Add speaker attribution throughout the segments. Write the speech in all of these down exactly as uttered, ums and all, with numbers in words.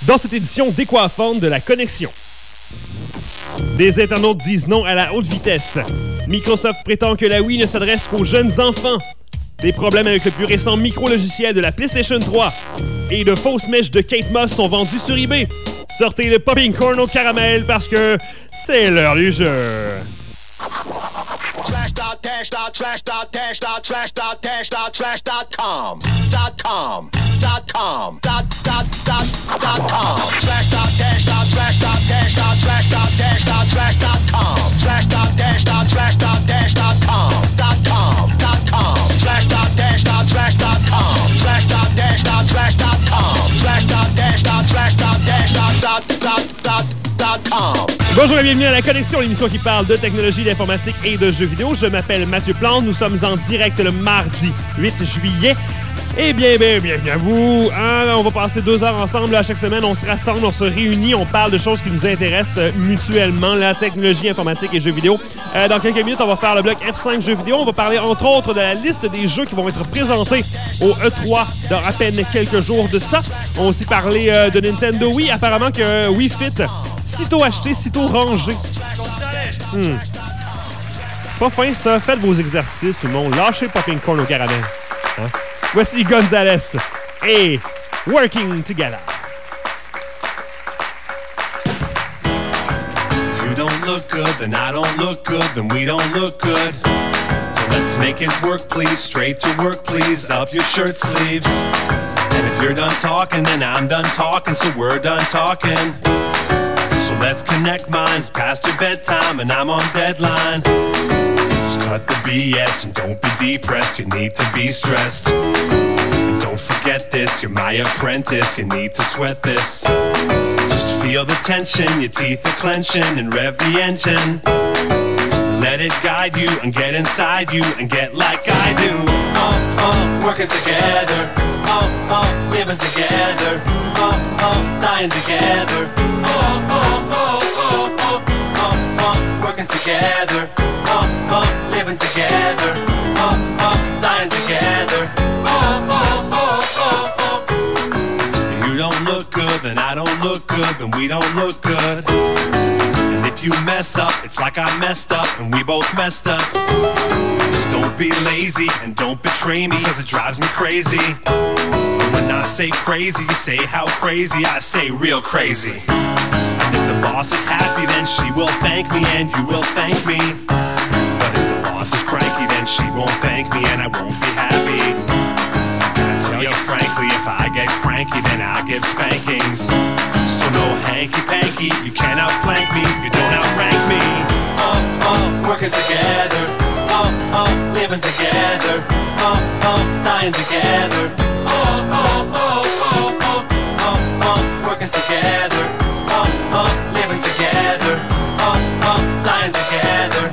Speaker 1: Dans cette édition décoiffante de la connexion. Des internautes disent non à la haute vitesse. Microsoft prétend que la Wii ne s'adresse qu'aux jeunes enfants. Des problèmes avec le plus récent micro-logiciel de la PlayStation trois. Et de fausses mèches de Kate Moss sont vendues sur eBay. Sortez le popping corn au caramel parce que c'est l'heure du jeu.
Speaker 2: Slash dot dash dot slash dot dash dot slash dot dash dot slash dot com dot com dot com dot dot dot dot com slash dot dash dot slash dot dash dot slash dot dash dot slash dot com slash dot dash dot slash dot dash dot com dot com dot com slash dot dash dot slash dot com slash dot dash dot slash dot com slash dot dash dot slash dot dash dot dot dot dot dot com.
Speaker 1: Bonjour et bienvenue à La Connexion, l'émission qui parle de technologie, d'informatique et de jeux vidéo. Je m'appelle Mathieu Plante, nous sommes en direct le mardi huit juillet. Et bien, bien, bienvenue à vous. Hein, on va passer deux heures ensemble. Là, chaque semaine, on se rassemble, on se réunit, on parle de choses qui nous intéressent euh, mutuellement, la technologie, informatique et jeux vidéo. Euh, dans quelques minutes, on va faire le bloc F cinq jeux vidéo. On va parler entre autres de la liste des jeux qui vont être présentés au E trois dans à peine quelques jours de ça. On va aussi parler euh, de Nintendo Wii. Apparemment que euh, Wii Fit, sitôt acheté, sitôt rangé. Hmm. Pas fin ça, faites vos exercices tout le monde. Lâchez Popping Corn au caramel. Hein? Voici Gonzalez et Working Together.
Speaker 3: If you don't look good, then I don't look good, then we don't look good. So let's make it work, please. Straight to work, please. Up your shirt sleeves. And if you're done talking, then I'm done talking, so we're done talking. So let's connect minds past your bedtime, and I'm on deadline. Just cut the B S and don't be depressed, you need to be stressed. And don't forget this, you're my apprentice, you need to sweat this. Just feel the tension, your teeth are clenching, and rev the engine. Let it guide you and get inside you and get like I do. Uh, uh, working together, uh, uh, living together, uh, uh, dying together. Uh, uh, uh, uh, uh, uh, uh, working together. Uh, uh, living together, uh, uh, dying together. Uh, uh, uh, uh, uh. You don't look good, then I don't look good, then we don't look good. And if you mess up, it's like I messed up, and we both messed up. Just don't be lazy, and don't betray me, cause it drives me crazy. And when I say crazy, you say how crazy, I say real crazy. And if the boss is happy, then she will thank me, and you will thank me. Boss is cranky, then she won't thank me and I won't be happy. I tell you frankly, if I get cranky, then I'll give spankings. So no hanky-panky, you can't outflank me, you don't outrank me. Uh, uh, working together, uh, uh, living together, uh, uh, dying together. Uh, uh, uh, uh, uh, uh, uh, working together, uh, uh, living together, uh, uh, dying together.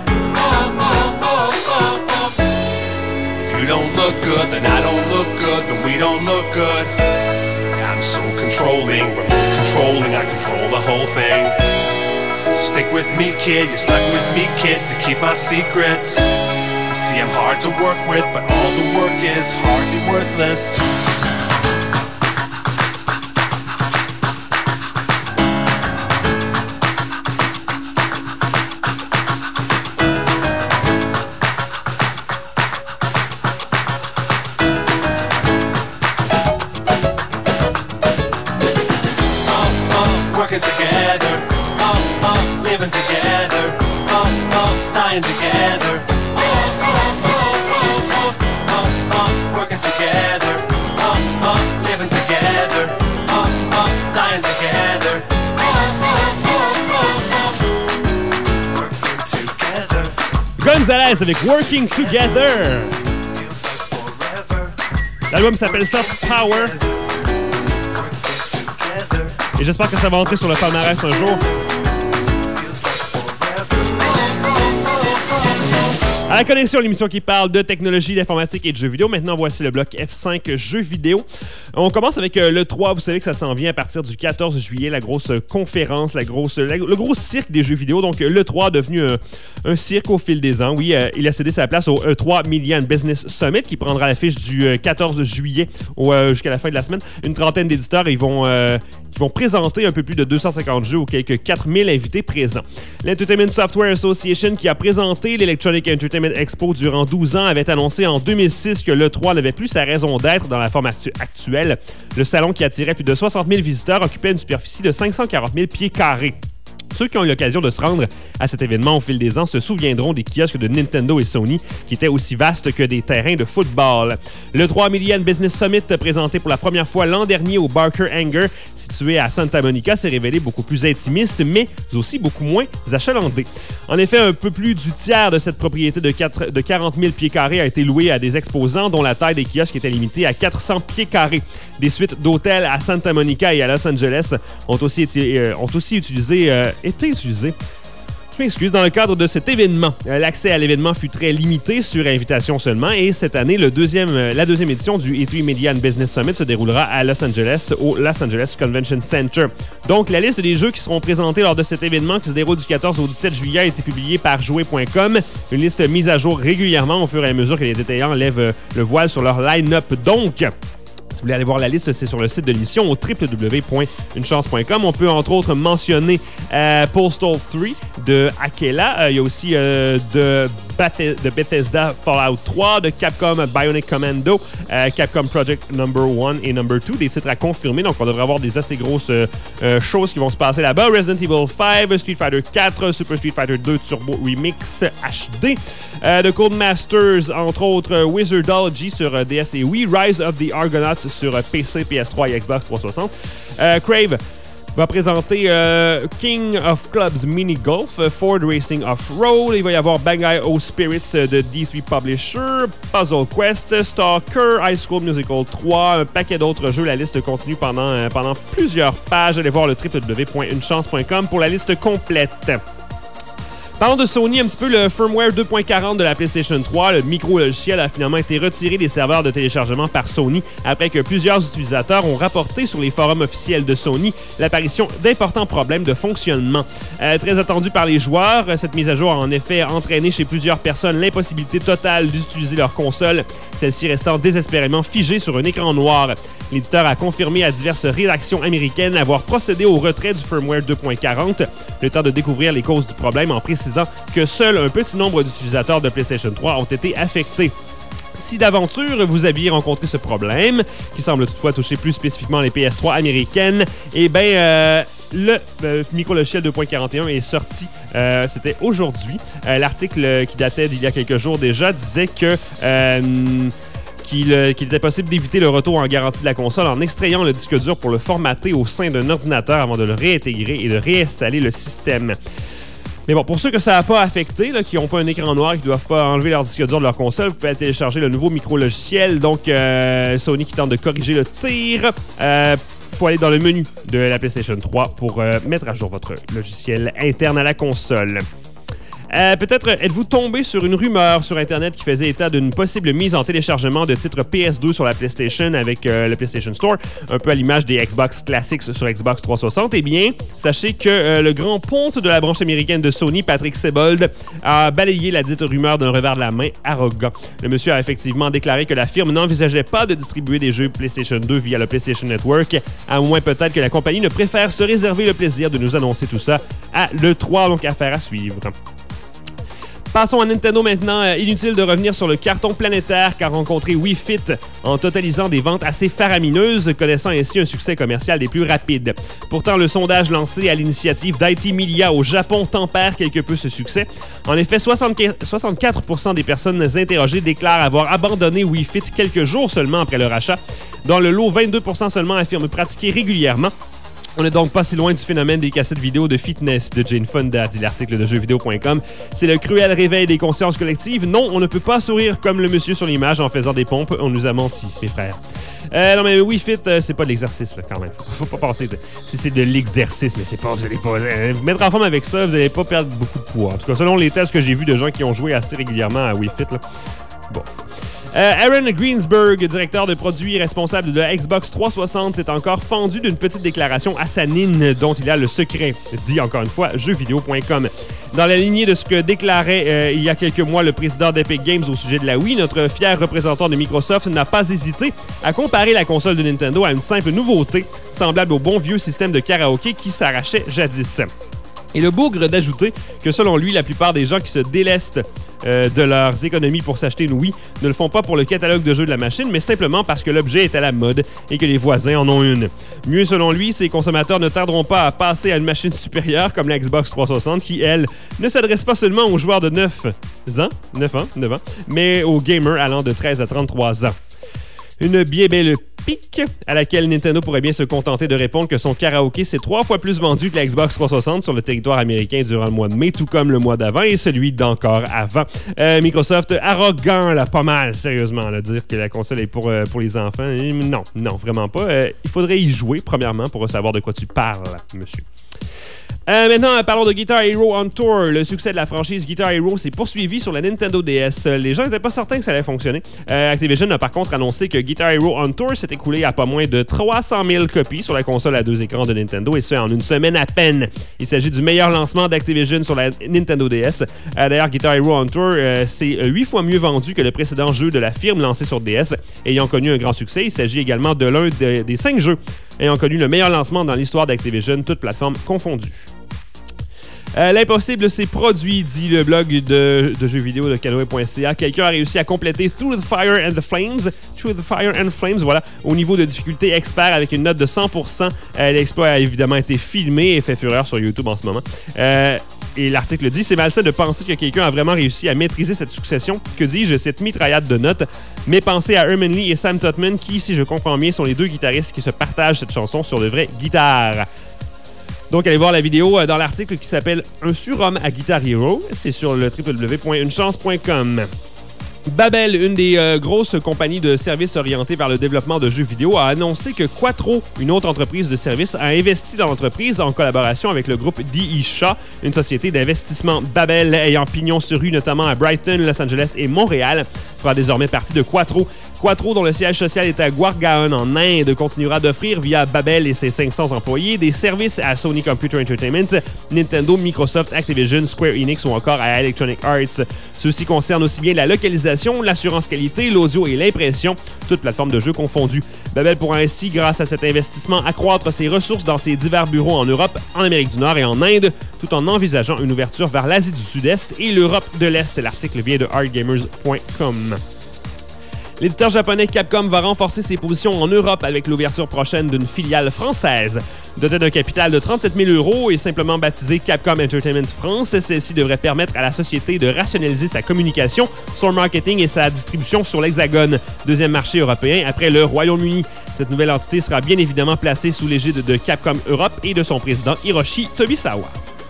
Speaker 3: You don't look good, then I don't look good, then we don't look good. I'm so controlling, remote controlling, I control the whole thing. Stick with me, kid, you're stuck with me, kid, to keep my secrets. See, I'm hard to work with, but all the work is hardly worthless.
Speaker 1: Gonzalez avec Working Together. L'album s'appelle Soft Power. Et j'espère que ça va entrer sur le palmarès un jour. À la connexion, l'émission qui parle de technologie, d'informatique et de jeux vidéo. Maintenant, voici le bloc F cinq jeux vidéo. On commence avec euh, l'E trois. Vous savez que ça s'en vient à partir du quatorze juillet, la grosse conférence, la grosse, la, le gros cirque des jeux vidéo. Donc, l'E trois devenu un, un cirque au fil des ans. Oui, euh, il a cédé sa place au E trois Media and Business Summit qui prendra l'affiche du euh, quatorze juillet au, euh, jusqu'à la fin de la semaine. Une trentaine d'éditeurs ils vont, euh, qui vont présenter un peu plus de deux cent cinquante jeux aux quelques quatre mille invités présents. L'Entertainment Software Association qui a présenté l'Electronic Entertainment Expo durant douze ans avait annoncé en deux mille six que l'E trois n'avait plus sa raison d'être dans la forme actu- actuelle. Le salon qui attirait plus de soixante mille visiteurs occupait une superficie de cinq cent quarante mille pieds carrés. Ceux qui ont eu l'occasion de se rendre à cet événement au fil des ans se souviendront des kiosques de Nintendo et Sony qui étaient aussi vastes que des terrains de football. Le trois Media and Business Summit, présenté pour la première fois l'an dernier au Barker Hangar, situé à Santa Monica, s'est révélé beaucoup plus intimiste, mais aussi beaucoup moins achalandé. En effet, un peu plus du tiers de cette propriété de, quatre, de quarante mille pieds carrés a été loué à des exposants dont la taille des kiosques était limitée à quatre cents pieds carrés. Des suites d'hôtels à Santa Monica et à Los Angeles ont aussi, été, euh, ont aussi utilisé... Euh, été utilisé. Je m'excuse, dans le cadre de cet événement. L'accès à l'événement fut très limité, sur invitation seulement, et cette année, le deuxième, la deuxième édition du E trois Media and Business Summit se déroulera à Los Angeles, au Los Angeles Convention Center. Donc, la liste des jeux qui seront présentés lors de cet événement qui se déroule du quatorze au dix-sept juillet a été publiée par jouer point com. Une liste mise à jour régulièrement au fur et à mesure que les détaillants lèvent le voile sur leur line-up. Donc, si vous voulez aller voir la liste, c'est sur le site de l'émission au w w w point une chance point com. On peut entre autres mentionner euh, Postal trois de Akela. Euh, il y a aussi euh, de, Beth- de Bethesda Fallout trois, de Capcom Bionic Commando, euh, Capcom Project Number one et Number two, des titres à confirmer. Donc on devrait avoir des assez grosses euh, euh, choses qui vont se passer là-bas. Resident Evil cinq, Street Fighter quatre, Super Street Fighter deux Turbo Remix H D, euh, de Codemasters, entre autres Wizardology sur euh, D S et Wii, Rise of the Argonauts sur P C, P S trois et Xbox trois cent soixante. Euh, Crave va présenter euh, King of Clubs Mini Golf, Ford Racing Off-Road. Il va y avoir Bangai-O Spirits de D trois Publisher, Puzzle Quest, Stalker, High School Musical trois, un paquet d'autres jeux. La liste continue pendant, euh, pendant plusieurs pages. Allez voir le w w w point une chance point com pour la liste complète. Parlons de Sony, un petit peu, le firmware deux point quarante de la PlayStation trois, le micro-logiciel a finalement été retiré des serveurs de téléchargement par Sony après que plusieurs utilisateurs ont rapporté sur les forums officiels de Sony l'apparition d'importants problèmes de fonctionnement. Euh, très attendu par les joueurs, cette mise à jour a en effet entraîné chez plusieurs personnes l'impossibilité totale d'utiliser leur console, celle-ci restant désespérément figée sur un écran noir. L'éditeur a confirmé à diverses rédactions américaines avoir procédé au retrait du firmware deux point quarante, le temps de découvrir les causes du problème en précisant que seul un petit nombre d'utilisateurs de PlayStation trois ont été affectés. Si d'aventure vous aviez rencontré ce problème, qui semble toutefois toucher plus spécifiquement les P S trois américaines, eh bien, euh, le euh, micro-logiciel deux point quarante et un est sorti, euh, c'était aujourd'hui. Euh, l'article qui datait d'il y a quelques jours déjà disait que... Euh, Qu'il, euh, qu'il était possible d'éviter le retour en garantie de la console en extrayant le disque dur pour le formater au sein d'un ordinateur avant de le réintégrer et de réinstaller le système. Mais bon, pour ceux que ça n'a pas affecté, là, qui n'ont pas un écran noir, qui ne doivent pas enlever leur disque dur de leur console, vous pouvez télécharger le nouveau micro-logiciel. Donc, euh, Sony qui tente de corriger le tir. Il euh, faut aller dans le menu de la PlayStation trois pour euh, mettre à jour votre logiciel interne à la console. Euh, peut-être êtes-vous tombé sur une rumeur sur Internet qui faisait état d'une possible mise en téléchargement de titres P S deux sur la PlayStation avec euh, le PlayStation Store, un peu à l'image des Xbox Classics sur Xbox trois cent soixante. Eh bien, sachez que euh, le grand ponte de la branche américaine de Sony, Patrick Sebold, a balayé la dite rumeur d'un revers de la main arrogant. Le monsieur a effectivement déclaré que la firme n'envisageait pas de distribuer des jeux PlayStation deux via le PlayStation Network, à moins peut-être que la compagnie ne préfère se réserver le plaisir de nous annoncer tout ça à l'E trois, donc affaire à suivre. Passons à Nintendo maintenant. Euh, inutile de revenir sur le carton planétaire qu'a rencontré Wii Fit en totalisant des ventes assez faramineuses, connaissant ainsi un succès commercial des plus rapides. Pourtant, le sondage lancé à l'initiative d'I T Media au Japon tempère quelque peu ce succès. En effet, soixante-quatre pour cent des personnes interrogées déclarent avoir abandonné Wii Fit quelques jours seulement après leur achat. Dans le lot, vingt-deux pour cent seulement affirment pratiquer régulièrement. On n'est donc pas si loin du phénomène des cassettes vidéo de fitness de Jane Fonda, dit l'article de jeux vidéo point com. C'est le cruel réveil des consciences collectives. Non, on ne peut pas sourire comme le monsieur sur l'image en faisant des pompes. On nous a menti, mes frères. Euh, non, mais Wii Fit, euh, c'est pas de l'exercice, là, quand même. Faut, faut pas penser. Si c'est de l'exercice, mais c'est pas, vous allez pas. Euh, vous mettre en forme avec ça, vous allez pas perdre beaucoup de poids. En tout cas, selon les tests que j'ai vus de gens qui ont joué assez régulièrement à Wii Fit, là. Bon. Euh, Aaron Greensberg, directeur de produits responsable de la Xbox trois cent soixante, s'est encore fendu d'une petite déclaration assanine dont il a le secret, dit encore une fois jeux vidéo point com. Dans la lignée de ce que déclarait euh, il y a quelques mois le président d'Epic Games au sujet de la Wii, notre fier représentant de Microsoft n'a pas hésité à comparer la console de Nintendo à une simple nouveauté, semblable au bon vieux système de karaoké qui s'arrachait jadis. Et le bougre d'ajouter que selon lui, la plupart des gens qui se délestent euh, de leurs économies pour s'acheter une Wii ne le font pas pour le catalogue de jeux de la machine, mais simplement parce que l'objet est à la mode et que les voisins en ont une. Mieux, selon lui, ces consommateurs ne tarderont pas à passer à une machine supérieure comme la Xbox trois cent soixante qui, elle, ne s'adresse pas seulement aux joueurs de neuf ans, neuf ans, neuf ans, mais aux gamers allant de treize à trente-trois ans. Une bien belle pique à laquelle Nintendo pourrait bien se contenter de répondre que son karaoké s'est trois fois plus vendu que la Xbox trois cent soixante sur le territoire américain durant le mois de mai, tout comme le mois d'avant et celui d'encore avant. Euh, Microsoft, arrogant, là, pas mal, sérieusement, là, dire que la console est pour, euh, pour les enfants. Et non, non, vraiment pas. Euh, il faudrait y jouer, premièrement, pour savoir de quoi tu parles, monsieur. Euh, maintenant, parlons de Guitar Hero on Tour. Le succès de la franchise Guitar Hero s'est poursuivi sur la Nintendo D S. Les gens n'étaient pas certains que ça allait fonctionner. Euh, Activision a par contre annoncé que Guitar Hero on Tour s'est écoulé à pas moins de trois cent mille copies sur la console à deux écrans de Nintendo, et ce en une semaine à peine. Il s'agit du meilleur lancement d'Activision sur la Nintendo D S. Euh, D'ailleurs, Guitar Hero on Tour, euh, c'est huit fois mieux vendu que le précédent jeu de la firme lancé sur D S, ayant connu un grand succès. Il s'agit également de l'un de, des cinq jeux ayant connu le meilleur lancement dans l'histoire d'Activision, toutes plateformes confondues. Euh, L'impossible s'est produit, dit le blog de, de jeux vidéo de canoë point c a. Quelqu'un a réussi à compléter Through the Fire and the Flames, Through the Fire and Flames, voilà, au niveau de difficulté expert avec une note de cent pour cent. Euh, L'exploit a évidemment été filmé et fait fureur sur YouTube en ce moment. Euh, et l'article dit, c'est malsain de penser que quelqu'un a vraiment réussi à maîtriser cette succession, que dis-je, cette mitraillade de notes. Mais pensez à Herman Lee et Sam Tutman qui, si je comprends bien, sont les deux guitaristes qui se partagent cette chanson sur de vraies guitares. Donc, allez voir la vidéo dans l'article qui s'appelle « Un surhomme à Guitar Hero ». C'est sur le w w w point une chance point com. Babel, une des euh, grosses compagnies de services orientées vers le développement de jeux vidéo, a annoncé que Quattro, une autre entreprise de services, a investi dans l'entreprise en collaboration avec le groupe D E. Shaw, une société d'investissement Babel ayant pignon sur rue notamment à Brighton, Los Angeles et Montréal, fera désormais partie de Quattro. Quattro, dont le siège social est à Gurgaon en Inde, continuera d'offrir via Babel et ses cinq cents employés des services à Sony Computer Entertainment, Nintendo, Microsoft, Activision, Square Enix ou encore à Electronic Arts. Ceux-ci concernent aussi bien la localisation, l'assurance qualité, l'audio et l'impression, toutes plateformes de jeux confondues. Babel pourra ainsi, grâce à cet investissement, accroître ses ressources dans ses divers bureaux en Europe, en Amérique du Nord et en Inde, tout en envisageant une ouverture vers l'Asie du Sud-Est et l'Europe de l'Est. L'article vient de hard gamers point com. L'éditeur japonais Capcom va renforcer ses positions en Europe avec l'ouverture prochaine d'une filiale française. Dotée d'un capital de trente-sept mille euros et simplement baptisée Capcom Entertainment France, celle-ci devrait permettre à la société de rationaliser sa communication, son marketing et sa distribution sur l'Hexagone, deuxième marché européen après le Royaume-Uni. Cette nouvelle entité sera bien évidemment placée sous l'égide de Capcom Europe et de son président Hiroshi Tobisawa.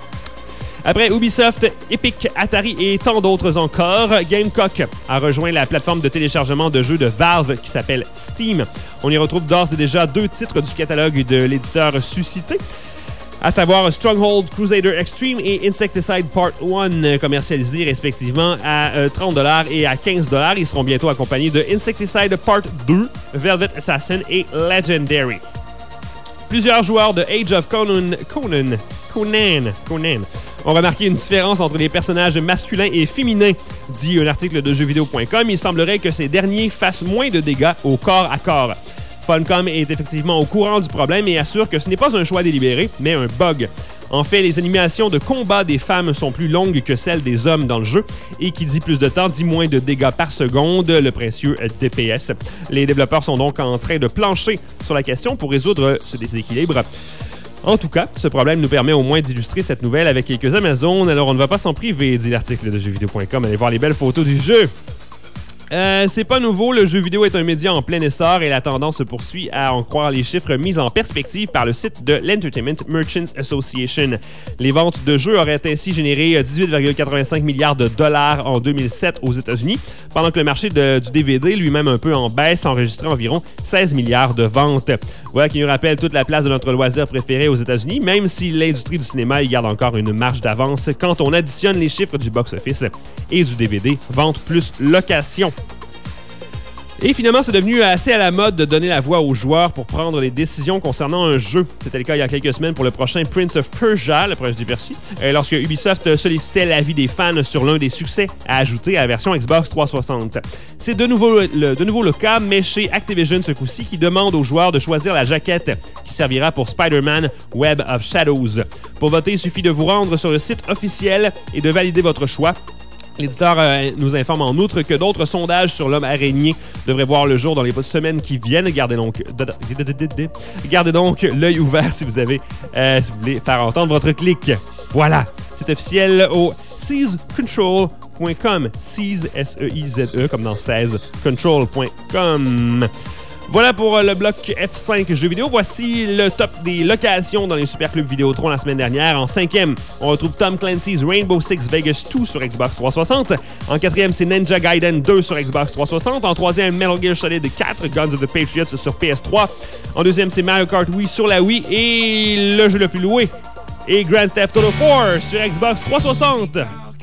Speaker 1: Après Ubisoft, Epic, Atari et tant d'autres encore, Gamecock a rejoint la plateforme de téléchargement de jeux de Valve qui s'appelle Steam. On y retrouve d'ores et déjà deux titres du catalogue de l'éditeur suscité, à savoir Stronghold Crusader Extreme et Insecticide Part un, commercialisés respectivement à trente dollars et à quinze dollars. Ils seront bientôt accompagnés de Insecticide Part deux, Velvet Assassin et Legendary. Plusieurs joueurs de Age of Conan, Conan, Conan, Conan ont remarqué une différence entre les personnages masculins et féminins, dit un article de jeux vidéo point com. Il semblerait que ces derniers fassent moins de dégâts au corps à corps. Funcom est effectivement au courant du problème et assure que ce n'est pas un choix délibéré, mais un bug. En fait, les animations de combat des femmes sont plus longues que celles des hommes dans le jeu, et qui dit plus de temps dit moins de dégâts par seconde, le précieux D P S. Les développeurs sont donc en train de plancher sur la question pour résoudre ce déséquilibre. En tout cas, ce problème nous permet au moins d'illustrer cette nouvelle avec quelques Amazones, alors on ne va pas s'en priver, dit l'article de jeux vidéo point com. Allez voir les belles photos du jeu. Euh, c'est pas nouveau, le jeu vidéo est un média en plein essor et la tendance se poursuit à en croire les chiffres mis en perspective par le site de l'Entertainment Merchants Association. Les ventes de jeux auraient ainsi généré dix-huit virgule quatre-vingt-cinq milliards de dollars en deux mille sept aux États-Unis, pendant que le marché de, du D V D, lui-même un peu en baisse, enregistrait environ seize milliards de ventes. Voilà qui nous rappelle toute la place de notre loisir préféré aux États-Unis, même si l'industrie du cinéma y garde encore une marge d'avance quand on additionne les chiffres du box-office et du D V D, vente plus location. Et finalement, c'est devenu assez à la mode de donner la voix aux joueurs pour prendre les décisions concernant un jeu. C'était le cas il y a quelques semaines pour le prochain Prince of Persia, le prince du Persie, euh, lorsque Ubisoft sollicitait l'avis des fans sur l'un des succès à ajouter à la version Xbox trois cent soixante. C'est de nouveau le, de nouveau le cas, mais chez Activision ce coup-ci, qui demande aux joueurs de choisir la jaquette qui servira pour Spider-Man Web of Shadows. Pour voter, il suffit de vous rendre sur le site officiel et de valider votre choix. L'éditeur euh, nous informe en outre que d'autres sondages sur l'homme araignée devraient voir le jour dans les semaines qui viennent. Gardez donc, gardez donc l'œil ouvert si vous avez, euh, si vous voulez faire entendre votre clic. Voilà, c'est officiel au seize control point com, seize, S E I Z E, comme dans seize, control point com. Voilà pour le bloc F cinq jeux vidéo. Voici le top des locations dans les Super Clubs Vidéotron la semaine dernière. En cinquième, on retrouve Tom Clancy's Rainbow Six Vegas deux sur Xbox trois cent soixante. En quatrième, c'est Ninja Gaiden deux sur Xbox trois cent soixante. En troisième, Metal Gear Solid quatre, Guns of the Patriots sur P S trois. En deuxième, c'est Mario Kart Wii sur la Wii. Et le jeu le plus loué est Grand Theft Auto quatre sur Xbox trois cent soixante.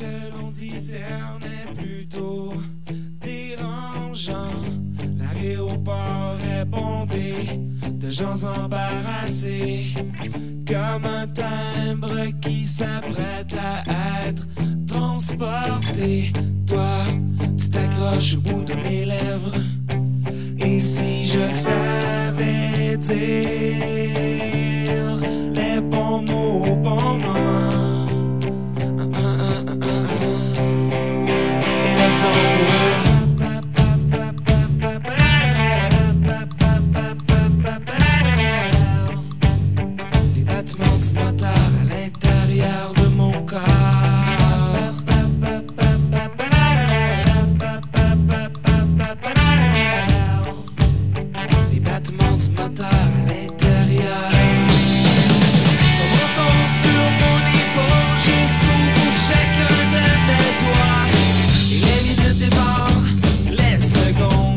Speaker 4: De gens embarrassés, comme un timbre qui s'apprête à être transporté. Toi, tu t'accroches au bout de mes lèvres. Et si je savais dire les bons mots au bon moment, ah, ah, ah, ah, ah. Et le temps pour du moteur à l'intérieur de mon corps. Les battements du moteur à l'intérieur. Remontons sur mon épaule jusqu'au bout de chacun de mes doigts. Et les minutes dévorent les secondes.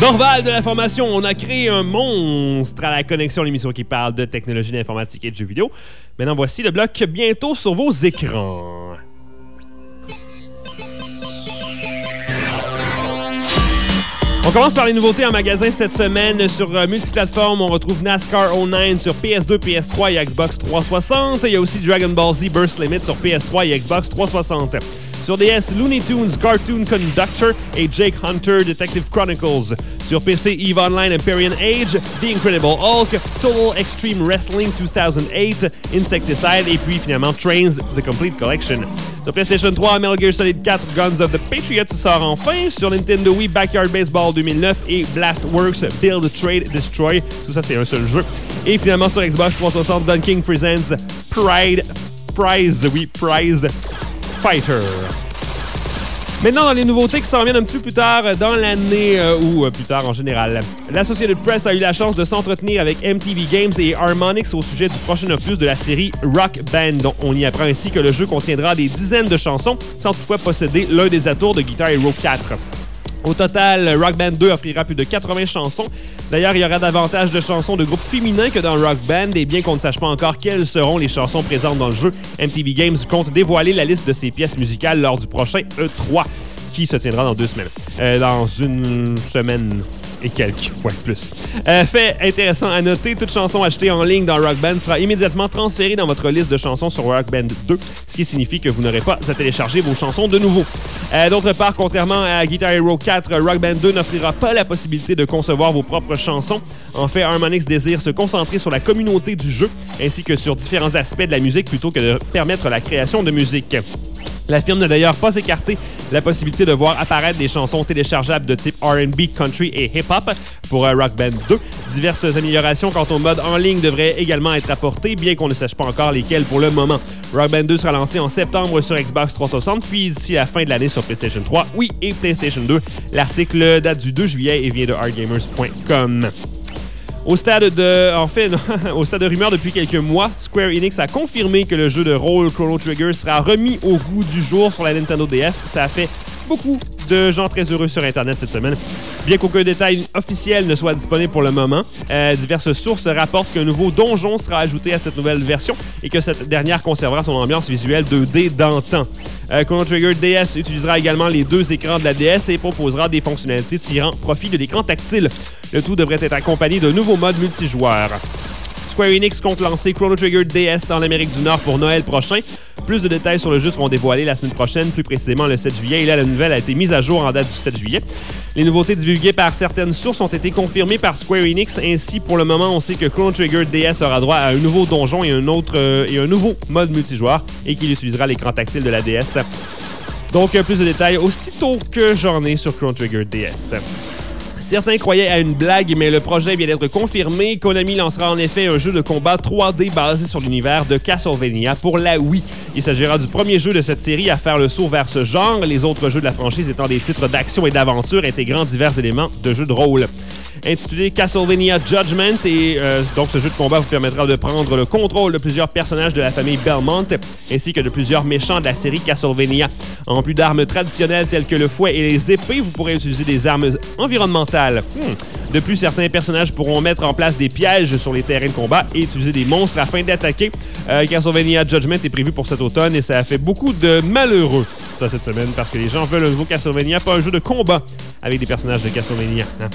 Speaker 1: Dorval de la formation, on a créé un monstre à la connexion, l'émission qui parle de technologie, d'informatique et de jeux vidéo. Maintenant, voici le bloc bientôt sur vos écrans. On commence par les nouveautés en magasin cette semaine. Sur euh, multiplateforme, on retrouve NASCAR oh neuf sur P S deux, P S trois et Xbox trois cent soixante. Il y a aussi Dragon Ball Z Burst Limit sur P S trois et Xbox trois cent soixante. Sur D S, Looney Tunes Cartoon Conductor et Jake Hunter Detective Chronicles. Sur P C, EVE Online Empyrean Age, The Incredible Hulk, Total Extreme Wrestling deux mille huit, Insecticide et puis finalement Trains The Complete Collection. Sur PlayStation trois, Metal Gear Solid quatre Guns of the Patriots sort enfin. Sur Nintendo Wii, Backyard Baseball deux mille neuf et Blastworks Build, Trade, Destroy. Tout ça, c'est un seul jeu. Et finalement, sur Xbox trois cent soixante, Don King Presents Pride, Prize, oui, Prize Fighter. Maintenant, dans les nouveautés qui s'en viennent un petit peu plus tard dans l'année, euh, ou euh, plus tard en général. L'Associated Press a eu la chance de s'entretenir avec M T V Games et Harmonix au sujet du prochain opus de la série Rock Band, dont on y apprend ainsi que le jeu contiendra des dizaines de chansons, sans toutefois posséder l'un des atours de Guitar Hero quatre. Au total, Rock Band deux offrira plus de quatre-vingts chansons. D'ailleurs, il y aura davantage de chansons de groupes féminins que dans Rock Band, et bien qu'on ne sache pas encore quelles seront les chansons présentes dans le jeu, M T V Games compte dévoiler la liste de ses pièces musicales lors du prochain E trois, qui se tiendra dans deux semaines. Euh, dans une semaine et quelques, ouais, plus. Euh, fait intéressant à noter, toute chanson achetée en ligne dans Rock Band sera immédiatement transférée dans votre liste de chansons sur Rock Band deux, ce qui signifie que vous n'aurez pas à télécharger vos chansons de nouveau. Euh, d'autre part, contrairement à Guitar Hero quatre, Rock Band deux n'offrira pas la possibilité de concevoir vos propres chansons. En fait, Harmonix désire se concentrer sur la communauté du jeu, ainsi que sur différents aspects de la musique plutôt que de permettre la création de musique. La firme n'a d'ailleurs pas écarté la possibilité de voir apparaître des chansons téléchargeables de type R and B, country et hip-hop pour Rock Band deux. Diverses améliorations quant au mode en ligne devraient également être apportées, bien qu'on ne sache pas encore lesquelles pour le moment. Rock Band deux sera lancé en septembre sur Xbox trois cent soixante, puis d'ici la fin de l'année sur PlayStation trois, Wii et PlayStation deux. L'article date du deux juillet et vient de hardgamers point com. Au stade de, en fait, au stade de rumeur depuis quelques mois, Square Enix a confirmé que le jeu de rôle Chrono Trigger sera remis au goût du jour sur la Nintendo D S. Ça a fait beaucoup de gens très heureux sur Internet cette semaine. Bien qu'aucun détail officiel ne soit disponible pour le moment, euh, diverses sources rapportent qu'un nouveau donjon sera ajouté à cette nouvelle version et que cette dernière conservera son ambiance visuelle deux D d'antan. Euh, Chrono Trigger D S utilisera également les deux écrans de la D S et proposera des fonctionnalités tirant profit de l'écran tactile. Le tout devrait être accompagné d'un nouveau mode multijoueur. Square Enix compte lancer Chrono Trigger D S en Amérique du Nord pour Noël prochain. Plus de détails sur le jeu seront dévoilés la semaine prochaine, plus précisément le sept juillet. Et là, la nouvelle a été mise à jour en date du sept juillet. Les nouveautés divulguées par certaines sources ont été confirmées par Square Enix. Ainsi, pour le moment, on sait que Chrono Trigger D S aura droit à un nouveau donjon et un, autre, euh, et un nouveau mode multijoueur et qu'il utilisera l'écran tactile de la D S. Donc, plus de détails aussitôt que j'en ai sur Chrono Trigger D S. Certains croyaient à une blague, mais le projet vient d'être confirmé. Konami lancera en effet un jeu de combat trois D basé sur l'univers de Castlevania pour la Wii. Il s'agira du premier jeu de cette série à faire le saut vers ce genre, les autres jeux de la franchise étant des titres d'action et d'aventure intégrant divers éléments de jeux de rôle. Intitulé Castlevania Judgment, et euh, donc ce jeu de combat vous permettra de prendre le contrôle de plusieurs personnages de la famille Belmont, ainsi que de plusieurs méchants de la série Castlevania. En plus d'armes traditionnelles telles que le fouet et les épées, vous pourrez utiliser des armes environnementales. Hmm. De plus, certains personnages pourront mettre en place des pièges sur les terrains de combat et utiliser des monstres afin d'attaquer. Euh, Castlevania Judgment est prévu pour cet automne et ça a fait beaucoup de malheureux ça cette semaine parce que les gens veulent un nouveau Castlevania, pas un jeu de combat avec des personnages de Castlevania. Hein?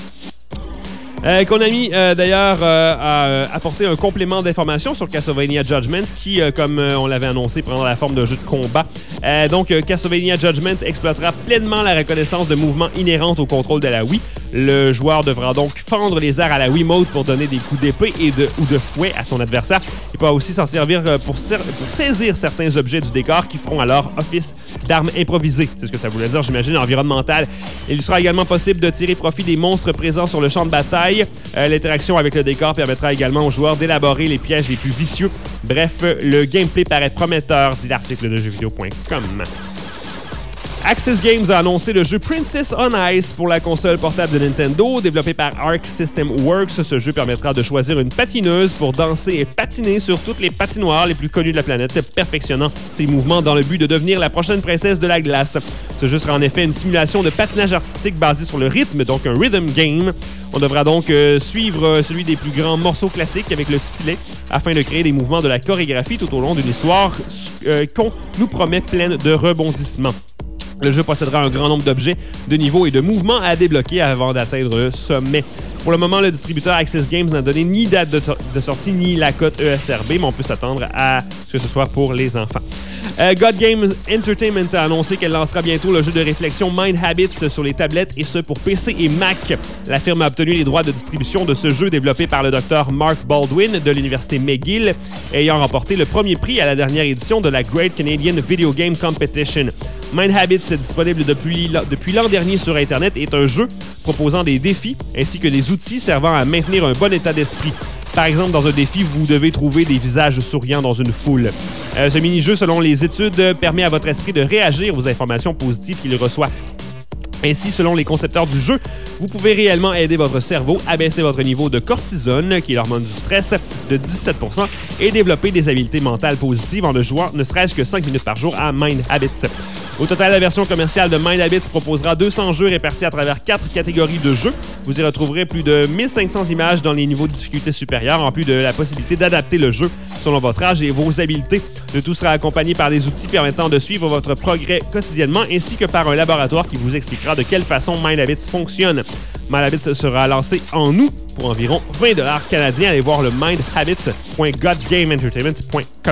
Speaker 1: Euh, Konami, euh, d'ailleurs, euh, a euh, apporté un complément d'information sur Castlevania Judgment qui, euh, comme euh, on l'avait annoncé, prendra la forme d'un jeu de combat. Euh, donc, euh, Castlevania Judgment exploitera pleinement la reconnaissance de mouvements inhérentes au contrôle de la Wii. Le joueur devra donc fendre les airs à la Wiimote pour donner des coups d'épée et de, ou de fouet à son adversaire. Il pourra aussi s'en servir pour, pour saisir certains objets du décor qui feront alors office d'armes improvisées. C'est ce que ça voulait dire, j'imagine, environnemental. Il lui sera également possible de tirer profit des monstres présents sur le champ de bataille. Euh, l'interaction avec le décor permettra également aux joueurs d'élaborer les pièges les plus vicieux. Bref, le gameplay paraît prometteur, dit l'article de jeux vidéo point com. Access Games a annoncé le jeu Princess on Ice pour la console portable de Nintendo, développé par Arc System Works. Ce jeu permettra de choisir une patineuse pour danser et patiner sur toutes les patinoires les plus connues de la planète, perfectionnant ses mouvements dans le but de devenir la prochaine princesse de la glace. Ce jeu sera en effet une simulation de patinage artistique basée sur le rythme, donc un rhythm game. On devra donc euh, suivre euh, celui des plus grands morceaux classiques avec le stylet afin de créer des mouvements de la chorégraphie tout au long d'une histoire euh, qu'on nous promet pleine de rebondissements. Le jeu possédera un grand nombre d'objets, de niveaux et de mouvements à débloquer avant d'atteindre le sommet. Pour le moment, le distributeur Access Games n'a donné ni date de, de sortie ni la cote E S R B, mais on peut s'attendre à ce que ce soit pour les enfants. Euh, God Games Entertainment a annoncé qu'elle lancera bientôt le jeu de réflexion Mind Habits sur les tablettes et ce pour P C et Mac. La firme a obtenu les droits de distribution de ce jeu développé par le docteur Mark Baldwin de l'université McGill, ayant remporté le premier prix à la dernière édition de la Great Canadian Video Game Competition. Mind Habits, disponible depuis, depuis l'an dernier sur Internet, est un jeu proposant des défis ainsi que des outils servant à maintenir un bon état d'esprit. Par exemple, dans un défi, vous devez trouver des visages souriants dans une foule. Euh, ce mini-jeu, selon les études, permet à votre esprit de réagir aux informations positives qu'il reçoit. Ainsi, selon les concepteurs du jeu, vous pouvez réellement aider votre cerveau à baisser votre niveau de cortisone, qui est l'hormone du stress, de dix-sept pour cent et développer des habiletés mentales positives en ne jouant ne serait-ce que cinq minutes par jour à Mind Habits. Au total, la version commerciale de Mind Habits proposera deux cents jeux répartis à travers quatre catégories de jeux. Vous y retrouverez plus de mille cinq cents images dans les niveaux de difficulté supérieurs, en plus de la possibilité d'adapter le jeu selon votre âge et vos habiletés. Le tout sera accompagné par des outils permettant de suivre votre progrès quotidiennement, ainsi que par un laboratoire qui vous expliquera de quelle façon Mind Habits fonctionne. Mind Habits sera lancé en août pour environ vingt dollars canadiens. Allez voir le mind habits point god game entertainment point com.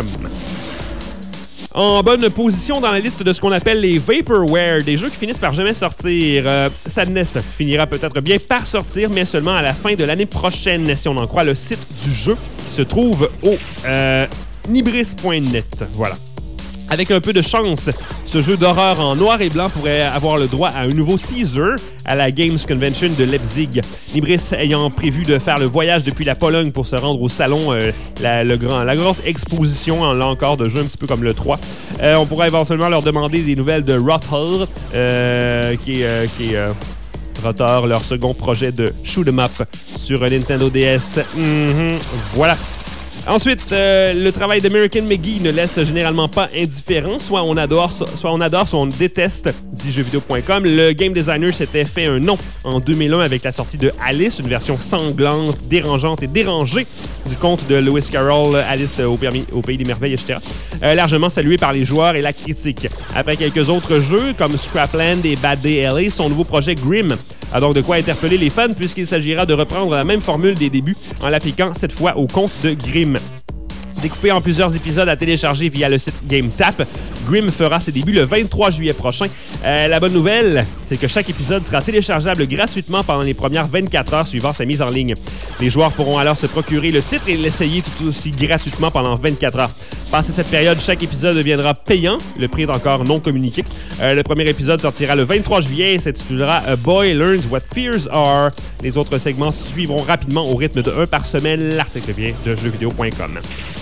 Speaker 1: En bonne position dans la liste de ce qu'on appelle les Vaporware, des jeux qui finissent par jamais sortir. Euh, Sadness finira peut-être bien par sortir, mais seulement à la fin de l'année prochaine, si on en croit le site du jeu, qui se trouve au euh, nibris point net. Voilà. Avec un peu de chance, ce jeu d'horreur en noir et blanc pourrait avoir le droit à un nouveau teaser à la Games Convention de Leipzig. Nibris ayant prévu de faire le voyage depuis la Pologne pour se rendre au salon, euh, la, le grand, la grande exposition, là encore, de jeux un petit peu comme le trois. Euh, on pourrait éventuellement leur demander des nouvelles de Rotor, euh, qui est... Euh, qui est euh, Rotor, leur second projet de shoot 'em up sur Nintendo D S. Mm-hmm, voilà. Ensuite, euh, le travail d'American McGee ne laisse généralement pas indifférent. Soit on adore, soit on adore, soit on déteste, dit jeux vidéo point com. Le game designer s'était fait un nom en deux mille un avec la sortie de Alice, une version sanglante, dérangeante et dérangée du conte de Lewis Carroll, Alice au, permis, au Pays des Merveilles, et cetera. Euh, largement salué par les joueurs et la critique. Après quelques autres jeux comme Scrapland et Bad Day L A, son nouveau projet Grimm a donc de quoi interpeller les fans puisqu'il s'agira de reprendre la même formule des débuts en l'appliquant cette fois au conte de Grimm. Découpé en plusieurs épisodes à télécharger via le site GameTap, Grimm fera ses débuts le vingt-trois juillet prochain. Euh, la bonne nouvelle, c'est que chaque épisode sera téléchargeable gratuitement pendant les premières vingt-quatre heures suivant sa mise en ligne. Les joueurs pourront alors se procurer le titre et l'essayer tout aussi gratuitement pendant vingt-quatre heures. Passé cette période, chaque épisode deviendra payant, le prix est encore non communiqué. Euh, le premier épisode sortira le vingt-trois juillet et s'intitulera A Boy Learns What Fears Are. Les autres segments suivront rapidement au rythme de un par semaine. L'article vient de jeux vidéo point com.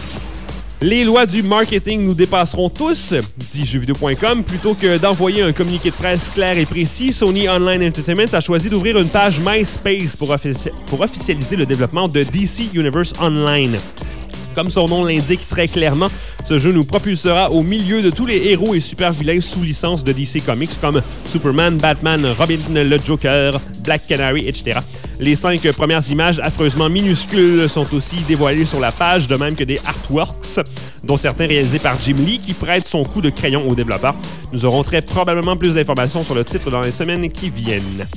Speaker 1: Les lois du marketing nous dépasseront tous, dit jeux vidéo point com. Plutôt que d'envoyer un communiqué de presse clair et précis, Sony Online Entertainment a choisi d'ouvrir une page MySpace pour, offici- pour officialiser le développement de D C Universe Online. Comme son nom l'indique très clairement, ce jeu nous propulsera au milieu de tous les héros et super-vilains sous licence de D C Comics comme Superman, Batman, Robin, le Joker, Black Canary, et cetera. Les cinq premières images affreusement minuscules sont aussi dévoilées sur la page, de même que des artworks, dont certains réalisés par Jim Lee, qui prête son coup de crayon aux développeurs. Nous aurons très probablement plus d'informations sur le titre dans les semaines qui viennent.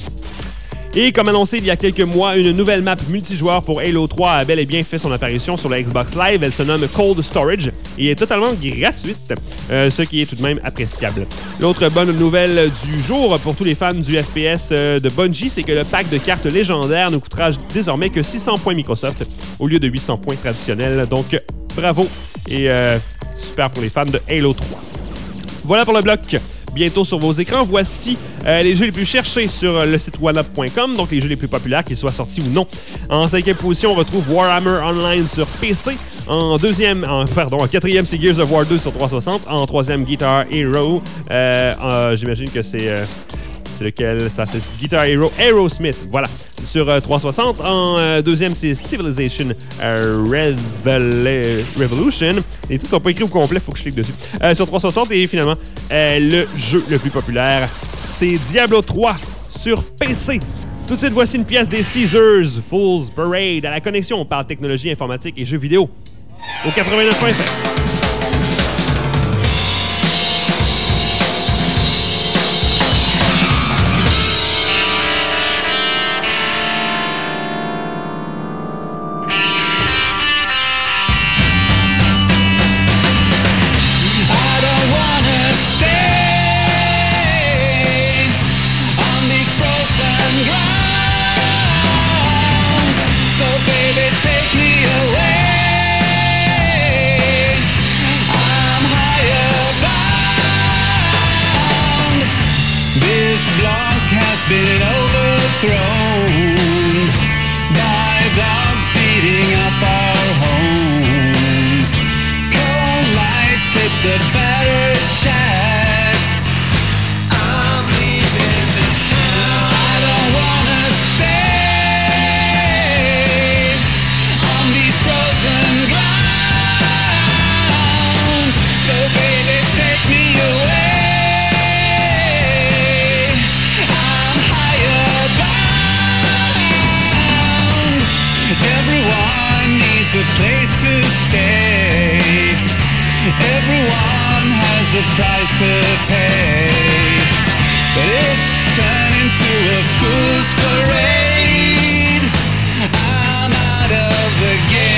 Speaker 1: Et comme annoncé il y a quelques mois, une nouvelle map multijoueur pour Halo trois a bel et bien fait son apparition sur la Xbox Live. Elle se nomme Cold Storage et est totalement gratuite, euh, ce qui est tout de même appréciable. L'autre bonne nouvelle du jour pour tous les fans du F P S euh, de Bungie, c'est que le pack de cartes légendaires ne coûtera désormais que six cents points Microsoft au lieu de huit cents points traditionnels. Donc bravo et euh, super pour les fans de Halo trois. Voilà pour le bloc. bientôt sur vos écrans. Voici euh, les jeux les plus cherchés sur le site one up point com, donc les jeux les plus populaires, qu'ils soient sortis ou non. En cinquième position, on retrouve Warhammer Online sur P C. En deuxième, en, pardon, en quatrième, c'est Gears of War deux sur trois cent soixante. En troisième, Guitar Hero. Euh, euh, j'imagine que c'est... Euh, c'est lequel? Ça, c'est Guitar Hero Aerosmith. Voilà. Sur euh, trois cent soixante. En euh, deuxième, c'est Civilization euh, Revela- Revolution. Les titres sont pas écrits au complet, faut que je clique dessus. Euh, sur trois cent soixante. Et finalement, euh, le jeu le plus populaire, c'est Diablo trois sur P C. Tout de suite, voici une pièce des Caesars, Fool's Parade. À la connexion, on parle technologie, informatique et jeux vidéo. Au quatre-vingt-neuf F M.
Speaker 5: Been overthrown by dogs eating up our homes. Cold lights hit the battered shacks. I'm leaving this town. I don't wanna stay on these frozen grounds. So baby, take me away. Everyone needs a place to stay. Everyone has a price to pay. But it's turned into a fool's parade. I'm out of the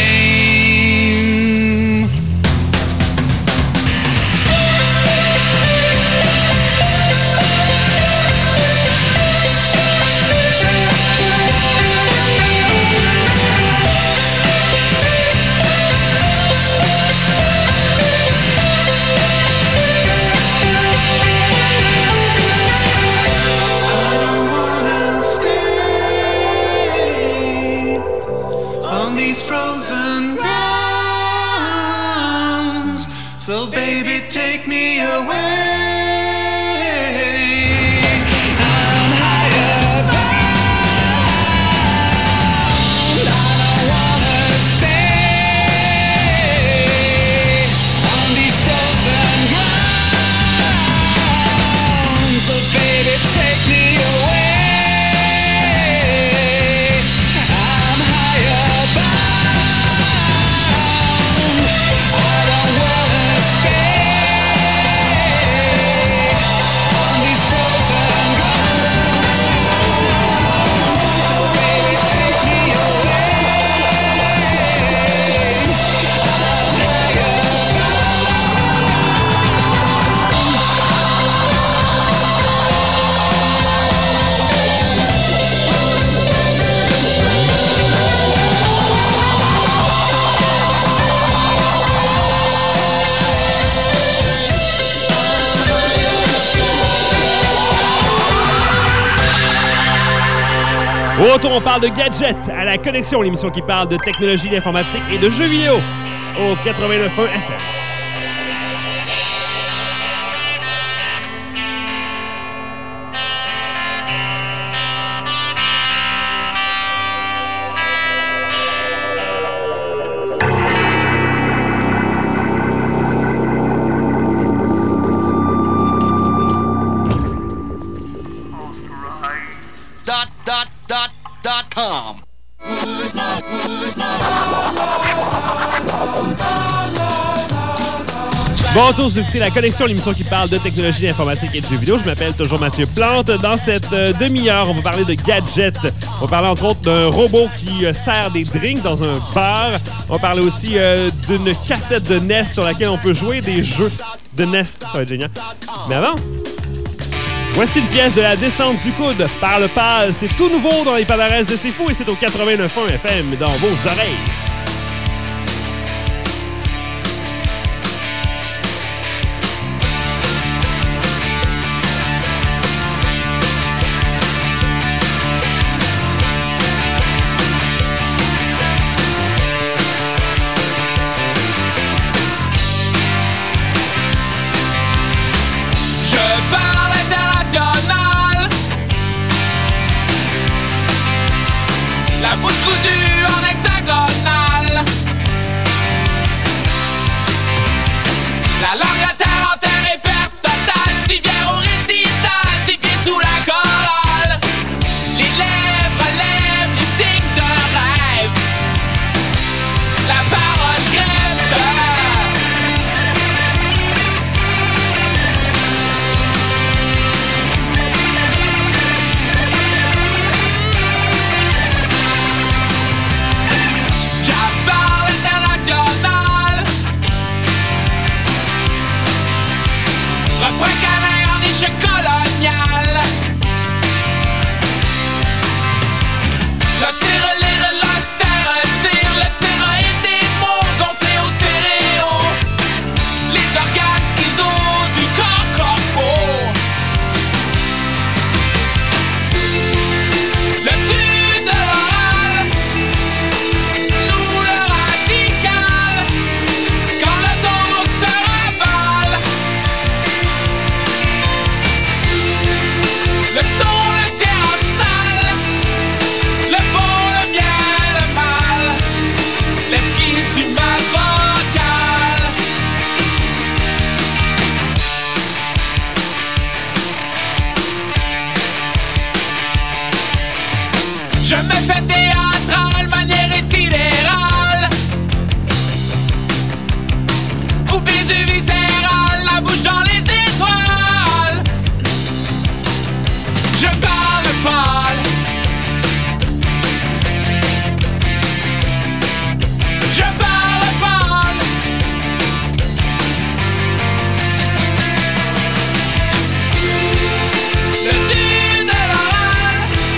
Speaker 5: game. So baby, take me away. I'm higher bound. I don't wanna stay on these frozen grounds. So baby, take me away. I'm higher bound. I don't wanna stay on these frozen grounds. So baby, take me away. I'm higher
Speaker 1: Au retour, on parle de gadgets à la connexion, l'émission qui parle de technologie, d'informatique et de jeux vidéo. Au quatre-vingt-neuf F M.
Speaker 2: Dot dot dot dot com.
Speaker 1: Bonjour, vous écoutez La Connexion, l'émission qui parle de technologie, d'informatique et de jeux vidéo. Je m'appelle toujours Mathieu Plante. Dans cette euh, demi-heure, on va parler de gadgets. On va parler entre autres d'un robot qui euh, sert des drinks dans un bar. On va parler aussi euh, d'une cassette de N E S sur laquelle on peut jouer des jeux de N E S. Ça va être génial. Mais avant, voici une pièce de La Descente du Coude par le Pal. C'est tout nouveau dans les palmarès de C'est Fou et c'est au quatre-vingt-neuf F M dans vos oreilles.
Speaker 4: Je me fais théâtral, manière et sidérale. Coupé du viscéral, la bouche dans les étoiles. Je parle pâle. Je parle pâle. Le tu de l'oral,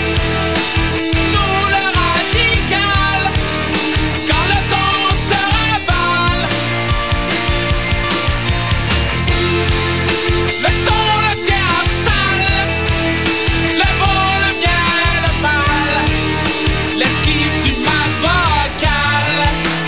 Speaker 4: nous le radical. Quand le ton se ravale, le son, le sien sale, le beau, le bien, le mal, l'esquive du masse vocale.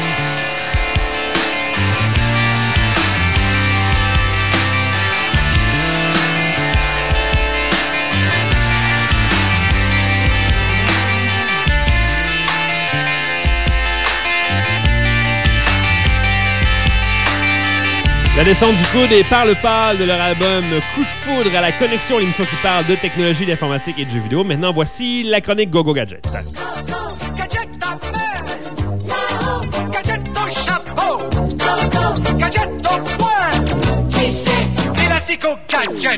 Speaker 1: La descente du coude et Parle pâle de leur album Coup de foudre à la connexion, l'émission qui parle de technologie, d'informatique et de jeux vidéo. Maintenant, voici la chronique Go Go Gadget.
Speaker 6: Gadget en main, Yahoo! Gadget au chapeau, Go-Go! Gadget au poing, qui c'est? Élastique au gadget.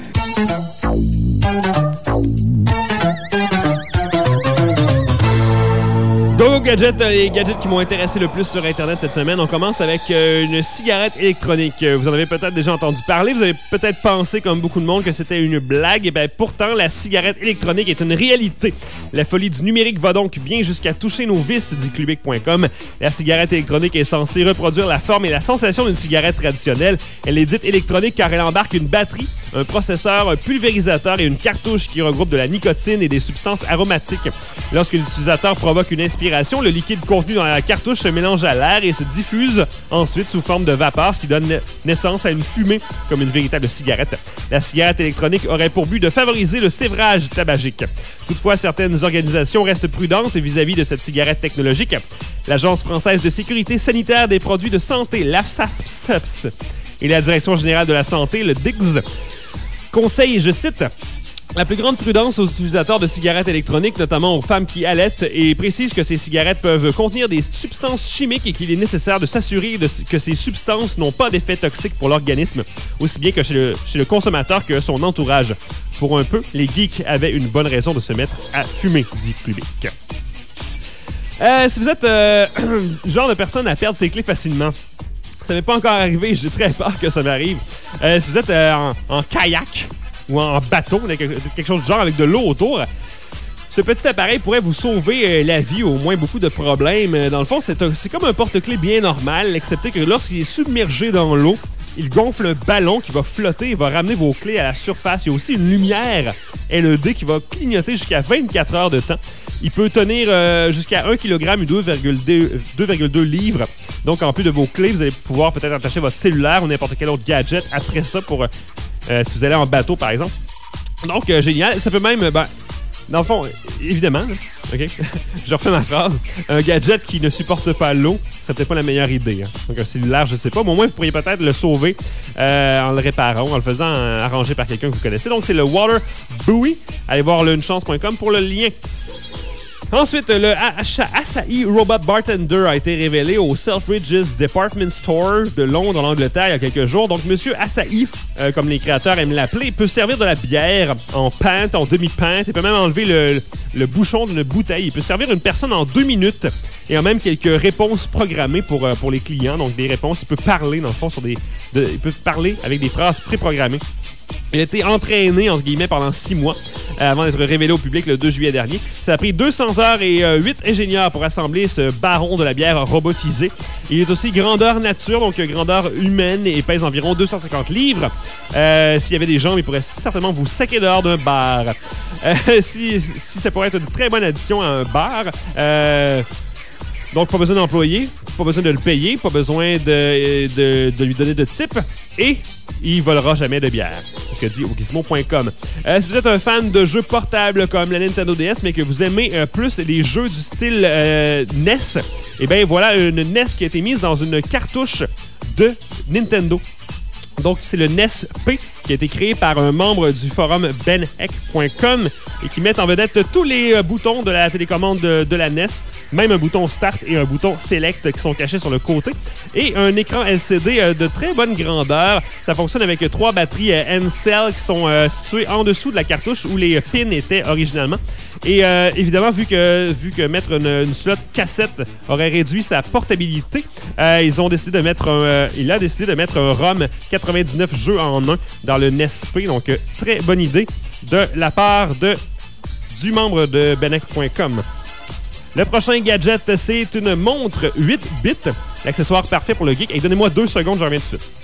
Speaker 1: Go Go Gadget, les gadgets qui m'ont intéressé le plus sur Internet cette semaine. On commence avec euh, une cigarette électronique. Vous en avez peut-être déjà entendu parler. Vous avez peut-être pensé, comme beaucoup de monde, que c'était une blague. Et bien, pourtant, la cigarette électronique est une réalité. La folie du numérique va donc bien jusqu'à toucher nos vices, dit Clubic point com. La cigarette électronique est censée reproduire la forme et la sensation d'une cigarette traditionnelle. Elle est dite électronique car elle embarque une batterie, un processeur, un pulvérisateur et une cartouche qui regroupe de la nicotine et des substances aromatiques. Lorsque l'utilisateur provoque une inspiration, le liquide contenu dans la cartouche se mélange à l'air et se diffuse ensuite sous forme de vapeur, ce qui donne naissance à une fumée comme une véritable cigarette. La cigarette électronique aurait pour but de favoriser le sévrage tabagique. Toutefois, certaines organisations restent prudentes vis-à-vis de cette cigarette technologique. L'Agence française de sécurité sanitaire des produits de santé, l'A F S A P S, et la Direction générale de la santé, le D I G S, conseillent, je cite, la plus grande prudence aux utilisateurs de cigarettes électroniques, notamment aux femmes qui allaitent, et précise que ces cigarettes peuvent contenir des substances chimiques et qu'il est nécessaire de s'assurer de, que ces substances n'ont pas d'effet toxique pour l'organisme, aussi bien que chez le, chez le consommateur que son entourage. Pour un peu, les geeks avaient une bonne raison de se mettre à fumer, dit Public. Euh, si vous êtes euh, le genre de personne à perdre ses clés facilement, ça m'est pas encore arrivé, j'ai très peur que ça m'arrive. Euh, si vous êtes euh, en, en kayak ou en bateau, quelque chose du genre avec de l'eau autour, ce petit appareil pourrait vous sauver la vie, au moins beaucoup de problèmes. Dans le fond, c'est, un, c'est comme un porte-clés bien normal, excepté que lorsqu'il est submergé dans l'eau, il gonfle un ballon qui va flotter et va ramener vos clés à la surface. Il y a aussi une lumière L E D qui va clignoter jusqu'à vingt-quatre heures de temps. Il peut tenir euh, jusqu'à un kilogramme et deux virgule deux livres. Donc, en plus de vos clés, vous allez pouvoir peut-être attacher votre cellulaire ou n'importe quel autre gadget après ça pour euh, si vous allez en bateau, par exemple. Donc, euh, génial. Ça peut même... Ben, dans le fond, évidemment, là, OK? Je refais ma phrase. Un gadget qui ne supporte pas l'eau, c'est peut-être pas la meilleure idée. Hein? Donc, un cellulaire, je sais pas. Mais au moins, vous pourriez peut-être le sauver euh, en le réparant, en le faisant arranger par quelqu'un que vous connaissez. Donc, c'est le Water Buoy. Allez voir le une chance point com pour le lien. Ensuite, le Asahi Robot Bartender a été révélé au Selfridges Department Store de Londres, en Angleterre, il y a quelques jours. Donc, Monsieur Asahi, euh, comme les créateurs aiment l'appeler, peut servir de la bière en pinte, en demi-pinte. Il peut même enlever le, le bouchon d'une bouteille. Il peut servir une personne en deux minutes et a même quelques réponses programmées pour, euh, pour les clients. Donc, des réponses. Il peut parler, dans le fond, sur des... De, il peut parler avec des phrases préprogrammées. Il a été entraîné, entre guillemets, pendant six mois euh, avant d'être révélé au public le deux juillet dernier. Ça a pris deux cents heures et euh, huit ingénieurs pour assembler ce baron de la bière robotisé. Il est aussi grandeur nature, donc grandeur humaine, et pèse environ deux cent cinquante livres. Euh, s'il y avait des jambes, il pourrait certainement vous saquer dehors d'un bar. Euh, si, si ça pourrait être une très bonne addition à un bar... Euh, Donc, pas besoin d'employer, pas besoin de le payer, pas besoin de, de, de lui donner de type, et il volera jamais de bière. C'est ce que dit Gizmo point com. Euh, si vous êtes un fan de jeux portables comme la Nintendo D S, mais que vous aimez euh, plus les jeux du style euh, N E S, eh bien voilà une N E S qui a été mise dans une cartouche de Nintendo. Donc, c'est le N E S P qui a été créé par un membre du forum ben heck point com et qui met en vedette tous les euh, boutons de la télécommande de, de la N E S, même un bouton Start et un bouton Select qui sont cachés sur le côté, et un écran L C D euh, de très bonne grandeur. Ça fonctionne avec trois batteries euh, N-Cell qui sont euh, situées en dessous de la cartouche où les pins étaient originalement. Et euh, évidemment, vu que, vu que mettre une, une slot cassette aurait réduit sa portabilité, euh, ils ont décidé de mettre un, euh, il a décidé de mettre un ROM quatre-vingt-dix-neuf jeux en un dans le N E S P. Donc, euh, très bonne idée de la part de, du membre de ben heck point com. Le prochain gadget, c'est une montre huit bits, l'accessoire parfait pour le geek. Et donnez-moi deux secondes, j'en reviens tout de suite.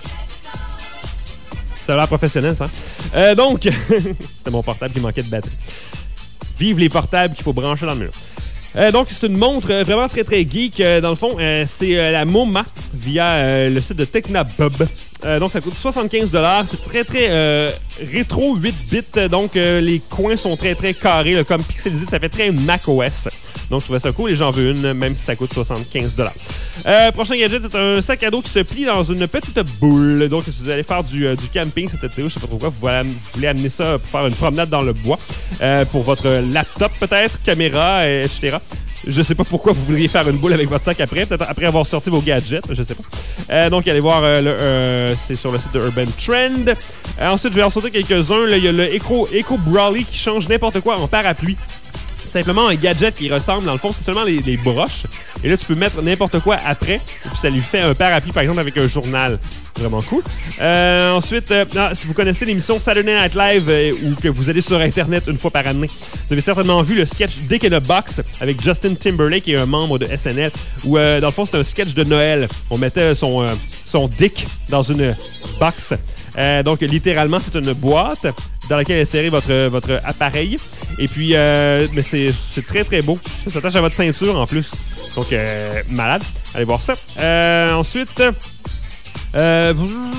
Speaker 1: Ça a l'air professionnel, ça. Euh, donc, c'était mon portable qui manquait de batterie. Vive les portables qu'il faut brancher dans le mur. Euh, donc, c'est une montre euh, vraiment très, très geek. Euh, dans le fond, euh, c'est euh, la MoMA via euh, le site de Technabob. Euh, donc, ça coûte soixante-quinze dollars. C'est très, très euh, rétro huit bits. Donc, euh, les coins sont très, très carrés, là, comme pixelisé. Ça fait très macOS. Donc, je trouvais ça cool et j'en veux une, même si ça coûte soixante-quinze dollars. Euh, prochain gadget, c'est un sac à dos qui se plie dans une petite boule. Donc, si vous allez faire du, euh, du camping cet été, je sais pas pourquoi, vous voulez, vous voulez amener ça pour faire une promenade dans le bois, euh, pour votre laptop peut-être, caméra, et cetera. Je sais pas pourquoi vous voudriez faire une boule avec votre sac après, peut-être après avoir sorti vos gadgets, je sais pas. Euh, donc, allez voir, euh, le, euh, c'est sur le site de Urban Trend. Euh, ensuite, je vais en sauter quelques-uns. Là, il y a le Echo, Echo Brawly qui change n'importe quoi en parapluie. C'est simplement un gadget qui ressemble, dans le fond, c'est seulement les, les broches. Et là, tu peux mettre n'importe quoi après. Et puis, ça lui fait un parapluie, par exemple, avec un journal. Vraiment cool. Euh, ensuite, euh, non, si vous connaissez l'émission Saturday Night Live euh, ou que vous allez sur Internet une fois par année, vous avez certainement vu le sketch Dick in a Box avec Justin Timberlake, qui est un membre de S N L, où, euh, dans le fond, c'est un sketch de Noël. On mettait son, euh, son dick dans une box. Euh, donc, littéralement, c'est une boîte dans laquelle insérez votre, votre appareil. Et puis, euh, mais c'est, c'est très, très beau. Ça s'attache à votre ceinture, en plus. Donc, euh, malade. Allez voir ça. Euh, ensuite... Euh,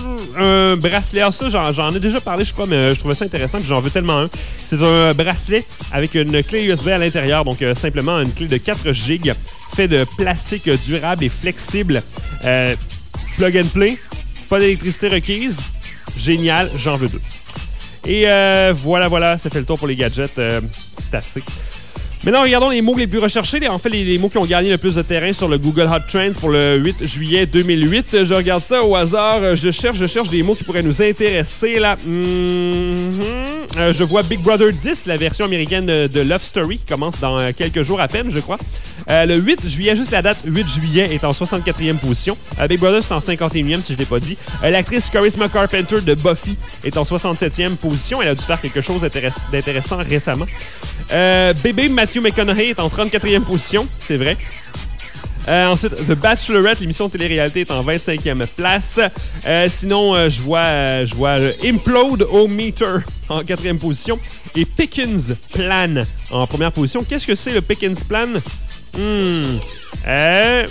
Speaker 1: un bracelet, ah, ça j'en, j'en ai déjà parlé je crois, mais je trouvais ça intéressant puis j'en veux tellement un. C'est un bracelet avec une clé U S B à l'intérieur, donc euh, simplement une clé de quatre gigs fait de plastique durable et flexible. Euh, plug and play, pas d'électricité requise, génial, j'en veux deux. Et euh, voilà, voilà, ça fait le tour pour les gadgets, euh, c'est assez. Maintenant, regardons les mots les plus recherchés. En fait, les, les mots qui ont gagné le plus de terrain sur le Google Hot Trends pour le huit juillet deux mille huit. Je regarde ça au hasard. Je cherche, je cherche des mots qui pourraient nous intéresser, là. Mm-hmm. Euh, je vois Big Brother dix, la version américaine de, de Love Story, qui commence dans quelques jours à peine, je crois. Euh, le huit juillet, juste la date huit juillet, est en soixante-quatrième position. Euh, Big Brother, c'est en cinquante et unième, si je ne l'ai pas dit. Euh, l'actrice Charisma Carpenter de Buffy est en soixante-septième position. Elle a dû faire quelque chose d'intéress- d'intéressant récemment. Euh, bébé Matthew McConaughey est en trente-quatrième position, c'est vrai. Euh, ensuite, The Bachelorette, l'émission de télé-réalité, est en vingt-cinquième place. Euh, sinon, euh, je vois, euh, je vois euh, Implode O Meter en quatrième position et Pickens Plan en première position. Qu'est-ce que c'est le Pickens Plan? Hmm. Euh,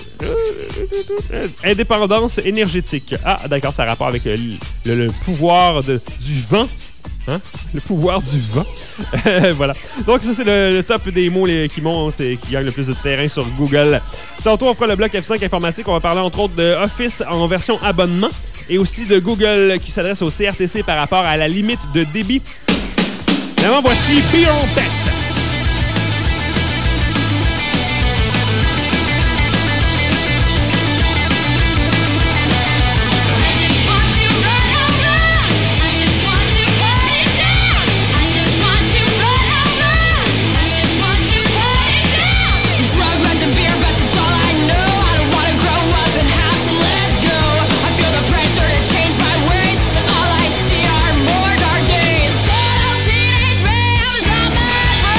Speaker 1: euh, indépendance énergétique. Ah, d'accord, ça a rapport avec euh, le, le pouvoir de, du vent. Hein? Le pouvoir du vent. Voilà. Donc, ça, c'est le, le top des mots les, qui montent et qui gagnent le plus de terrain sur Google. Tantôt, on fera le bloc F cinq informatique. On va parler, entre autres, de Office en version abonnement et aussi de Google qui s'adresse au C R T C par rapport à la limite de débit. Maintenant, voici Be On Bet.
Speaker 7: All I see are more dark days. Teenage rap is on my brain.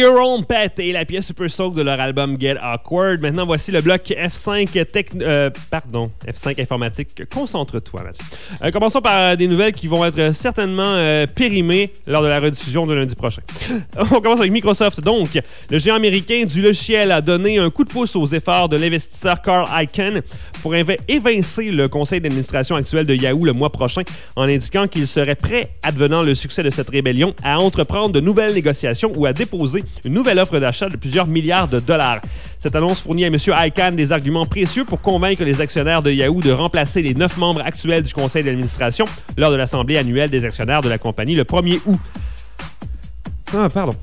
Speaker 1: Your Own Pet et la pièce Super Soak de leur album Get Awkward. Maintenant, voici le bloc F cinq tech... Euh, pardon, F cinq informatique. Concentre-toi, Mathieu. Euh, commençons par des nouvelles qui vont être certainement euh, périmées lors de la rediffusion de lundi prochain. On commence avec Microsoft. Donc, le géant américain du logiciel a donné un coup de pouce aux efforts de l'investisseur Carl Icahn pour év- évincer le conseil d'administration actuel de Yahoo le mois prochain en indiquant qu'il serait prêt, advenant le succès de cette rébellion, à entreprendre de nouvelles négociations ou à déposer une nouvelle offre d'achat de plusieurs milliards de dollars. Cette annonce fournit à M. Icahn des arguments précieux pour convaincre les actionnaires de Yahoo de remplacer les neuf membres actuels du conseil d'administration lors de l'assemblée annuelle des actionnaires de la compagnie le premier août. Ah, pardon.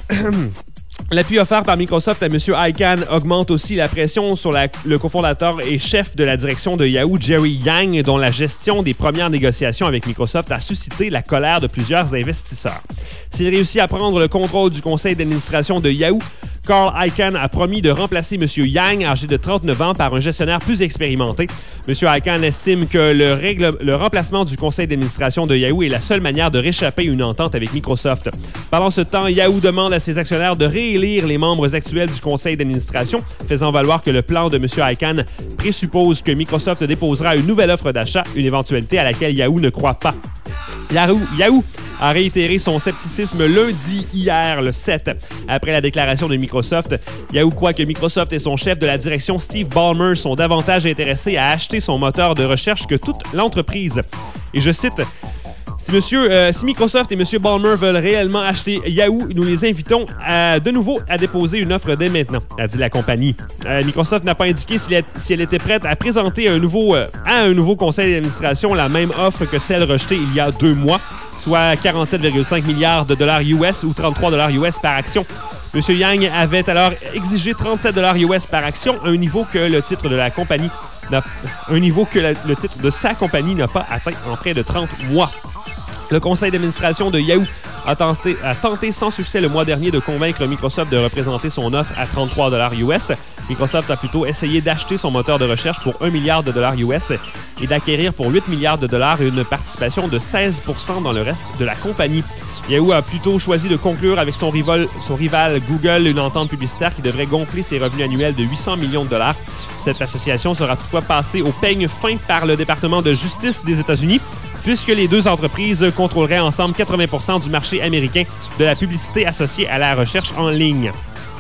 Speaker 1: L'appui offert par Microsoft à M. Icahn augmente aussi la pression sur la, le cofondateur et chef de la direction de Yahoo, Jerry Yang, dont la gestion des premières négociations avec Microsoft a suscité la colère de plusieurs investisseurs. S'il réussit à prendre le contrôle du conseil d'administration de Yahoo, Carl Icahn a promis de remplacer M. Yang, âgé de trente-neuf ans, par un gestionnaire plus expérimenté. M. Icahn estime que le, règle, le remplacement du conseil d'administration de Yahoo est la seule manière de réchapper une entente avec Microsoft. Pendant ce temps, Yahoo demande à ses actionnaires de réélire les membres actuels du conseil d'administration, faisant valoir que le plan de M. Icahn présuppose que Microsoft déposera une nouvelle offre d'achat, une éventualité à laquelle Yahoo ne croit pas. Yahoo, Yahoo a réitéré son scepticisme lundi, hier, le sept. Après la déclaration de Microsoft, Yahoo croit que Microsoft et son chef de la direction, Steve Ballmer, sont davantage intéressés à acheter son moteur de recherche que toute l'entreprise. Et je cite... Si, monsieur, euh, si Microsoft et M. Ballmer veulent réellement acheter Yahoo, nous les invitons à, de nouveau à déposer une offre dès maintenant, a dit la compagnie. Euh, Microsoft n'a pas indiqué si elle, si elle était prête à présenter un nouveau, euh, à un nouveau conseil d'administration la même offre que celle rejetée il y a deux mois, soit quarante-sept virgule cinq milliards de dollars U S ou trente-trois dollars U S par action. M. Yang avait alors exigé trente-sept dollars U S par action, un niveau que le titre de la compagnie n'a, un niveau que la, le titre de sa compagnie n'a pas atteint en près de trente mois. Le conseil d'administration de Yahoo a tenté, a tenté sans succès le mois dernier de convaincre Microsoft de représenter son offre à trente-trois dollars U S. Microsoft a plutôt essayé d'acheter son moteur de recherche pour un milliard de dollars U S et d'acquérir pour huit milliards de dollars une participation de seize pour cent dans le reste de la compagnie. Yahoo a plutôt choisi de conclure avec son rival, son rival Google une entente publicitaire qui devrait gonfler ses revenus annuels de huit cents millions de dollars. Cette association sera toutefois passée au peigne fin par le département de justice des États-Unis, puisque les deux entreprises contrôleraient ensemble quatre-vingts pour cent du marché américain de la publicité associée à la recherche en ligne.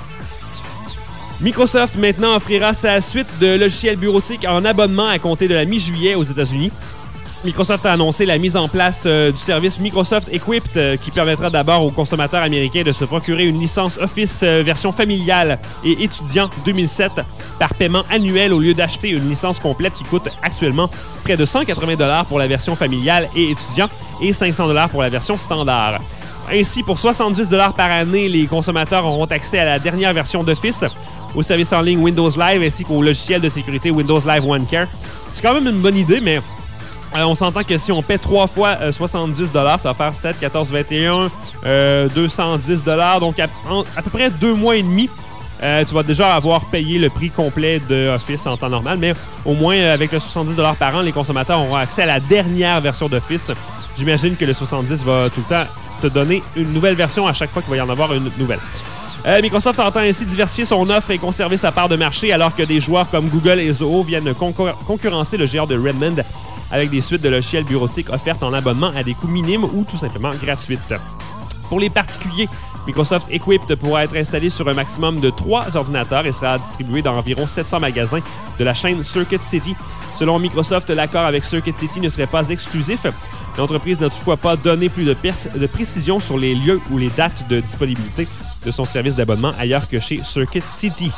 Speaker 1: Microsoft maintenant offrira sa suite de logiciels bureautiques en abonnement à compter de la mi-juillet aux États-Unis. Microsoft a annoncé la mise en place euh, du service Microsoft Equipped euh, qui permettra d'abord aux consommateurs américains de se procurer une licence Office euh, version familiale et étudiant deux mille sept par paiement annuel au lieu d'acheter une licence complète qui coûte actuellement près de cent quatre-vingts dollars pour la version familiale et étudiant et cinq cents dollars pour la version standard. Ainsi, pour soixante-dix dollars par année, les consommateurs auront accès à la dernière version d'Office, au service en ligne Windows Live ainsi qu'au logiciel de sécurité Windows Live OneCare. C'est quand même une bonne idée, mais Euh, on s'entend que si on paie trois fois euh, soixante-dix dollars, ça va faire sept, quatorze, vingt et un, euh, deux cent dix dollars. Donc, à, en, à peu près deux mois et demi, euh, tu vas déjà avoir payé le prix complet de Office en temps normal. Mais au moins, euh, avec le soixante-dix dollars par an, les consommateurs auront accès à la dernière version d'Office. J'imagine que le soixante-dix va tout le temps te donner une nouvelle version à chaque fois qu'il va y en avoir une nouvelle. Euh, Microsoft entend ainsi diversifier son offre et conserver sa part de marché alors que des joueurs comme Google et Zoho viennent concur- concurrencer le géant de Redmond avec des suites de logiciels bureautiques offertes en abonnement à des coûts minimes ou tout simplement gratuites. Pour les particuliers, Microsoft Equipped pourra être installé sur un maximum de trois ordinateurs et sera distribué dans environ sept cents magasins de la chaîne Circuit City. Selon Microsoft, l'accord avec Circuit City ne serait pas exclusif. L'entreprise n'a toutefois pas donné plus de, pers- de précision sur les lieux ou les dates de disponibilité de son service d'abonnement ailleurs que chez Circuit City.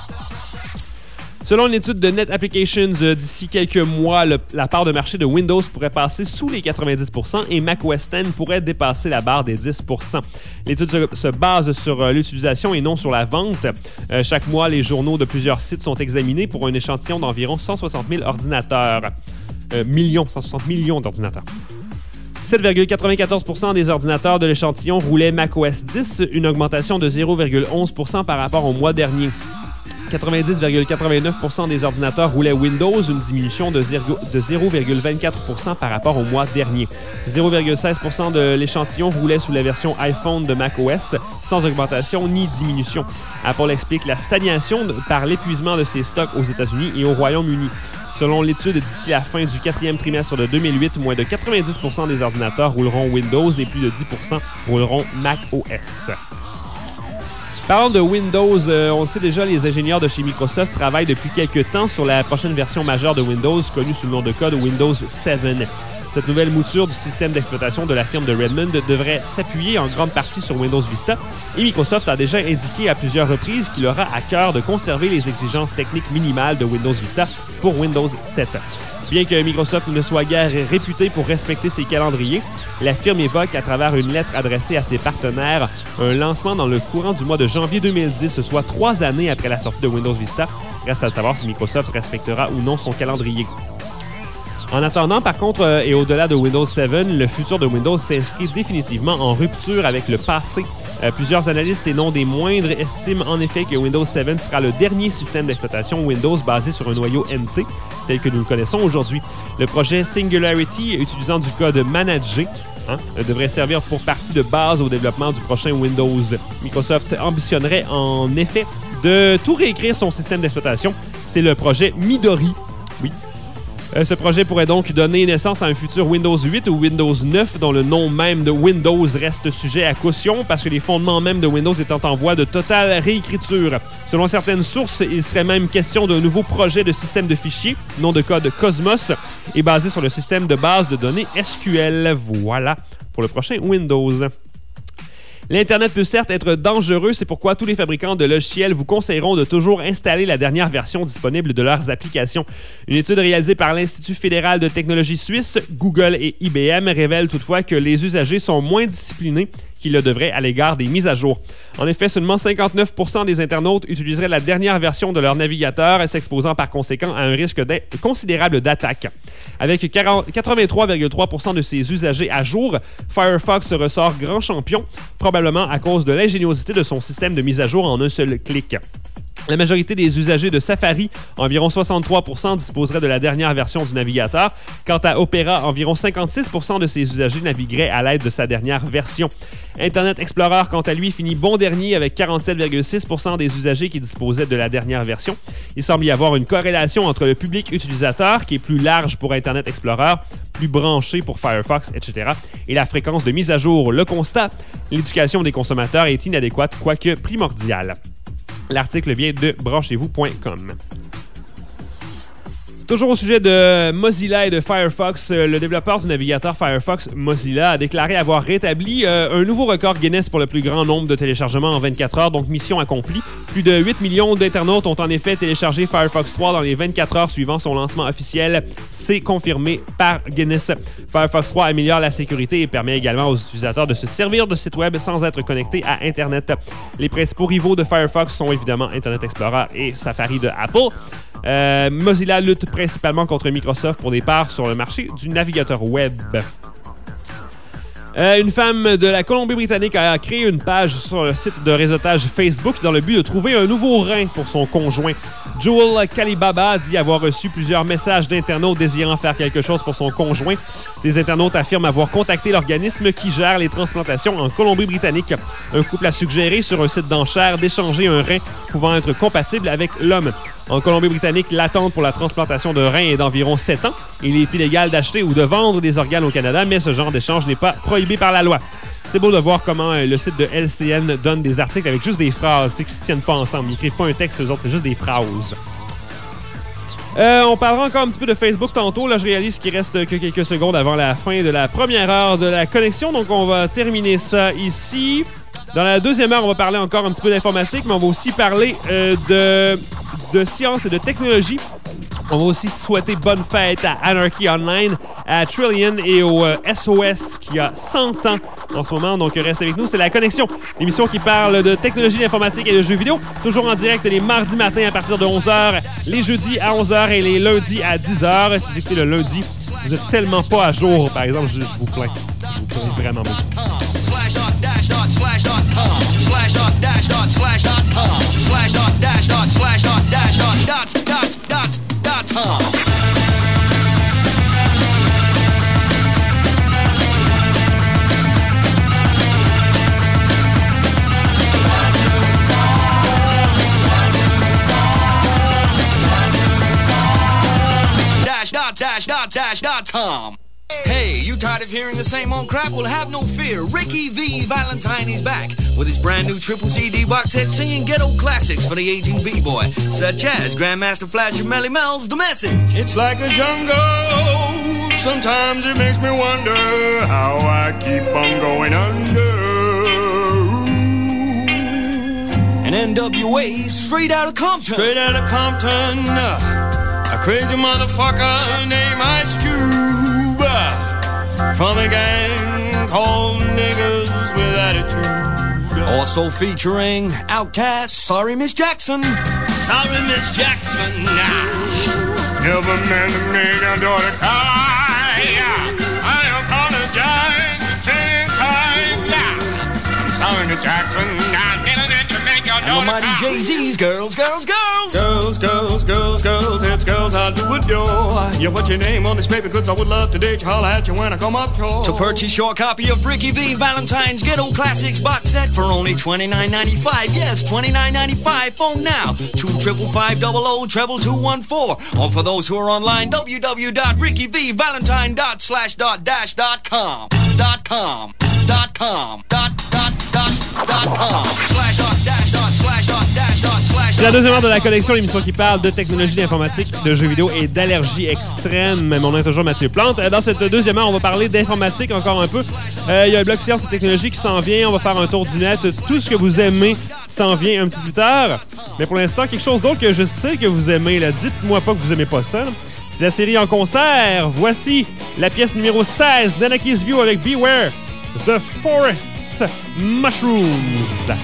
Speaker 1: Selon une étude de Net Applications, euh, d'ici quelques mois, le, la part de marché de Windows pourrait passer sous les quatre-vingt-dix pour cent et macOS dix pourrait dépasser la barre des dix pour cent. L'étude se, se base sur euh, l'utilisation et non sur la vente. Euh, chaque mois, les journaux de plusieurs sites sont examinés pour un échantillon d'environ cent soixante mille ordinateurs. Euh, millions, cent soixante millions d'ordinateurs. sept virgule quatre-vingt-quatorze pour cent des ordinateurs de l'échantillon roulaient macOS dix, une augmentation de zéro virgule onze pour cent par rapport au mois dernier. quatre-vingt-dix virgule quatre-vingt-neuf pour cent des ordinateurs roulaient Windows, une diminution de zéro virgule vingt-quatre pour cent par rapport au mois dernier. zéro virgule seize pour cent de l'échantillon roulait sous la version iPhone de macOS, sans augmentation ni diminution. Apple explique la stagnation par l'épuisement de ses stocks aux États-Unis et au Royaume-Uni. Selon l'étude, d'ici la fin du quatrième trimestre de deux mille huit, moins de quatre-vingt-dix pour cent des ordinateurs rouleront Windows et plus de dix pour cent rouleront macOS. Parlant de Windows, euh, on sait déjà, les ingénieurs de chez Microsoft travaillent depuis quelques temps sur la prochaine version majeure de Windows, connue sous le nom de code Windows sept. Cette nouvelle mouture du système d'exploitation de la firme de Redmond devrait s'appuyer en grande partie sur Windows Vista, et Microsoft a déjà indiqué à plusieurs reprises qu'il aura à cœur de conserver les exigences techniques minimales de Windows Vista pour Windows sept. Bien que Microsoft ne soit guère réputé pour respecter ses calendriers, la firme évoque à travers une lettre adressée à ses partenaires un lancement dans le courant du mois de janvier deux mille dix, soit trois années après la sortie de Windows Vista. Reste à savoir si Microsoft respectera ou non son calendrier. En attendant, par contre, euh, et au-delà de Windows sept, le futur de Windows s'inscrit définitivement en rupture avec le passé. Euh, plusieurs analystes et non des moindres estiment en effet que Windows sept sera le dernier système d'exploitation Windows basé sur un noyau N T, tel que nous le connaissons aujourd'hui. Le projet Singularity, utilisant du code managé, hein, devrait servir pour partie de base au développement du prochain Windows. Microsoft ambitionnerait en effet de tout réécrire son système d'exploitation. C'est le projet Midori. Oui. Euh, ce projet pourrait donc donner naissance à un futur Windows huit ou Windows neuf dont le nom même de Windows reste sujet à caution parce que les fondements même de Windows étant en voie de totale réécriture. Selon certaines sources, il serait même question d'un nouveau projet de système de fichiers, nom de code Cosmos, et basé sur le système de base de données S Q L. Voilà pour le prochain Windows. L'Internet peut certes être dangereux, c'est pourquoi tous les fabricants de logiciels vous conseilleront de toujours installer la dernière version disponible de leurs applications. Une étude réalisée par l'Institut fédéral de technologie suisse, Google et I B M révèle toutefois que les usagers sont moins disciplinés qu'ils le devraient à l'égard des mises à jour. En effet, seulement cinquante-neuf pour cent des internautes utiliseraient la dernière version de leur navigateur, s'exposant par conséquent à un risque considérable d'attaque. Avec quatre-vingt-trois virgule trois pour cent de ses usagers à jour, Firefox ressort grand champion, probablement à cause de l'ingéniosité de son système de mise à jour en un seul clic. La majorité des usagers de Safari, environ soixante-trois pour cent, disposeraient de la dernière version du navigateur. Quant à Opera, environ cinquante-six pour cent de ses usagers navigueraient à l'aide de sa dernière version. Internet Explorer, quant à lui, finit bon dernier avec quarante-sept virgule six pour cent des usagers qui disposaient de la dernière version. Il semble y avoir une corrélation entre le public utilisateur, qui est plus large pour Internet Explorer, plus branché pour Firefox, et cetera, et la fréquence de mise à jour. Le constat, l'éducation des consommateurs est inadéquate, quoique primordiale. L'article vient de branchez-vous point com. Toujours au sujet de Mozilla et de Firefox, le développeur du navigateur Firefox, Mozilla, a déclaré avoir rétabli euh, un nouveau record Guinness pour le plus grand nombre de téléchargements en vingt-quatre heures, donc mission accomplie. Plus de huit millions d'internautes ont en effet téléchargé Firefox trois dans les vingt-quatre heures suivant son lancement officiel. C'est confirmé par Guinness. Firefox trois améliore la sécurité et permet également aux utilisateurs de se servir de sites web sans être connectés à Internet. Les principaux rivaux de Firefox sont évidemment Internet Explorer et Safari de Apple. Euh, Mozilla lutte principalement contre Microsoft pour des parts sur le marché du navigateur web. Euh, une femme de la Colombie-Britannique a créé une page sur le site de réseautage Facebook dans le but de trouver un nouveau rein pour son conjoint. Joel Kalibaba dit avoir reçu plusieurs messages d'internautes désirant faire quelque chose pour son conjoint. Des internautes affirment avoir contacté l'organisme qui gère les transplantations en Colombie-Britannique. Un couple a suggéré sur un site d'enchères d'échanger un rein pouvant être compatible avec l'homme. En Colombie-Britannique, l'attente pour la transplantation de rein est d'environ sept ans. Il est illégal d'acheter ou de vendre des organes au Canada, mais ce genre d'échange n'est pas prohibé par la loi. C'est beau de voir comment euh, le site de L C N donne des articles avec juste des phrases qui ne se tiennent pas ensemble. Ils n'écrivent pas un texte, eux autres, c'est juste des phrases. Euh, on parlera encore un petit peu de Facebook tantôt. Là, je réalise qu'il reste que quelques secondes avant la fin de la première heure de la connexion. Donc, on va terminer ça ici. Dans la deuxième heure, on va parler encore un petit peu d'informatique, mais on va aussi parler euh, de, de science et de technologie. On va aussi souhaiter bonne fête à Anarchy Online, à Trillion et au euh, S O S qui a cent ans en ce moment. Donc, reste avec nous. C'est La Connexion, l'émission qui parle de technologie, d'informatique et de jeux vidéo. Toujours en direct les mardis matins à partir de onze heures, les jeudis à onze heures et les lundis à dix heures. Si vous écoutez le lundi, vous êtes tellement pas à jour, par exemple, je, je vous plains. Je vous plains vraiment beaucoup.
Speaker 7: Slash dot dash dot slash dot com slash dot dash dot slash dot com slash dot dash dot slash dot com. Hey, you tired of hearing the same old crap? Well, have no fear. Ricky V. Valentine is back with his brand new triple C D box set singing ghetto classics for the aging B-boy, such as Grandmaster Flash and Melly Mel's The Message.
Speaker 8: It's like a jungle. Sometimes it makes me wonder how I keep on going under.
Speaker 7: And N W A straight out of Compton.
Speaker 8: Straight out of Compton. A crazy motherfucker named Ice Cube. From a gang called Niggas with Attitude.
Speaker 7: Also featuring Outkast, Sorry Miss Jackson.
Speaker 8: Sorry Miss Jackson. Never meant to make your daughter cry. I apologize ten times. I'm sorry Miss Jackson. I never meant to make your
Speaker 7: And
Speaker 8: daughter
Speaker 7: the mighty
Speaker 8: cry.
Speaker 7: Jay-Z's Girls, Girls, Girls.
Speaker 8: Girls, girls, girls, girls, it's girls I do adore. Yeah, what's your name on this paper? Cause I would love to date you, holler at you when I come up short.
Speaker 7: To purchase your copy of Ricky V. Valentine's Ghetto Classics box set for only twenty-nine ninety-five. Yes, twenty-nine ninety-five. Phone now. two five five five zero zero treble two one four. Or for those who are online, w w w dot ricky v valentine dot slash dot dash dot com. Dot com. Dot com. Dot dot dot dot com. Slash dot dash dot slash dot dash dot slash.
Speaker 1: C'est la deuxième heure de la collection, l'émission qui parle de technologie, d'informatique, de jeux vidéo et d'allergies extrêmes. Mon nom est toujours Mathieu Plante. Dans cette deuxième heure, on va parler d'informatique encore un peu. Euh, il y a un blog sciences et technologies qui s'en vient. On va faire un tour du net. Tout ce que vous aimez s'en vient un petit peu plus tard. Mais pour l'instant, quelque chose d'autre que je sais que vous aimez. Là. Dites-moi pas que vous aimez pas ça. Là. C'est la série en concert. Voici la pièce numéro seize d'Anarchy's View avec Beware, The Forest's Mushrooms.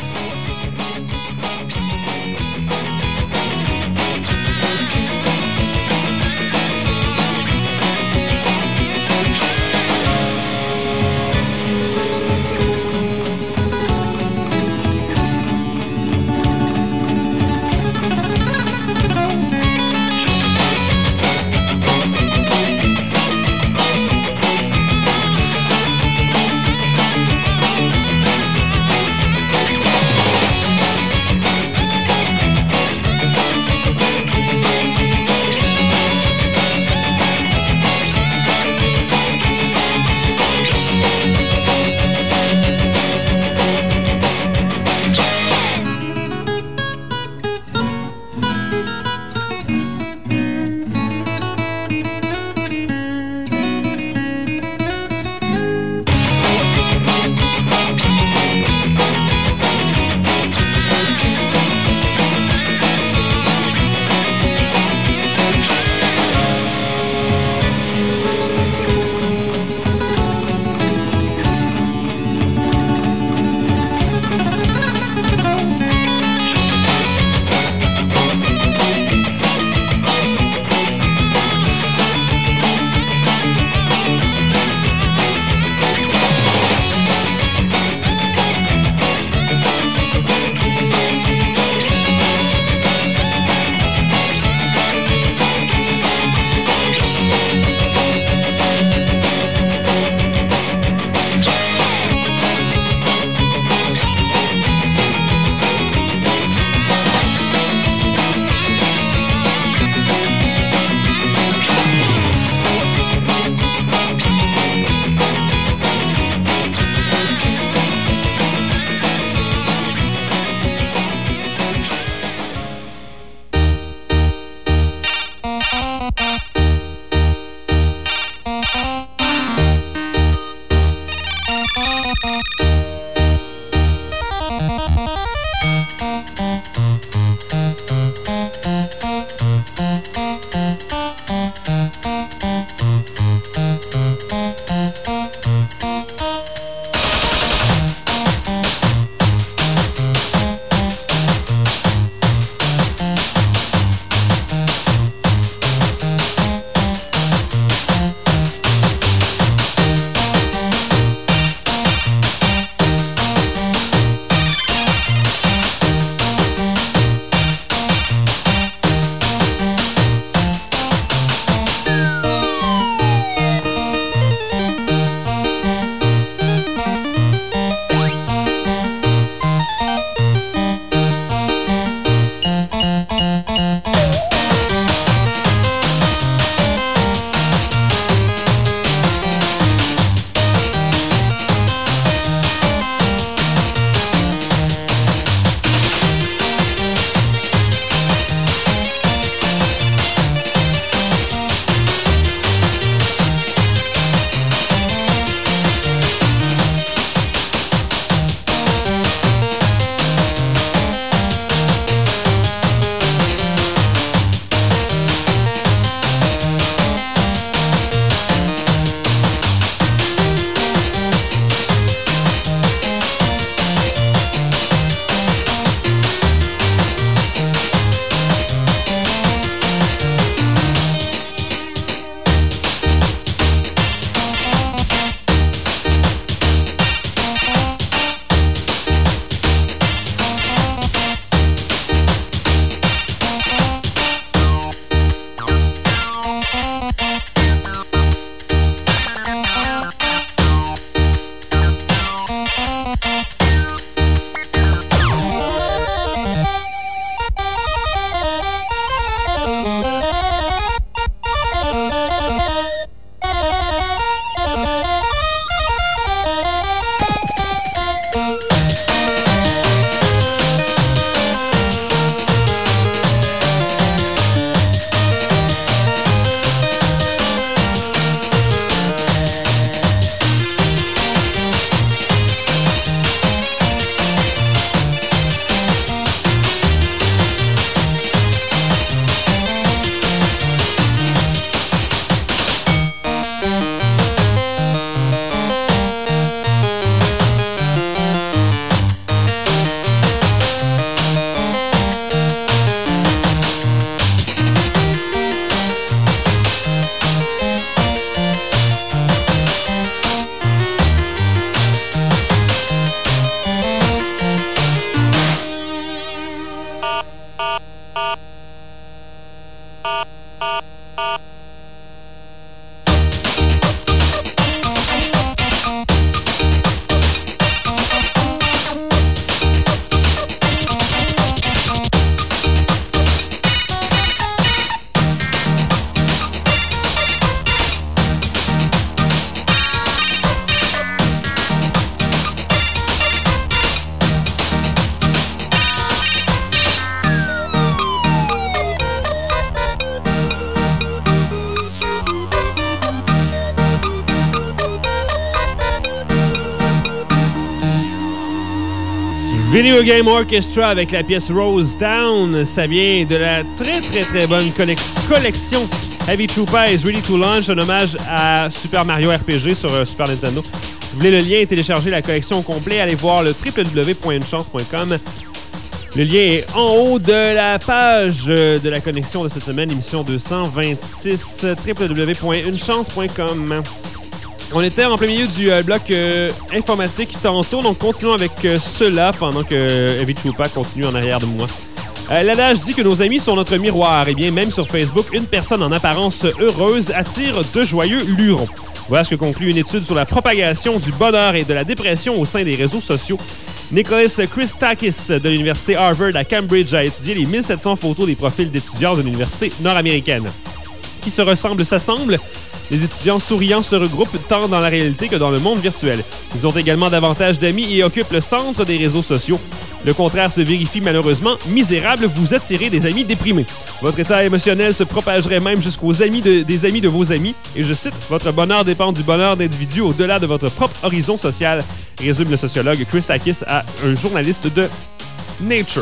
Speaker 1: Video Game Orchestra avec la pièce Rose Down, ça vient de la très très très bonne collection Heavy Troopa is Ready to Launch, un hommage à Super Mario R P G sur euh, Super Nintendo. Si vous voulez le lien et télécharger la collection au complet, allez voir le w w w point une chance point com. Le lien est en haut de la page de la connexion de cette semaine, émission deux cent vingt-six, w w w point une chance point com. On était en plein milieu du euh, bloc euh, informatique tantôt, donc continuons avec euh, cela pendant que euh, Heavy Troopa continue en arrière de moi. Euh, L'adage dit que nos amis sont notre miroir. Et bien, même sur Facebook, une personne en apparence heureuse attire de joyeux lurons. Voilà ce que conclut une étude sur la propagation du bonheur et de la dépression au sein des réseaux sociaux. Nicholas Christakis de l'université Harvard à Cambridge a étudié les mille sept cents photos des profils d'étudiants de l'université nord-américaine. Qui se ressemblent s'assemblent. Les étudiants souriants se regroupent tant dans la réalité que dans le monde virtuel. Ils ont également davantage d'amis et occupent le centre des réseaux sociaux. Le contraire se vérifie malheureusement. Misérable, vous attirez des amis déprimés. Votre état émotionnel se propagerait même jusqu'aux amis de, des amis de vos amis. Et je cite, « Votre bonheur dépend du bonheur d'individus au-delà de votre propre horizon social », résume le sociologue Christakis à un journaliste de Nature.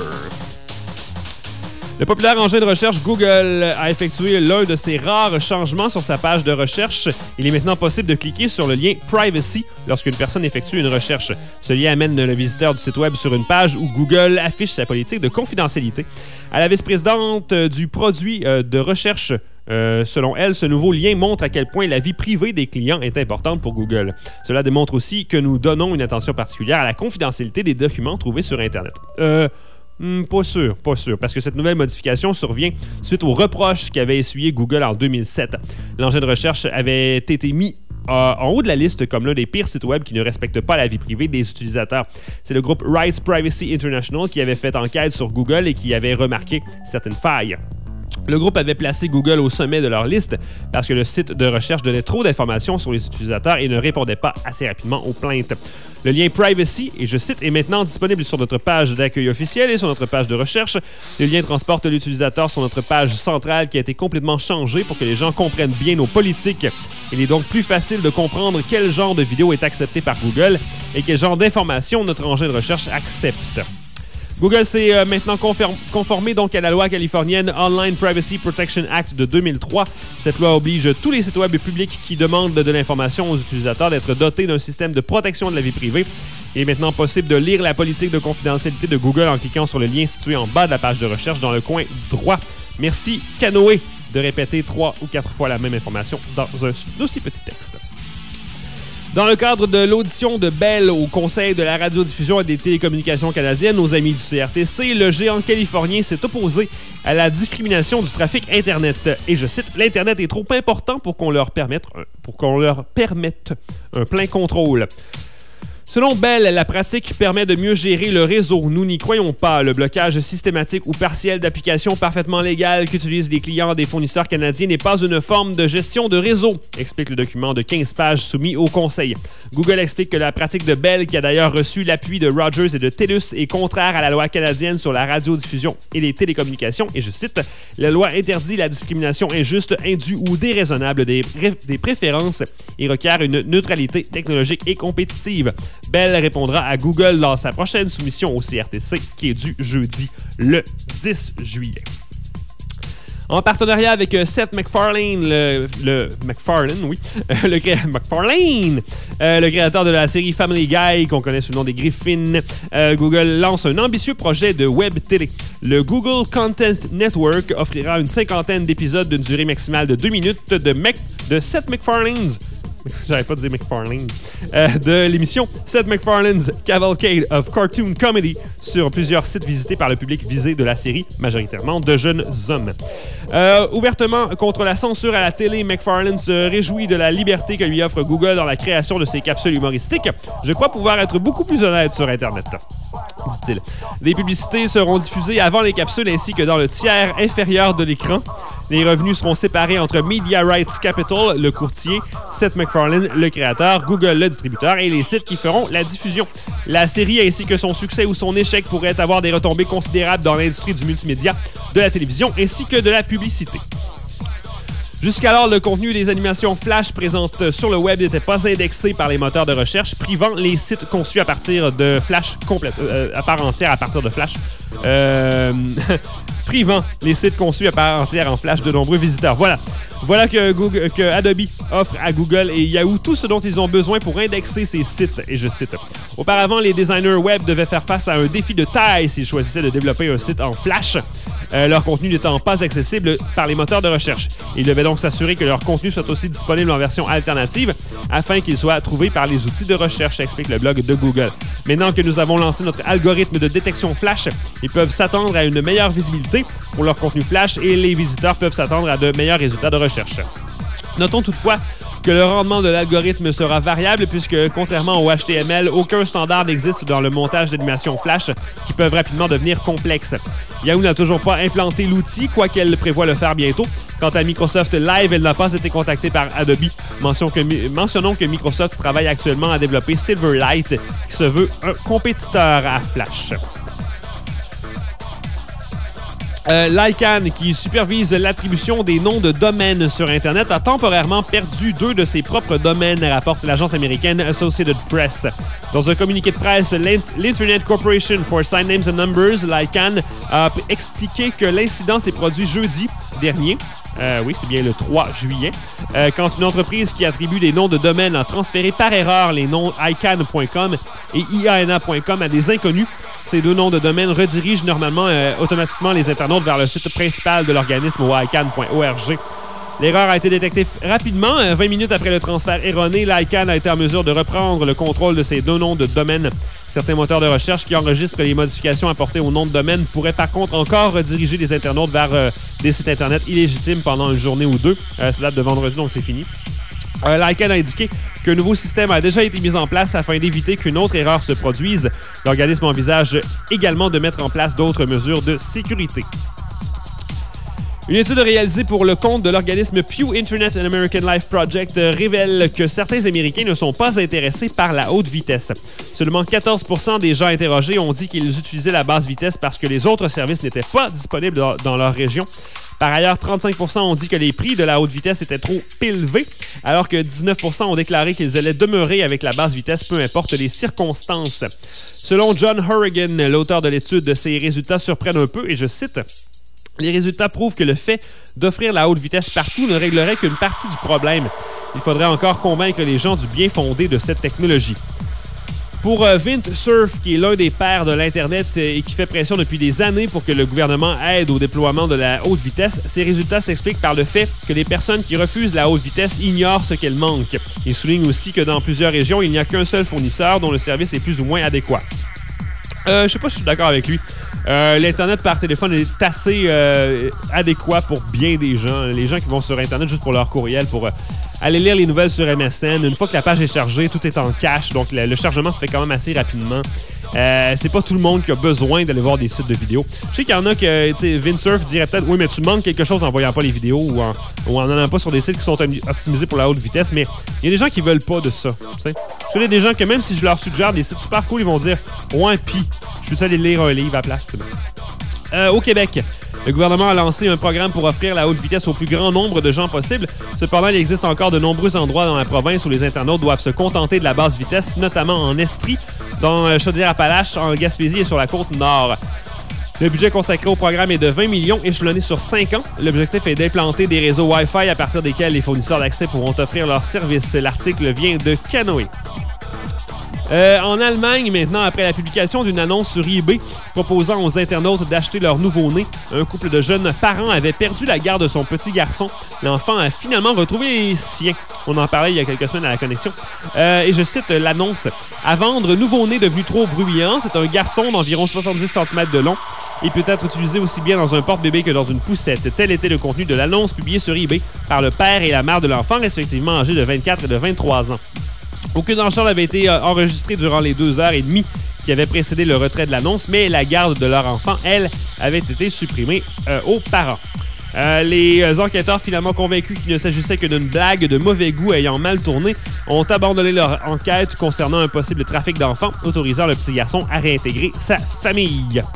Speaker 1: Le populaire engin de recherche Google a effectué l'un de ses rares changements sur sa page de recherche. Il est maintenant possible de cliquer sur le lien « Privacy » lorsqu'une personne effectue une recherche. Ce lien amène le visiteur du site web sur une page où Google affiche sa politique de confidentialité. À la vice-présidente du produit de recherche, Euh, selon elle, ce nouveau lien montre à quel point la vie privée des clients est importante pour Google. Cela démontre aussi que nous donnons une attention particulière à la confidentialité des documents trouvés sur Internet. Euh... Hmm, pas sûr, pas sûr, parce que cette nouvelle modification survient suite aux reproches qu'avait essuyé Google en deux mille sept. L'engin de recherche avait été mis euh, en haut de la liste comme l'un des pires sites web qui ne respectent pas la vie privée des utilisateurs. C'est le groupe Rights Privacy International qui avait fait enquête sur Google et qui avait remarqué certaines failles. Le groupe avait placé Google au sommet de leur liste parce que le site de recherche donnait trop d'informations sur les utilisateurs et ne répondait pas assez rapidement aux plaintes. Le lien Privacy, et je cite, est maintenant disponible sur notre page d'accueil officiel et sur notre page de recherche. Le lien transporte l'utilisateur sur notre page centrale qui a été complètement changée pour que les gens comprennent bien nos politiques. Il est donc plus facile de comprendre quel genre de vidéo est accepté par Google et quel genre d'informations notre engin de recherche accepte. Google s'est euh, maintenant conform- conformé donc à la loi californienne Online Privacy Protection Act de deux mille trois. Cette loi oblige tous les sites web publics qui demandent de l'information aux utilisateurs d'être dotés d'un système de protection de la vie privée. Il est maintenant possible de lire la politique de confidentialité de Google en cliquant sur le lien situé en bas de la page de recherche dans le coin droit. Merci, Canoë, de répéter trois ou quatre fois la même information dans un aussi petit texte. Dans le cadre de l'audition de Bell au Conseil de la radiodiffusion et des télécommunications canadiennes, nos amis du C R T C, le géant californien s'est opposé à la discrimination du trafic Internet. Et je cite, « L'Internet est trop important pour qu'on leur permette, pour qu'on leur permette un plein contrôle. » Selon Bell, la pratique permet de mieux gérer le réseau. Nous n'y croyons pas. Le blocage systématique ou partiel d'applications parfaitement légales qu'utilisent les clients des fournisseurs canadiens n'est pas une forme de gestion de réseau, explique le document de quinze pages soumis au Conseil. Google explique que la pratique de Bell, qui a d'ailleurs reçu l'appui de Rogers et de TELUS, est contraire à la loi canadienne sur la radiodiffusion et les télécommunications. Et je cite, « La loi interdit la discrimination injuste, indue ou déraisonnable des, ré- des préférences et requiert une neutralité technologique et compétitive. » Bell répondra à Google dans sa prochaine soumission au C R T C qui est due jeudi le dix juillet. En partenariat avec euh, Seth MacFarlane, le, le MacFarlane, oui, euh, le cré- MacFarlane, euh, le créateur de la série Family Guy, qu'on connaît sous le nom des Griffins, euh, Google lance un ambitieux projet de web télé. Le Google Content Network offrira une cinquantaine d'épisodes d'une durée maximale de deux minutes de, Mac, de Seth MacFarlane. J'avais pas dit MacFarlane. Euh, de l'émission Seth MacFarlane's Cavalcade of Cartoon Comedy sur plusieurs sites visités par le public visé de la série, majoritairement de jeunes hommes. Euh, ouvertement contre la censure à la télé, MacFarlane se réjouit de la liberté que lui offre Google dans la création de ses capsules humoristiques. Je crois pouvoir être beaucoup plus honnête sur Internet, dit-il. Les publicités seront diffusées avant les capsules ainsi que dans le tiers inférieur de l'écran. Les revenus seront séparés entre Media Rights Capital, le courtier, Seth MacFarlane, le créateur, Google, le distributeur, et les sites qui feront la diffusion. La série ainsi que son succès ou son échec pourraient avoir des retombées considérables dans l'industrie du multimédia, de la télévision ainsi que de la publicité. Jusqu'alors, le contenu des animations Flash présentes sur le web n'était pas indexé par les moteurs de recherche, privant les sites conçus à partir de Flash complète, euh, à part entière à partir de Flash. Euh, privant les sites conçus à part entière en Flash de nombreux visiteurs. Voilà. Voilà que, Google, que Adobe offre à Google et Yahoo tout ce dont ils ont besoin pour indexer ces sites, et je cite. Auparavant, les designers web devaient faire face à un défi de taille s'ils choisissaient de développer un site en Flash, euh, leur contenu n'étant pas accessible par les moteurs de recherche. Ils devaient donc s'assurer que leur contenu soit aussi disponible en version alternative afin qu'il soit trouvé par les outils de recherche, explique le blog de Google. Maintenant que nous avons lancé notre algorithme de détection Flash, ils peuvent s'attendre à une meilleure visibilité pour leur contenu Flash et les visiteurs peuvent s'attendre à de meilleurs résultats de recherche. Notons toutefois que le rendement de l'algorithme sera variable puisque, contrairement au H T M L, aucun standard n'existe dans le montage d'animations Flash qui peuvent rapidement devenir complexes. Yahoo n'a toujours pas implanté l'outil, quoiqu'elle prévoit le faire bientôt. Quant à Microsoft Live, elle n'a pas été contactée par Adobe. Mention que, mentionnons que Microsoft travaille actuellement à développer Silverlight, qui se veut un compétiteur à Flash. Euh, Lycan, qui supervise l'attribution des noms de domaines sur Internet, a temporairement perdu deux de ses propres domaines, rapporte l'agence américaine Associated Press. Dans un communiqué de presse, l'Internet Corporation for Sign Names and Numbers, Lycan, a expliqué que l'incident s'est produit jeudi dernier. Euh, oui, c'est bien le trois juillet, euh, quand une entreprise qui attribue des noms de domaine a transféré par erreur les noms i can point com et i a n a point com à des inconnus. Ces deux noms de domaine redirigent normalement euh, automatiquement les internautes vers le site principal de l'organisme au i can point org. L'erreur a été détectée rapidement. vingt minutes après le transfert erroné, l'I CANN a été en mesure de reprendre le contrôle de ces deux noms de domaine. Certains moteurs de recherche qui enregistrent les modifications apportées au nom de domaine pourraient par contre encore rediriger les internautes vers euh, des sites Internet illégitimes pendant une journée ou deux. Euh, ça date de vendredi, donc c'est fini. Euh, L'I CANN a indiqué qu'un nouveau système a déjà été mis en place afin d'éviter qu'une autre erreur se produise. L'organisme envisage également de mettre en place d'autres mesures de sécurité. Une étude réalisée pour le compte de l'organisme Pew Internet and American Life Project révèle que certains Américains ne sont pas intéressés par la haute vitesse. Seulement quatorze pour cent des gens interrogés ont dit qu'ils utilisaient la basse vitesse parce que les autres services n'étaient pas disponibles dans, dans leur région. Par ailleurs, trente-cinq pour cent ont dit que les prix de la haute vitesse étaient trop élevés, alors que dix-neuf pour cent ont déclaré qu'ils allaient demeurer avec la basse vitesse, peu importe les circonstances. Selon John Horrigan, l'auteur de l'étude, ces résultats surprennent un peu, et je cite... Les résultats prouvent que le fait d'offrir la haute vitesse partout ne réglerait qu'une partie du problème. Il faudrait encore convaincre les gens du bien fondé de cette technologie. Pour euh, Vint-Cerf, qui est l'un des pères de l'Internet et qui fait pression depuis des années pour que le gouvernement aide au déploiement de la haute vitesse, ces résultats s'expliquent par le fait que les personnes qui refusent la haute vitesse ignorent ce qu'elle manque. Il souligne aussi que dans plusieurs régions, il n'y a qu'un seul fournisseur dont le service est plus ou moins adéquat. Euh, je sais pas si je suis d'accord avec lui. Euh, L'Internet par téléphone est assez euh, adéquat pour bien des gens. Les gens qui vont sur Internet juste pour leur courriel, pour euh, aller lire les nouvelles sur M S N. Une fois que la page est chargée, tout est en cache, donc le, le chargement se fait quand même assez rapidement. Euh, c'est pas tout le monde qui a besoin d'aller voir des sites de vidéos. Je sais qu'il y en a que, tu sais, Vint-Cerf dirait peut-être, oui, mais tu manques quelque chose en voyant pas les vidéos ou en, ou en allant pas sur des sites qui sont optimisés pour la haute vitesse, mais il y a des gens qui veulent pas de ça, tu sais. Je connais des gens que même si je leur suggère des sites super cool, ils vont dire, ouais, pis, je vais aller lire un livre à la place, tu sais. Euh, au Québec, le gouvernement a lancé un programme pour offrir la haute vitesse au plus grand nombre de gens possible. Cependant, il existe encore de nombreux endroits dans la province où les internautes doivent se contenter de la basse vitesse, notamment en Estrie, dans Chaudière-Appalaches, en Gaspésie et sur la côte nord. Le budget consacré au programme est de vingt millions échelonnés sur cinq ans. L'objectif est d'implanter des réseaux Wi-Fi à partir desquels les fournisseurs d'accès pourront offrir leurs services. L'article vient de Canoë. Euh, en Allemagne, maintenant, après la publication d'une annonce sur eBay proposant aux internautes d'acheter leur nouveau-né, un couple de jeunes parents avait perdu la garde de son petit garçon. L'enfant a finalement retrouvé les siens. On en parlait il y a quelques semaines à la connexion. Euh, et je cite l'annonce. À vendre, nouveau-né devenu trop bruyant. C'est un garçon d'environ soixante-dix centimètres de long. Il peut être utilisé aussi bien dans un porte-bébé que dans une poussette. Tel était le contenu de l'annonce publiée sur eBay par le père et la mère de l'enfant, respectivement âgés de vingt-quatre et de vingt-trois ans. Aucune enchère n'avait été euh, enregistrée durant les deux heures et demie qui avaient précédé le retrait de l'annonce, mais la garde de leur enfant, elle, avait été supprimée euh, aux parents. Euh, les euh, enquêteurs, finalement convaincus qu'il ne s'agissait que d'une blague de mauvais goût ayant mal tourné, ont abandonné leur enquête concernant un possible trafic d'enfants, autorisant le petit garçon à réintégrer sa famille.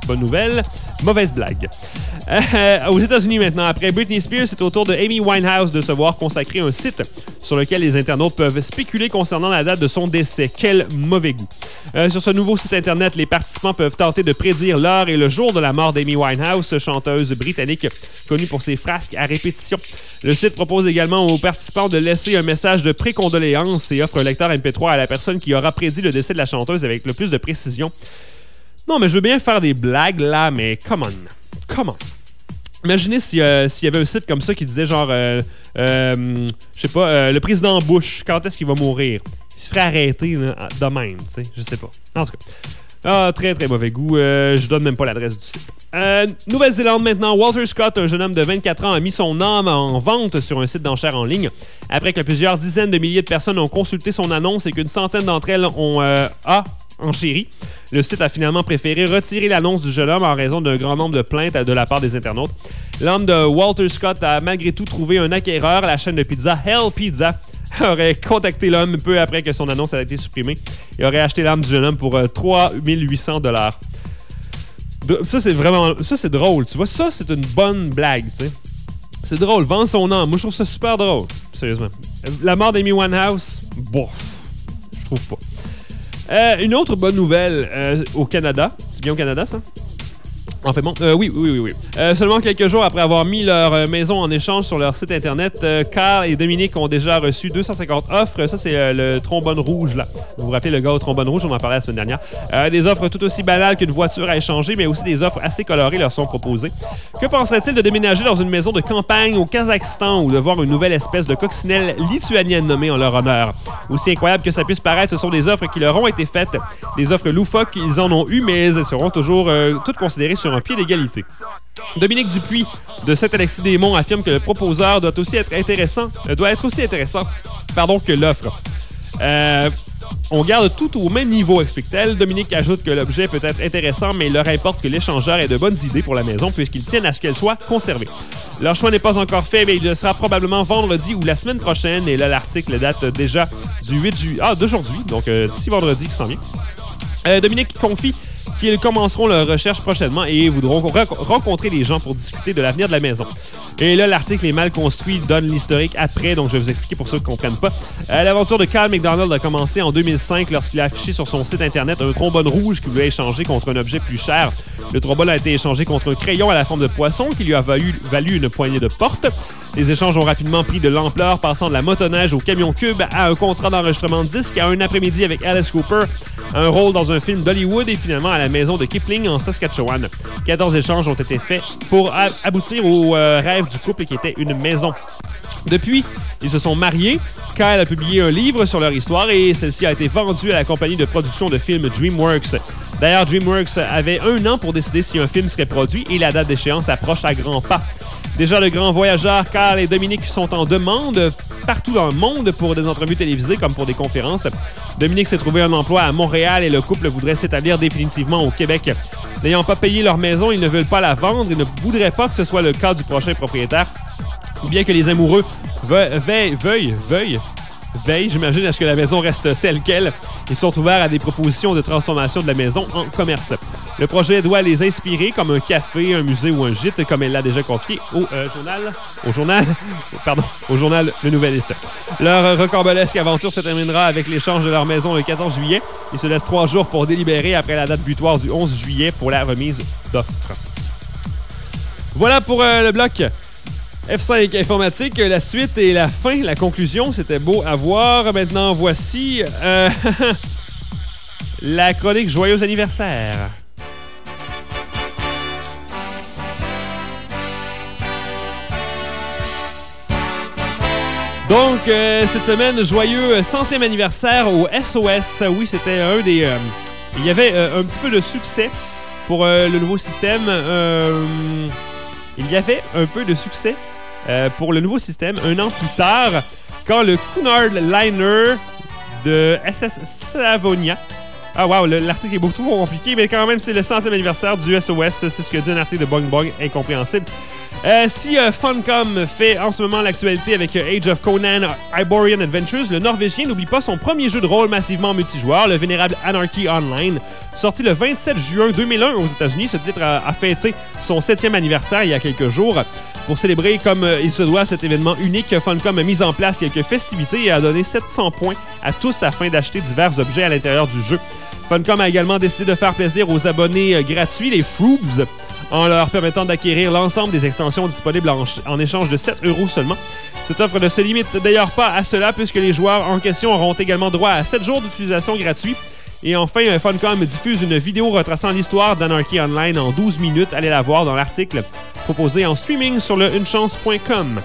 Speaker 1: bonne nouvelle. Mauvaise blague. Euh, aux États-Unis maintenant, après Britney Spears, c'est au tour de Amy Winehouse de se voir consacrer un site sur lequel les internautes peuvent spéculer concernant la date de son décès. Quel mauvais goût. Euh, sur ce nouveau site Internet, les participants peuvent tenter de prédire l'heure et le jour de la mort d'Amy Winehouse, chanteuse britannique connue pour ses frasques à répétition. Le site propose également aux participants de laisser un message de pré-condoléances et offre un lecteur M P trois à la personne qui aura prédit le décès de la chanteuse avec le plus de précision. Non, mais je veux bien faire des blagues là, mais come on. Come on. Imaginez s'il euh, s'il y avait un site comme ça qui disait genre, euh, euh, je sais pas, euh, le président Bush, quand est-ce qu'il va mourir? Il se ferait arrêter là, de même, tu sais, je sais pas. En tout cas. Ah, très très mauvais goût. Euh, je donne même pas l'adresse du site. Euh, Nouvelle-Zélande maintenant. Walter Scott, un jeune homme de vingt-quatre ans, a mis son âme en vente sur un site d'enchères en ligne. Après que plusieurs dizaines de milliers de personnes ont consulté son annonce et qu'une centaine d'entre elles ont euh, a enchéri, le site a finalement préféré retirer l'annonce du jeune homme en raison d'un grand nombre de plaintes de la part des internautes. L'homme de Walter Scott a malgré tout trouvé un acquéreur. La chaîne de pizza Hell Pizza aurait contacté l'homme peu après que son annonce a été supprimée et aurait acheté l'âme du jeune homme pour euh, trois mille huit cents dollars. Ça, c'est vraiment... Ça, c'est drôle. Tu vois, ça, c'est une bonne blague, tu sais. C'est drôle. Vendre son âme. Moi, je trouve ça super drôle. Sérieusement. La mort d'Amy Winehouse, bof. Je trouve pas. Euh, une autre bonne nouvelle euh, au Canada. C'est bien au Canada, ça? En fait, bon, euh, oui, oui, oui, oui. Euh, seulement quelques jours après avoir mis leur euh, maison en échange sur leur site Internet, euh, Carl et Dominique ont déjà reçu deux cent cinquante offres. Ça, c'est euh, le trombone rouge, là. Vous vous rappelez le gars au trombone rouge? On en parlait la semaine dernière. Euh, des offres tout aussi banales qu'une voiture à échanger, mais aussi des offres assez colorées leur sont proposées. Que penserait-il de déménager dans une maison de campagne au Kazakhstan ou de voir une nouvelle espèce de coccinelle lituanienne nommée en leur honneur? Aussi incroyable que ça puisse paraître, ce sont des offres qui leur ont été faites. Des offres loufoques, ils en ont eu, mais elles seront toujours euh, toutes considérées sur un pied d'égalité. Dominique Dupuis de Saint-Alexis-des-Monts affirme que le proposeur doit aussi être intéressant, euh, doit être aussi intéressant, pardon, que l'offre. Euh, on garde tout au même niveau, explique-t-elle. Dominique ajoute que l'objet peut être intéressant, mais il leur importe que l'échangeur ait de bonnes idées pour la maison puisqu'ils tiennent à ce qu'elle soit conservée. Leur choix n'est pas encore fait, mais il le sera probablement vendredi ou la semaine prochaine. Et là, l'article date déjà du huit juillet, ah, d'aujourd'hui, donc euh, d'ici vendredi qui s'en vient. Euh, Dominique confie qu'ils commenceront leur recherche prochainement et voudront re- rencontrer les gens pour discuter de l'avenir de la maison. Et là, l'article est mal construit, donne l'historique après, donc je vais vous expliquer pour ceux qui ne comprennent pas. Euh, l'aventure de Carl McDonald a commencé en deux mille cinq lorsqu'il a affiché sur son site Internet un trombone rouge qu'il voulait échanger contre un objet plus cher. Le trombone a été échangé contre un crayon à la forme de poisson qui lui a valu, valu une poignée de porte. Les échanges ont rapidement pris de l'ampleur, passant de la motoneige au camion cube à un contrat d'enregistrement de disque, à un après-midi avec Alice Cooper, un rôle dans un film d'Hollywood et finalement à la maison de Kipling en Saskatchewan. quatorze échanges ont été faits pour a- aboutir au euh, rêve du couple qui était une maison. Depuis, ils se sont mariés. Kyle a publié un livre sur leur histoire et celle-ci a été vendue à la compagnie de production de films DreamWorks. D'ailleurs, DreamWorks avait un an pour décider si un film serait produit et la date d'échéance approche à grands pas. Déjà, le grand voyageur Carl et Dominique sont en demande partout dans le monde pour des entrevues télévisées comme pour des conférences. Dominique s'est trouvé un emploi à Montréal et le couple voudrait s'établir définitivement au Québec. N'ayant pas payé leur maison, ils ne veulent pas la vendre et ne voudraient pas que ce soit le cas du prochain propriétaire. Ou bien que les amoureux veuillent, veuillent, veuillent, veuillent, veillent, j'imagine, à ce que la maison reste telle qu'elle. Ils sont ouverts à des propositions de transformation de la maison en commerce. Le projet doit les inspirer comme un café, un musée ou un gîte, comme elle l'a déjà confié au euh, journal, au journal, pardon, au journal Le Nouvelliste. Leur rocambolesque aventure se terminera avec l'échange de leur maison le quatorze juillet. Ils se laissent trois jours pour délibérer après la date butoir du onze juillet pour la remise d'offres. Voilà pour euh, le bloc F cinq informatique, la suite et la fin, la conclusion, c'était beau à voir. Maintenant, voici euh, la chronique Joyeux anniversaire. Donc, euh, cette semaine, joyeux centième anniversaire au S O S. Oui, c'était un des... Euh, il y avait euh, un petit peu de succès pour euh, le nouveau système. Euh, il y avait un peu de succès Euh, pour le nouveau système, un an plus tard, quand le Cunard Liner de S S Slavonia... Ah wow, le, l'article est beaucoup trop compliqué, mais quand même, c'est le centième anniversaire du S O S. C'est ce que dit un article de Boing Boing, incompréhensible. Euh, si euh, Funcom fait en ce moment l'actualité avec euh, Age of Conan Iborian Adventures, le Norvégien n'oublie pas son premier jeu de rôle massivement multijoueur, le vénérable Anarchy Online. Sorti le vingt-sept juin deux mille un aux États-Unis, ce titre a, a fêté son septième anniversaire il y a quelques jours. Pour célébrer comme euh, il se doit cet événement unique, Funcom a mis en place quelques festivités et a donné sept cents points à tous afin d'acheter divers objets à l'intérieur du jeu. Funcom a également décidé de faire plaisir aux abonnés euh, gratuits, les Froobs, en leur permettant d'acquérir l'ensemble des extensions disponibles en, en échange de sept euros seulement. Cette offre ne se limite d'ailleurs pas à cela, puisque les joueurs en question auront également droit à sept jours d'utilisation gratuits. Et enfin, Funcom diffuse une vidéo retraçant l'histoire d'Anarchy Online en douze minutes. Allez la voir dans l'article proposé en streaming sur le une chance point com.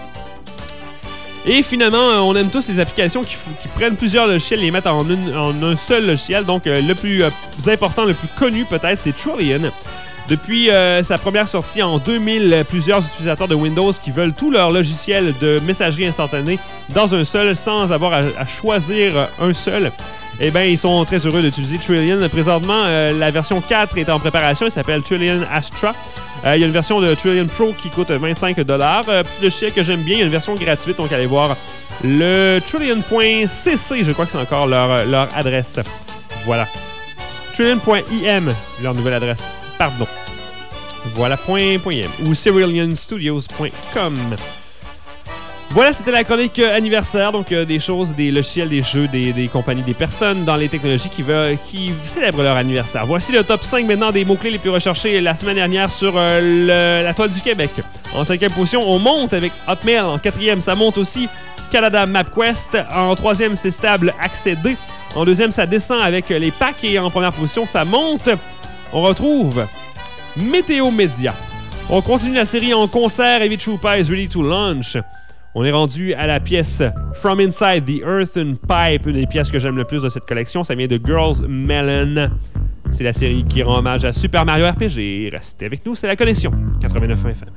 Speaker 1: Et finalement, on aime tous les applications qui, qui prennent plusieurs logiciels et les mettent en, une, en un seul logiciel. Donc, le plus euh, important, le plus connu peut-être, c'est Trillian. Depuis euh, sa première sortie en deux mille, plusieurs utilisateurs de Windows qui veulent tout leur logiciel de messagerie instantanée dans un seul sans avoir à, à choisir un seul, eh bien, ils sont très heureux d'utiliser Trillian. Présentement, euh, la version quatre est en préparation. Elle s'appelle Trillian Astra. Euh, il y a une version de Trillian Pro qui coûte vingt-cinq dollars. Euh, petit logiciel que j'aime bien. Il y a une version gratuite, donc allez voir le Trillian point c c. Je crois que c'est encore leur, leur adresse. Voilà. Trillian point i m, leur nouvelle adresse. Pardon. Voilà, point, point .im ou cerulean studios point com. Voilà, c'était la chronique euh, anniversaire, donc euh, des choses, des logiciels, des jeux, des, des compagnies, des personnes dans les technologies qui, veulent, qui célèbrent leur anniversaire. Voici le top cinq maintenant des mots-clés les plus recherchés la semaine dernière sur euh, le, la toile du Québec. En cinquième position, on monte avec Hotmail. En quatrième, ça monte aussi Canada MapQuest. En troisième, c'est stable Accéder. En deuxième, ça descend avec les packs. Et en première position, ça monte. On retrouve Météo Média. On continue la série en concert. Heavy Troopa is ready to launch. On est rendu à la pièce From Inside the Earthen Pipe, une des pièces que j'aime le plus de cette collection. Ça vient de Girls Melon. C'est la série qui rend hommage à Super Mario R P G. Restez avec nous, c'est la connexion. quatre-vingt-neuf F M.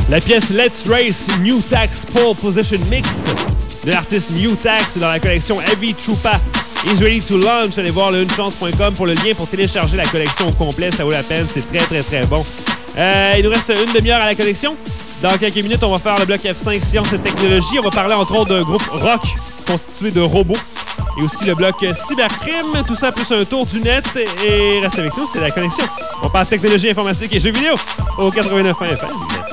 Speaker 1: La pièce Let's Race New Tax Pole Position Mix de l'artiste New Tax dans la collection Heavy Troupa is Ready to Launch. Allez voir le une chance point com pour le lien pour télécharger la collection au complet. Ça vaut la peine. C'est très, très, très bon. Euh, il nous reste une demi-heure à la collection. Dans quelques minutes, on va faire le bloc F cinq Sciences et Technologies. On va parler entre autres d'un groupe rock constitué de robots. Et aussi le bloc Cybercrime. Tout ça plus un tour du net. Et restez avec nous, c'est la connexion. On parle technologie, informatique et jeux vidéo au quatre-vingt-neuf F M.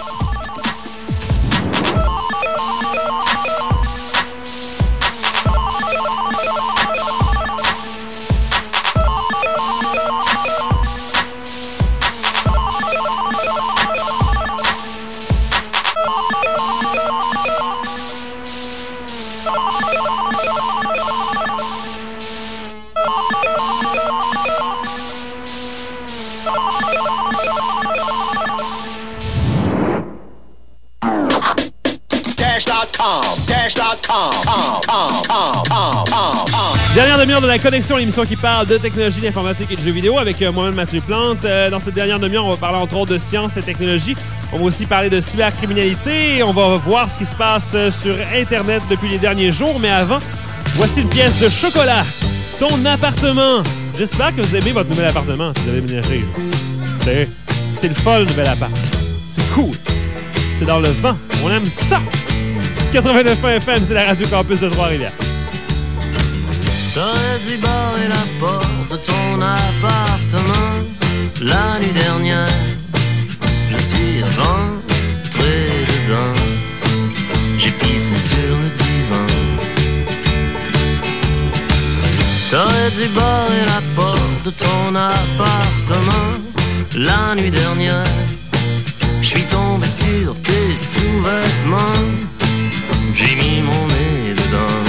Speaker 1: Dernière demi-heure de la connexion, l'émission qui parle de technologie, d'informatique et de jeux vidéo avec euh, moi-même Mathieu Plante. Euh, dans cette dernière demi-heure, on va parler entre autres de sciences et technologies. On va aussi parler de cybercriminalité. On va voir ce qui se passe euh, sur Internet depuis les derniers jours. Mais avant, voici une pièce de chocolat. Ton appartement. J'espère que vous aimez votre nouvel appartement si vous avez déménagé. C'est, c'est le fun, le nouvel appart. C'est cool. C'est dans le vent. On aime ça. quatre-vingt-neuf F M, c'est la Radio Campus de Trois-Rivières.
Speaker 9: T'aurais dû barrer la porte de ton appartement la nuit dernière. Je suis rentré dedans. J'ai pissé sur le divan. T'aurais dû barrer la porte de ton appartement la nuit dernière. Je suis tombé sur tes sous-vêtements. J'ai mis mon nez dedans.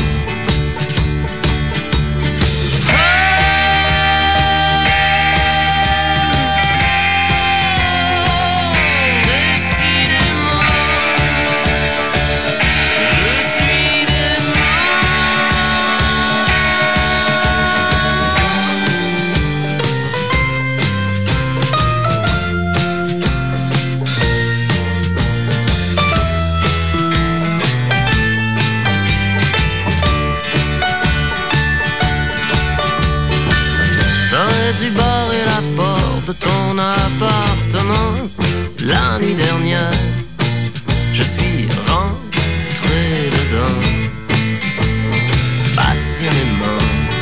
Speaker 9: Dû barrer la porte de ton appartement la nuit dernière. Je suis rentré dedans passionnément.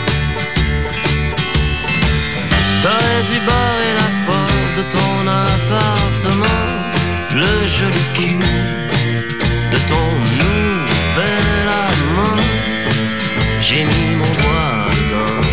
Speaker 9: T'aurais dû barrer la porte de ton appartement. Le joli cul de ton nouvel amant. J'ai mis mon doigt dedans.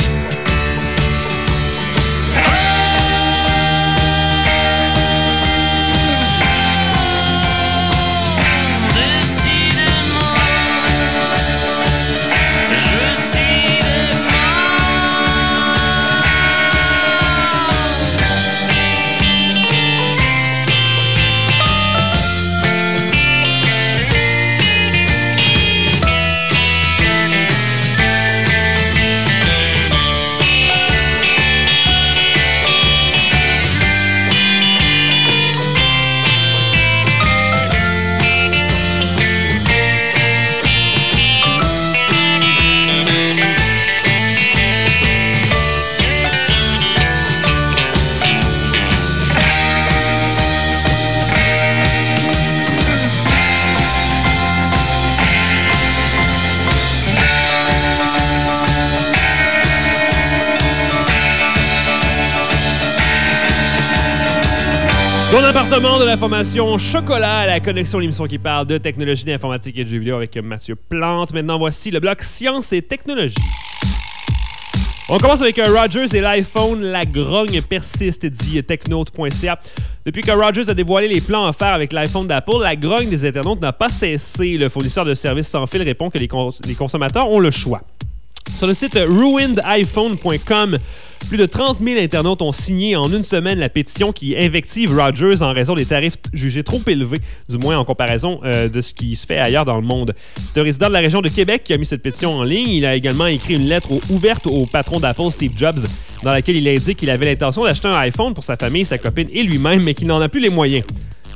Speaker 1: Ton appartement de la formation Chocolat à la connexion, l'émission qui parle de technologie, d'informatique et de jeux vidéo avec Mathieu Plante. Maintenant, voici le bloc Sciences et Technologies. On commence avec Rogers et l'iPhone. La grogne persiste, dit technote point c a. Depuis que Rogers a dévoilé les plans à faire avec l'iPhone d'Apple, la grogne des internautes n'a pas cessé. Le fournisseur de services sans fil répond que les, cons- les consommateurs ont le choix. Sur le site ruined iphone point com, plus de trente mille internautes ont signé en une semaine la pétition qui invective Rogers en raison des tarifs jugés trop élevés, du moins en comparaison euh, de ce qui se fait ailleurs dans le monde. C'est un résident de la région de Québec qui a mis cette pétition en ligne. Il a également écrit une lettre ouverte au patron d'Apple, Steve Jobs, dans laquelle il indique qu'il avait l'intention d'acheter un iPhone pour sa famille, sa copine et lui-même, mais qu'il n'en a plus les moyens.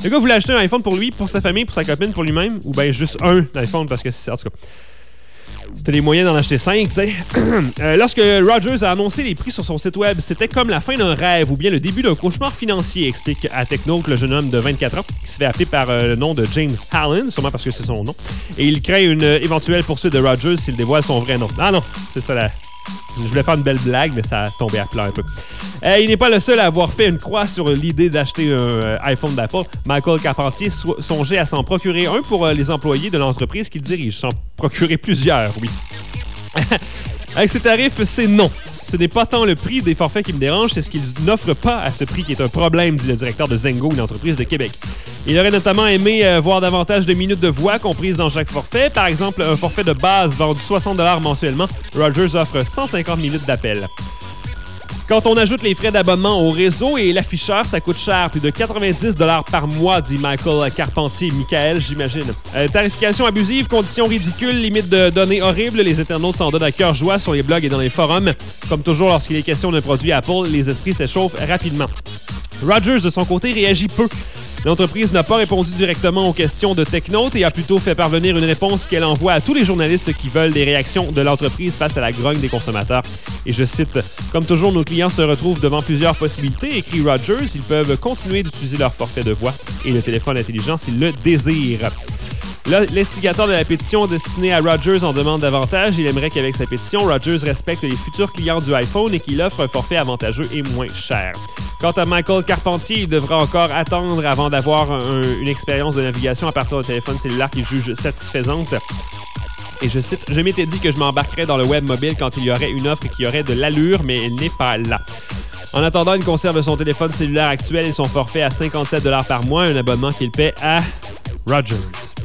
Speaker 1: Le gars voulait acheter un iPhone pour lui, pour sa famille, pour sa copine, pour lui-même, ou bien juste un iPhone parce que c'est en tout cas. C'était les moyens d'en acheter cinq, tu sais. euh, lorsque Rogers a annoncé les prix sur son site web, c'était comme la fin d'un rêve ou bien le début d'un cauchemar financier, explique à Technote le jeune homme de vingt-quatre ans qui se fait appeler par euh, le nom de James Allen, sûrement parce que c'est son nom. Et il crée une euh, éventuelle poursuite de Rogers s'il dévoile son vrai nom. Ah non, c'est ça la... Je voulais faire une belle blague, mais ça a tombé à plat un peu. Euh, il n'est pas le seul à avoir fait une croix sur l'idée d'acheter un euh, iPhone d'Apple. Michael Carpentier so- songeait à s'en procurer un pour euh, les employés de l'entreprise qu'il dirige. S'en procurer plusieurs, oui. Avec ses tarifs, c'est non. Ce n'est pas tant le prix des forfaits qui me dérange, c'est ce qu'ils n'offrent pas à ce prix qui est un problème, dit le directeur de Zengo, une entreprise de Québec. Il aurait notamment aimé euh, voir davantage de minutes de voix comprises dans chaque forfait. Par exemple, un forfait de base vendu soixante dollars mensuellement, Rogers offre cent cinquante minutes d'appel. Quand on ajoute les frais d'abonnement au réseau et l'afficheur, ça coûte cher, plus de quatre-vingt-dix dollars par mois, dit Michael Carpentier. Michael, j'imagine. Euh, tarification abusive, conditions ridicules, limite de données horribles. Les internautes s'en donnent à cœur joie sur les blogs et dans les forums. Comme toujours, lorsqu'il est question d'un produit Apple, les esprits s'échauffent rapidement. Rogers, de son côté, réagit peu. L'entreprise n'a pas répondu directement aux questions de Technote et a plutôt fait parvenir une réponse qu'elle envoie à tous les journalistes qui veulent des réactions de l'entreprise face à la grogne des consommateurs. Et je cite, « Comme toujours, nos clients se retrouvent devant plusieurs possibilités, écrit Rogers. Ils peuvent continuer d'utiliser leur forfait de voix et le téléphone intelligent s'ils le désirent. » Là, l'instigateur de la pétition destinée à Rogers en demande davantage. Il aimerait qu'avec sa pétition, Rogers respecte les futurs clients du iPhone et qu'il offre un forfait avantageux et moins cher. Quant à Michael Carpentier, il devra encore attendre avant d'avoir un, une expérience de navigation à partir d'un téléphone cellulaire qu'il juge satisfaisante. Et je cite, « Je m'étais dit que je m'embarquerais dans le web mobile quand il y aurait une offre qui aurait de l'allure, mais elle n'est pas là. » En attendant, il conserve son téléphone cellulaire actuel et son forfait à cinquante-sept dollars par mois, un abonnement qu'il paie à Rogers.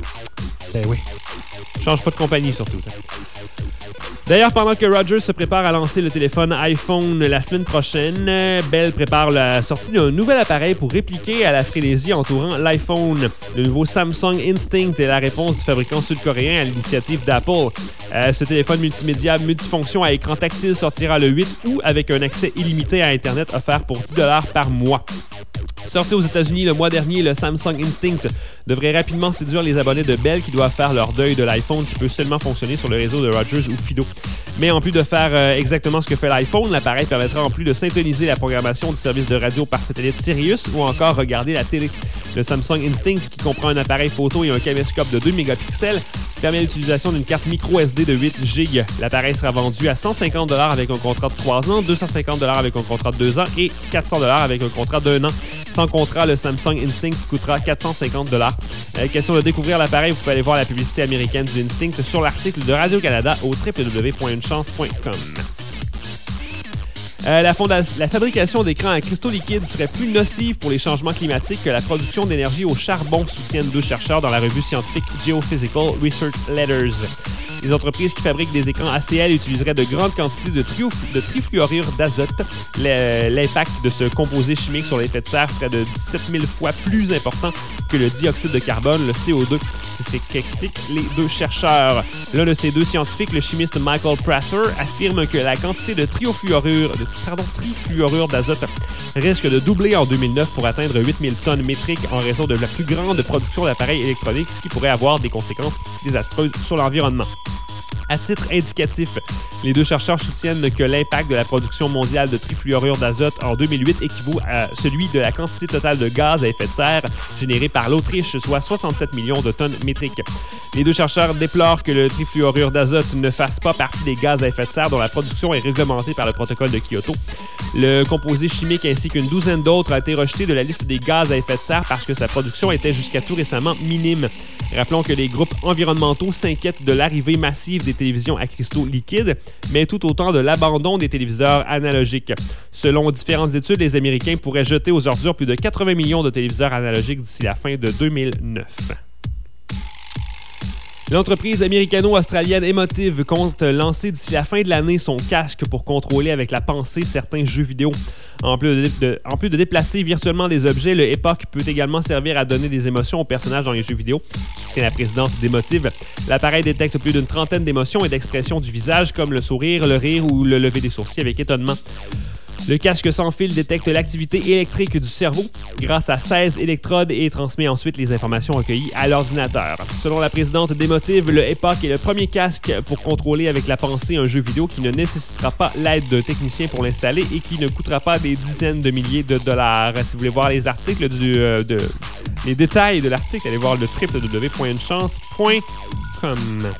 Speaker 1: Ben oui. Change pas de compagnie, surtout. D'ailleurs, pendant que Rogers se prépare à lancer le téléphone iPhone la semaine prochaine, Bell prépare la sortie d'un nouvel appareil pour répliquer à la frénésie entourant l'iPhone. Le nouveau Samsung Instinct est la réponse du fabricant sud-coréen à l'initiative d'Apple. Euh, ce téléphone multimédia multifonction à écran tactile sortira le huit août avec un accès illimité à Internet offert pour dix dollars par mois. Sorti aux États-Unis le mois dernier, le Samsung Instinct devrait rapidement séduire les abonnés de Bell qui doivent faire leur deuil de l'iPhone qui peut seulement fonctionner sur le réseau de Rogers ou Fido. Mais en plus de faire euh, exactement ce que fait l'iPhone, l'appareil permettra en plus de syntoniser la programmation du service de radio par satellite Sirius ou encore regarder la télé. Le Samsung Instinct, qui comprend un appareil photo et un caméscope de deux mégapixels, permet l'utilisation d'une carte micro S D de huit giga. L'appareil sera vendu à cent cinquante dollars avec un contrat de trois ans, deux cent cinquante dollars avec un contrat de deux ans et quatre cents dollars avec un contrat d'un an. Sans contrat, le Samsung Instinct coûtera quatre cent cinquante dollars. Euh, question de découvrir l'appareil, vous pouvez aller voir la publicité américaine du Instinct sur l'article de Radio-Canada au w w w point une chance point com. Euh, la, fonda- la fabrication d'écrans à cristaux liquides serait plus nocive pour les changements climatiques que la production d'énergie au charbon, soutiennent deux chercheurs dans la revue scientifique Geophysical Research Letters. Les entreprises qui fabriquent des écrans A C L utiliseraient de grandes quantités de, triof- de trifluorure d'azote. Le- l'impact de ce composé chimique sur l'effet de serre serait de dix-sept mille fois plus important que le dioxyde de carbone, le C O deux. C'est ce qu'expliquent les deux chercheurs. L'un de ces deux scientifiques, le chimiste Michael Prather, affirme que la quantité de trifluorure, de, pardon, trifluorure d'azote risque de doubler en deux mille neuf pour atteindre huit mille tonnes métriques en raison de la plus grande production d'appareils électroniques, ce qui pourrait avoir des conséquences désastreuses sur l'environnement. À titre indicatif, les deux chercheurs soutiennent que l'impact de la production mondiale de trifluorure d'azote en deux mille huit équivaut à celui de la quantité totale de gaz à effet de serre générée par l'Autriche, soit soixante-sept millions de tonnes métriques. Les deux chercheurs déplorent que le trifluorure d'azote ne fasse pas partie des gaz à effet de serre dont la production est réglementée par le protocole de Kyoto. Le composé chimique ainsi qu'une douzaine d'autres a été rejeté de la liste des gaz à effet de serre parce que sa production était jusqu'à tout récemment minime. Rappelons que les groupes environnementaux s'inquiètent de l'arrivée massive des télévisions à cristaux liquides, mais tout autant de l'abandon des téléviseurs analogiques. Selon différentes études, les Américains pourraient jeter aux ordures plus de quatre-vingts millions de téléviseurs analogiques d'ici la fin de deux mille neuf. L'entreprise américano-australienne Emotive compte lancer d'ici la fin de l'année son casque pour contrôler avec la pensée certains jeux vidéo. En plus de, de, en plus de déplacer virtuellement des objets, le Epoch peut également servir à donner des émotions aux personnages dans les jeux vidéo, soutient la présidente d'Emotive. L'appareil détecte plus d'une trentaine d'émotions et d'expressions du visage, comme le sourire, le rire ou le lever des sourcils avec étonnement. Le casque sans fil détecte l'activité électrique du cerveau grâce à seize électrodes et transmet ensuite les informations recueillies à l'ordinateur. Selon la présidente d'Emotive, le Epoch est le premier casque pour contrôler avec la pensée un jeu vidéo qui ne nécessitera pas l'aide d'un technicien pour l'installer et qui ne coûtera pas des dizaines de milliers de dollars. Si vous voulez voir les articles du, euh, de, les détails de l'article, allez voir le w w w point une chance point com.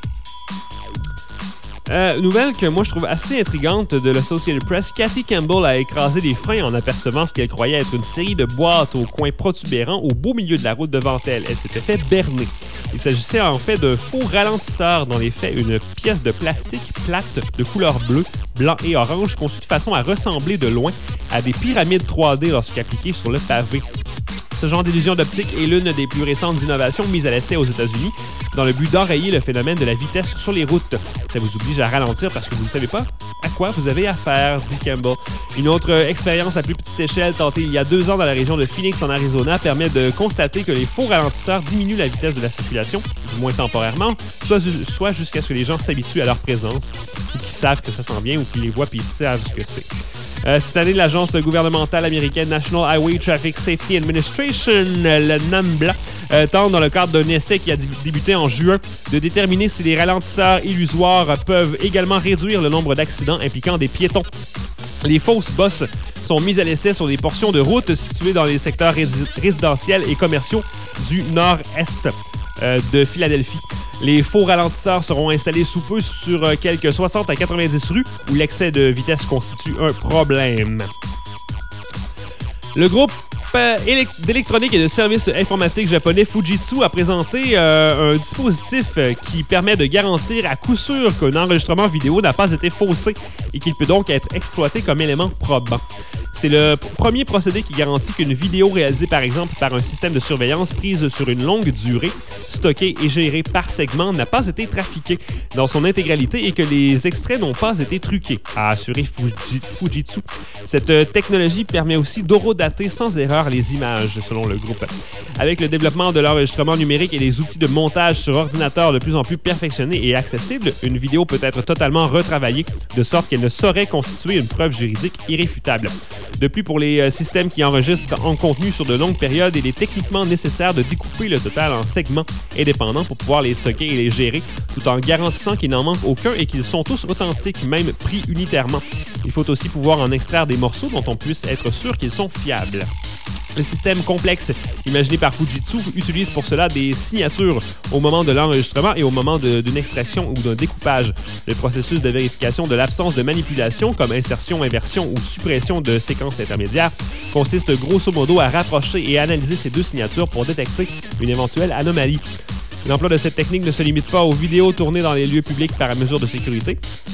Speaker 1: Euh, nouvelle que moi je trouve assez intrigante de l'Associated Press, Kathy Campbell a écrasé des freins en apercevant ce qu'elle croyait être une série de boîtes aux coins protubérants au beau milieu de la route devant elle. Elle s'était fait berner. Il s'agissait en fait d'un faux ralentisseur, dans les faits une pièce de plastique plate de couleur bleue, blanc et orange conçue de façon à ressembler de loin à des pyramides trois D lorsqu'appliquées sur le pavé. Ce genre d'illusion d'optique est l'une des plus récentes innovations mises à l'essai aux États-Unis dans le but d'enrayer le phénomène de la vitesse sur les routes. Ça vous oblige à ralentir parce que vous ne savez pas à quoi vous avez affaire, dit Campbell. Une autre expérience à plus petite échelle tentée il y a deux ans dans la région de Phoenix en Arizona permet de constater que les faux ralentisseurs diminuent la vitesse de la circulation, du moins temporairement, soit, soit jusqu'à ce que les gens s'habituent à leur présence, ou qu'ils savent que ça s'en vient, ou qu'ils les voient puis ils savent ce que c'est. Euh, cette année, l'agence gouvernementale américaine National Highway Traffic Safety Administration, le NAMBLA, euh, tente dans le cadre d'un essai qui a débuté en juin de déterminer si les ralentisseurs illusoires peuvent également réduire le nombre d'accidents impliquant des piétons. Les fausses bosses sont mises à l'essai sur des portions de route situées dans les secteurs rési- résidentiels et commerciaux du nord-est euh, de Philadelphie. Les faux ralentisseurs seront installés sous peu sur euh, quelques soixante à quatre-vingt-dix rues où l'excès de vitesse constitue un problème. Le groupe euh, élect- d'électronique et de services informatiques japonais Fujitsu a présenté euh, un dispositif euh, qui permet de garantir à coup sûr qu'un enregistrement vidéo n'a pas été faussé et qu'il peut donc être exploité comme élément probant. C'est le p- premier procédé qui garantit qu'une vidéo réalisée par exemple par un système de surveillance prise sur une longue durée, stockée et gérée par segment, n'a pas été trafiquée dans son intégralité et que les extraits n'ont pas été truqués, a assuré Fuji- Fujitsu. Cette euh, technologie permet aussi d'horodater sans erreur les images, selon le groupe. Avec le développement de l'enregistrement numérique et les outils de montage sur ordinateur de plus en plus perfectionnés et accessibles, une vidéo peut être totalement retravaillée de sorte qu'elle ne saurait constituer une preuve juridique irréfutable. De plus, pour les euh, systèmes qui enregistrent en contenu sur de longues périodes, il est techniquement nécessaire de découper le total en segments indépendants pour pouvoir les stocker et les gérer, tout en garantissant qu'il n'en manque aucun et qu'ils sont tous authentiques, même pris unitairement. Il faut aussi pouvoir en extraire des morceaux dont on puisse être sûr qu'ils sont fiables. Le système complexe imaginé par Fujitsu utilise pour cela des signatures au moment de l'enregistrement et au moment de, d'une extraction ou d'un découpage. Le processus de vérification de l'absence de manipulation, comme insertion, inversion ou suppression de séquences intermédiaires, consiste grosso modo à rapprocher et analyser ces deux signatures pour détecter une éventuelle anomalie. L'emploi de cette technique ne se limite pas aux vidéos tournées dans les lieux publics par mesure de sécurité.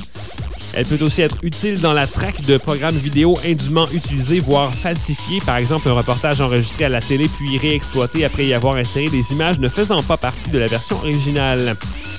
Speaker 1: Elle peut aussi être utile dans la traque de programmes vidéo indûment utilisés, voire falsifiés. Par exemple, un reportage enregistré à la télé puis réexploité après y avoir inséré des images ne faisant pas partie de la version originale.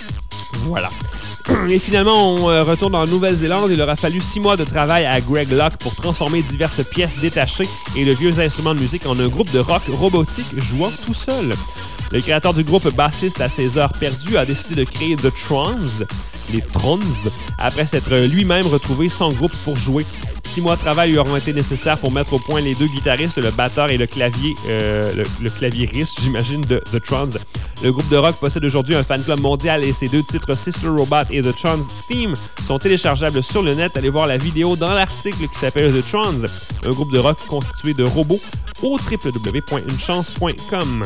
Speaker 1: Voilà. Et finalement, on retourne en Nouvelle-Zélande. Il aura fallu six mois de travail à Greg Locke pour transformer diverses pièces détachées et de vieux instruments de musique en un groupe de rock robotique jouant tout seul. Le créateur du groupe, bassiste à ses heures perdues, a décidé de créer The Trons, les Trons, après s'être lui-même retrouvé sans groupe pour jouer. Six mois de travail lui auront été nécessaires pour mettre au point les deux guitaristes, le batteur et le clavier, euh, le, le clavieriste, j'imagine, de The Trons. Le groupe de rock possède aujourd'hui un fan club mondial et ses deux titres Sister Robot et The Trons Theme sont téléchargeables sur le net. Allez voir la vidéo dans l'article qui s'appelle The Trons, un groupe de rock constitué de robots au w w w point une chance point com.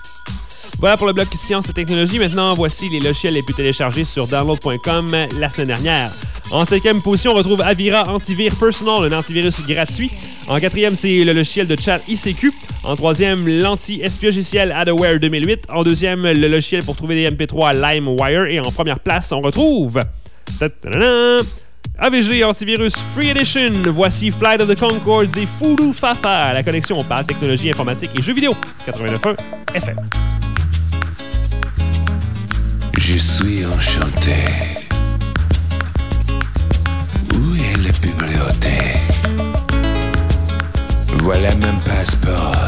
Speaker 1: Voilà pour le bloc Science et Technologie. Maintenant, voici les logiciels les plus téléchargés sur download point com la semaine dernière. En cinquième position, on retrouve Avira Antivir Personal, un antivirus gratuit. En quatrième, c'est le logiciel de chat I C Q. En troisième, l'anti-espiogiciel Adaware deux mille huit. En deuxième, le logiciel pour trouver des M P trois LimeWire. Et en première place, on retrouve A V G Antivirus Free Edition. Voici Flight of the Conchords et Voodoo Fafa. La connexion, on parle technologie informatique et jeux vidéo. quatre-vingt-neuf point un F M.
Speaker 5: Je suis enchanté. Où est la bibliothèque? Voilà mon passeport.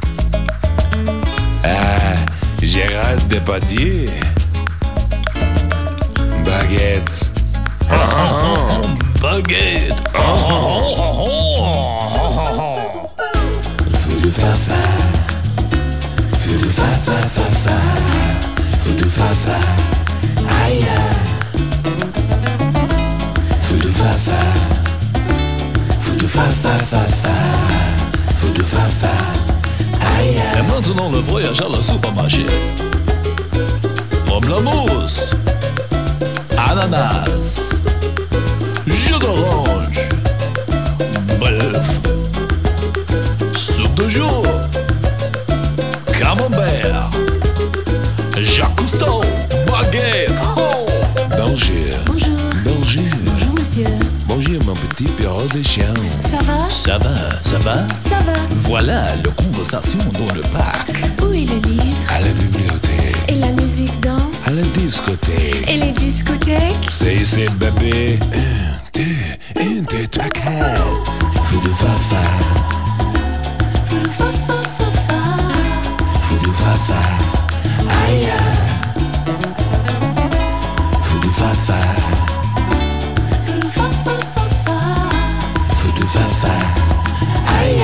Speaker 5: Ah, Gérald Depardieu. Baguette. baguette. Oh, oh, oh, oh, oh, oh. Voodoo Fafa. Voodoo Fafa, Fafa. Voodoo Fafa. Aïe. Voodoo Fafa. Voodoo Fafa, Fafa. Voodoo Fafa. Aïe. Et maintenant le voyage à la supermarché. Pamplemousse. Ananas. Jus d'orange. Bœuf. Soupe de jour. Camembert. Jacques Cousteau. Baguette. Oh. Bonjour.
Speaker 10: Bonjour.
Speaker 5: Bonjour.
Speaker 10: Bonjour, monsieur.
Speaker 5: Bonjour, mon petit perro de chien.
Speaker 10: Ça va?
Speaker 5: Ça va, ça va?
Speaker 10: Ça va.
Speaker 5: Voilà la conversation dans le parc.
Speaker 10: Où est le livre?
Speaker 5: À la bibliothèque.
Speaker 10: Et la musique danse?
Speaker 5: À la discothèque.
Speaker 10: Et les discothèques?
Speaker 5: C'est ici, bébé. Un, deux, une, deux, trois, quatre. Voodoo Fafa.
Speaker 10: Voodoo Fafa, Fafa.
Speaker 5: Voodoo Fafa. Aïe. Voodoo Fafa.
Speaker 10: Voodoo Fafa, Fafa.
Speaker 5: Voodoo Fafa. Aïe.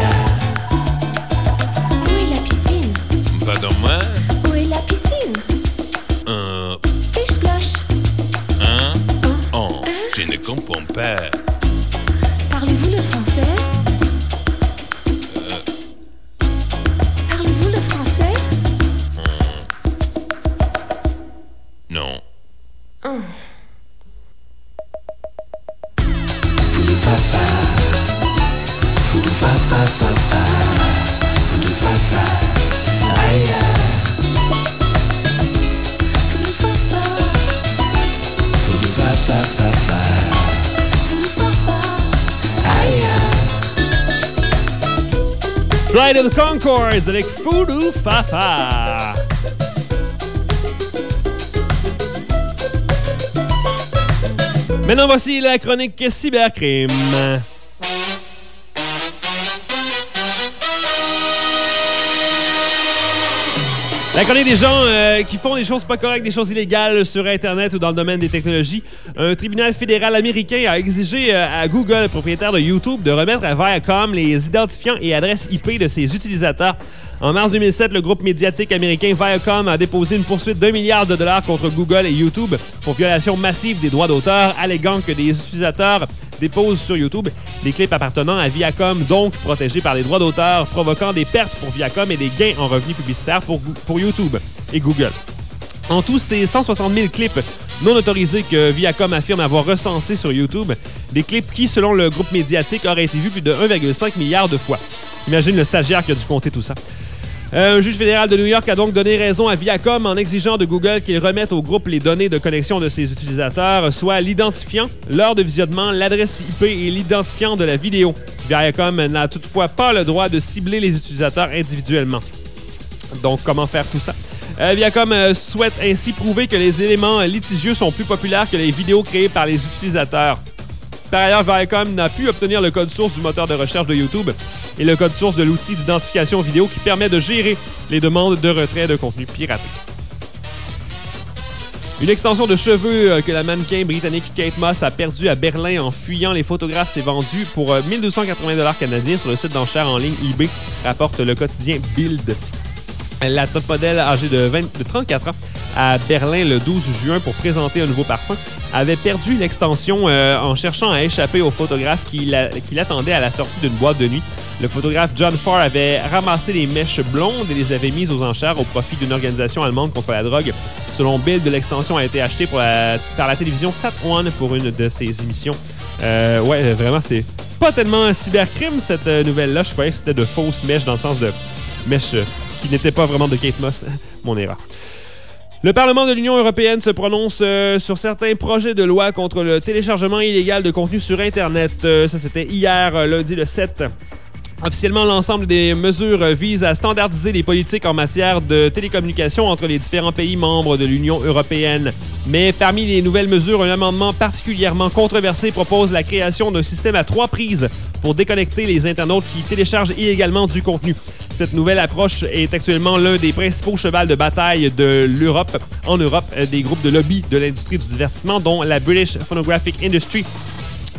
Speaker 10: Où est la piscine?
Speaker 5: Pardon, moi?
Speaker 10: Où est la piscine?
Speaker 5: Un,
Speaker 10: Splish Splash.
Speaker 5: un, oh, je ne comprends pas.
Speaker 10: Parlez-vous le français? Parlez-vous le français?
Speaker 5: Non.
Speaker 10: Oh.
Speaker 5: Voodoo Fafa. Voodoo Fafa, Fafa. Voodoo Fafa. Aïe.
Speaker 10: Voodoo Fafa.
Speaker 5: Voodoo Fafa, Fafa.
Speaker 10: Voodoo Fafa.
Speaker 5: Aïe.
Speaker 1: Flight of the Conchords avec Voodoo Fafa. Maintenant, voici la chronique cybercrime. La chronique des gens euh, qui font des choses pas correctes, des choses illégales sur Internet ou dans le domaine des technologies. Un tribunal fédéral américain a exigé euh, à Google, propriétaire de YouTube, de remettre à Viacom les identifiants et adresses I P de ses utilisateurs. En mars deux mille sept, le groupe médiatique américain Viacom a déposé une poursuite d'un milliard de dollars contre Google et YouTube pour violation massive des droits d'auteur, alléguant que des utilisateurs déposent sur YouTube des clips appartenant à Viacom, donc protégés par les droits d'auteur, provoquant des pertes pour Viacom et des gains en revenus publicitaires pour, pour YouTube et Google. En tout, c'est cent soixante mille clips non autorisés que Viacom affirme avoir recensés sur YouTube, des clips qui, selon le groupe médiatique, auraient été vus plus de un virgule cinq milliard de fois. Imagine le stagiaire qui a dû compter tout ça. Un juge fédéral de New York a donc donné raison à Viacom en exigeant de Google qu'il remette au groupe les données de connexion de ses utilisateurs, soit l'identifiant, l'heure de visionnement, l'adresse I P et l'identifiant de la vidéo. Viacom n'a toutefois pas le droit de cibler les utilisateurs individuellement. Donc, comment faire tout ça? Euh, Viacom euh, souhaite ainsi prouver que les éléments euh, litigieux sont plus populaires que les vidéos créées par les utilisateurs. Par ailleurs, Viacom n'a pu obtenir le code source du moteur de recherche de YouTube et le code source de l'outil d'identification vidéo qui permet de gérer les demandes de retrait de contenu piraté. Une extension de cheveux que la mannequin britannique Kate Moss a perdue à Berlin en fuyant les photographes s'est vendue pour mille deux cent quatre-vingts dollars canadiens sur le site d'enchères en ligne eBay, rapporte le quotidien Bild. La top modèle âgée de, vingt, de trente-quatre ans à Berlin le douze juin pour présenter un nouveau parfum avait perdu l'extension euh, en cherchant à échapper au photographe qui, la, qui l'attendait à la sortie d'une boîte de nuit. Le photographe John Farr avait ramassé les mèches blondes et les avait mises aux enchères au profit d'une organisation allemande contre la drogue. Selon Bild, l'extension a été achetée pour la, par la télévision Sat un pour une de ses émissions. Euh, ouais, vraiment, c'est pas tellement un cybercrime, cette euh, nouvelle-là. Je croyais que c'était de fausses mèches dans le sens de mèches euh, qui n'étaient pas vraiment de Kate Moss. Mon erreur. Le Parlement de l'Union européenne se prononce euh, sur certains projets de loi contre le téléchargement illégal de contenu sur Internet. Euh, ça, c'était hier, euh, lundi le sept. Officiellement, l'ensemble des mesures vise à standardiser les politiques en matière de télécommunications entre les différents pays membres de l'Union européenne. Mais parmi les nouvelles mesures, un amendement particulièrement controversé propose la création d'un système à trois prises pour déconnecter les internautes qui téléchargent illégalement du contenu. Cette nouvelle approche est actuellement l'un des principaux chevals de bataille de l'Europe, en Europe, des groupes de lobby de l'industrie du divertissement, dont la British Phonographic Industry,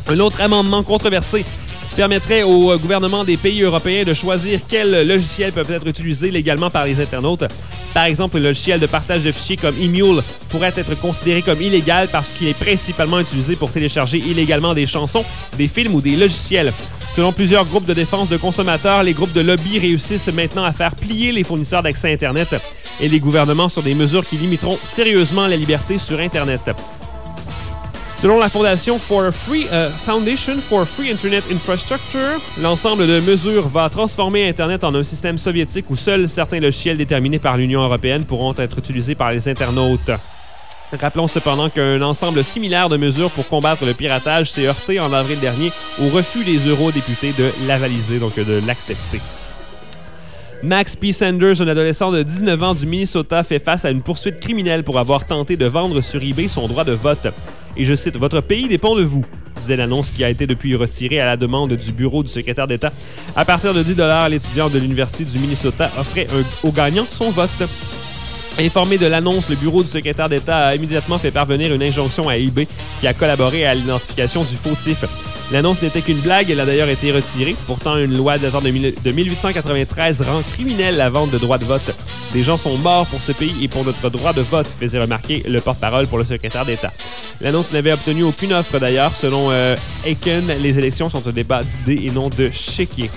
Speaker 1: Un autre amendement controversé permettrait au gouvernement des pays européens de choisir quels logiciels peuvent être utilisés légalement par les internautes. Par exemple, le logiciel de partage de fichiers comme eMule pourrait être considéré comme illégal parce qu'il est principalement utilisé pour télécharger illégalement des chansons, des films ou des logiciels. Selon plusieurs groupes de défense de consommateurs, les groupes de lobby réussissent maintenant à faire plier les fournisseurs d'accès Internet et les gouvernements sur des mesures qui limiteront sérieusement la liberté sur Internet. Selon la Fondation for Free, euh, Foundation for Free Internet Infrastructure, l'ensemble de mesures va transformer Internet en un système soviétique où seuls certains logiciels déterminés par l'Union européenne pourront être utilisés par les internautes. Rappelons cependant qu'un ensemble similaire de mesures pour combattre le piratage s'est heurté en avril dernier au refus des eurodéputés de l'avaliser, donc de l'accepter. Max P. Sanders, un adolescent de dix-neuf ans du Minnesota, fait face à une poursuite criminelle pour avoir tenté de vendre sur eBay son droit de vote. Et je cite, « Votre pays dépend de vous », disait l'annonce qui a été depuis retirée à la demande du bureau du secrétaire d'État. À partir de dix dollars, l'étudiant de l'Université du Minnesota offrait un, au gagnant son vote. Informé de l'annonce, le bureau du secrétaire d'État a immédiatement fait parvenir une injonction à eBay qui a collaboré à l'identification du fautif. L'annonce n'était qu'une blague, elle a d'ailleurs été retirée. Pourtant, une loi datant de mille huit cent quatre-vingt-treize rend criminelle la vente de droits de vote. Des gens sont morts pour ce pays et pour notre droit de vote, faisait remarquer le porte-parole pour le secrétaire d'État. L'annonce n'avait obtenu aucune offre d'ailleurs. Selon euh, Aiken, les élections sont un débat d'idées et non de chéquier.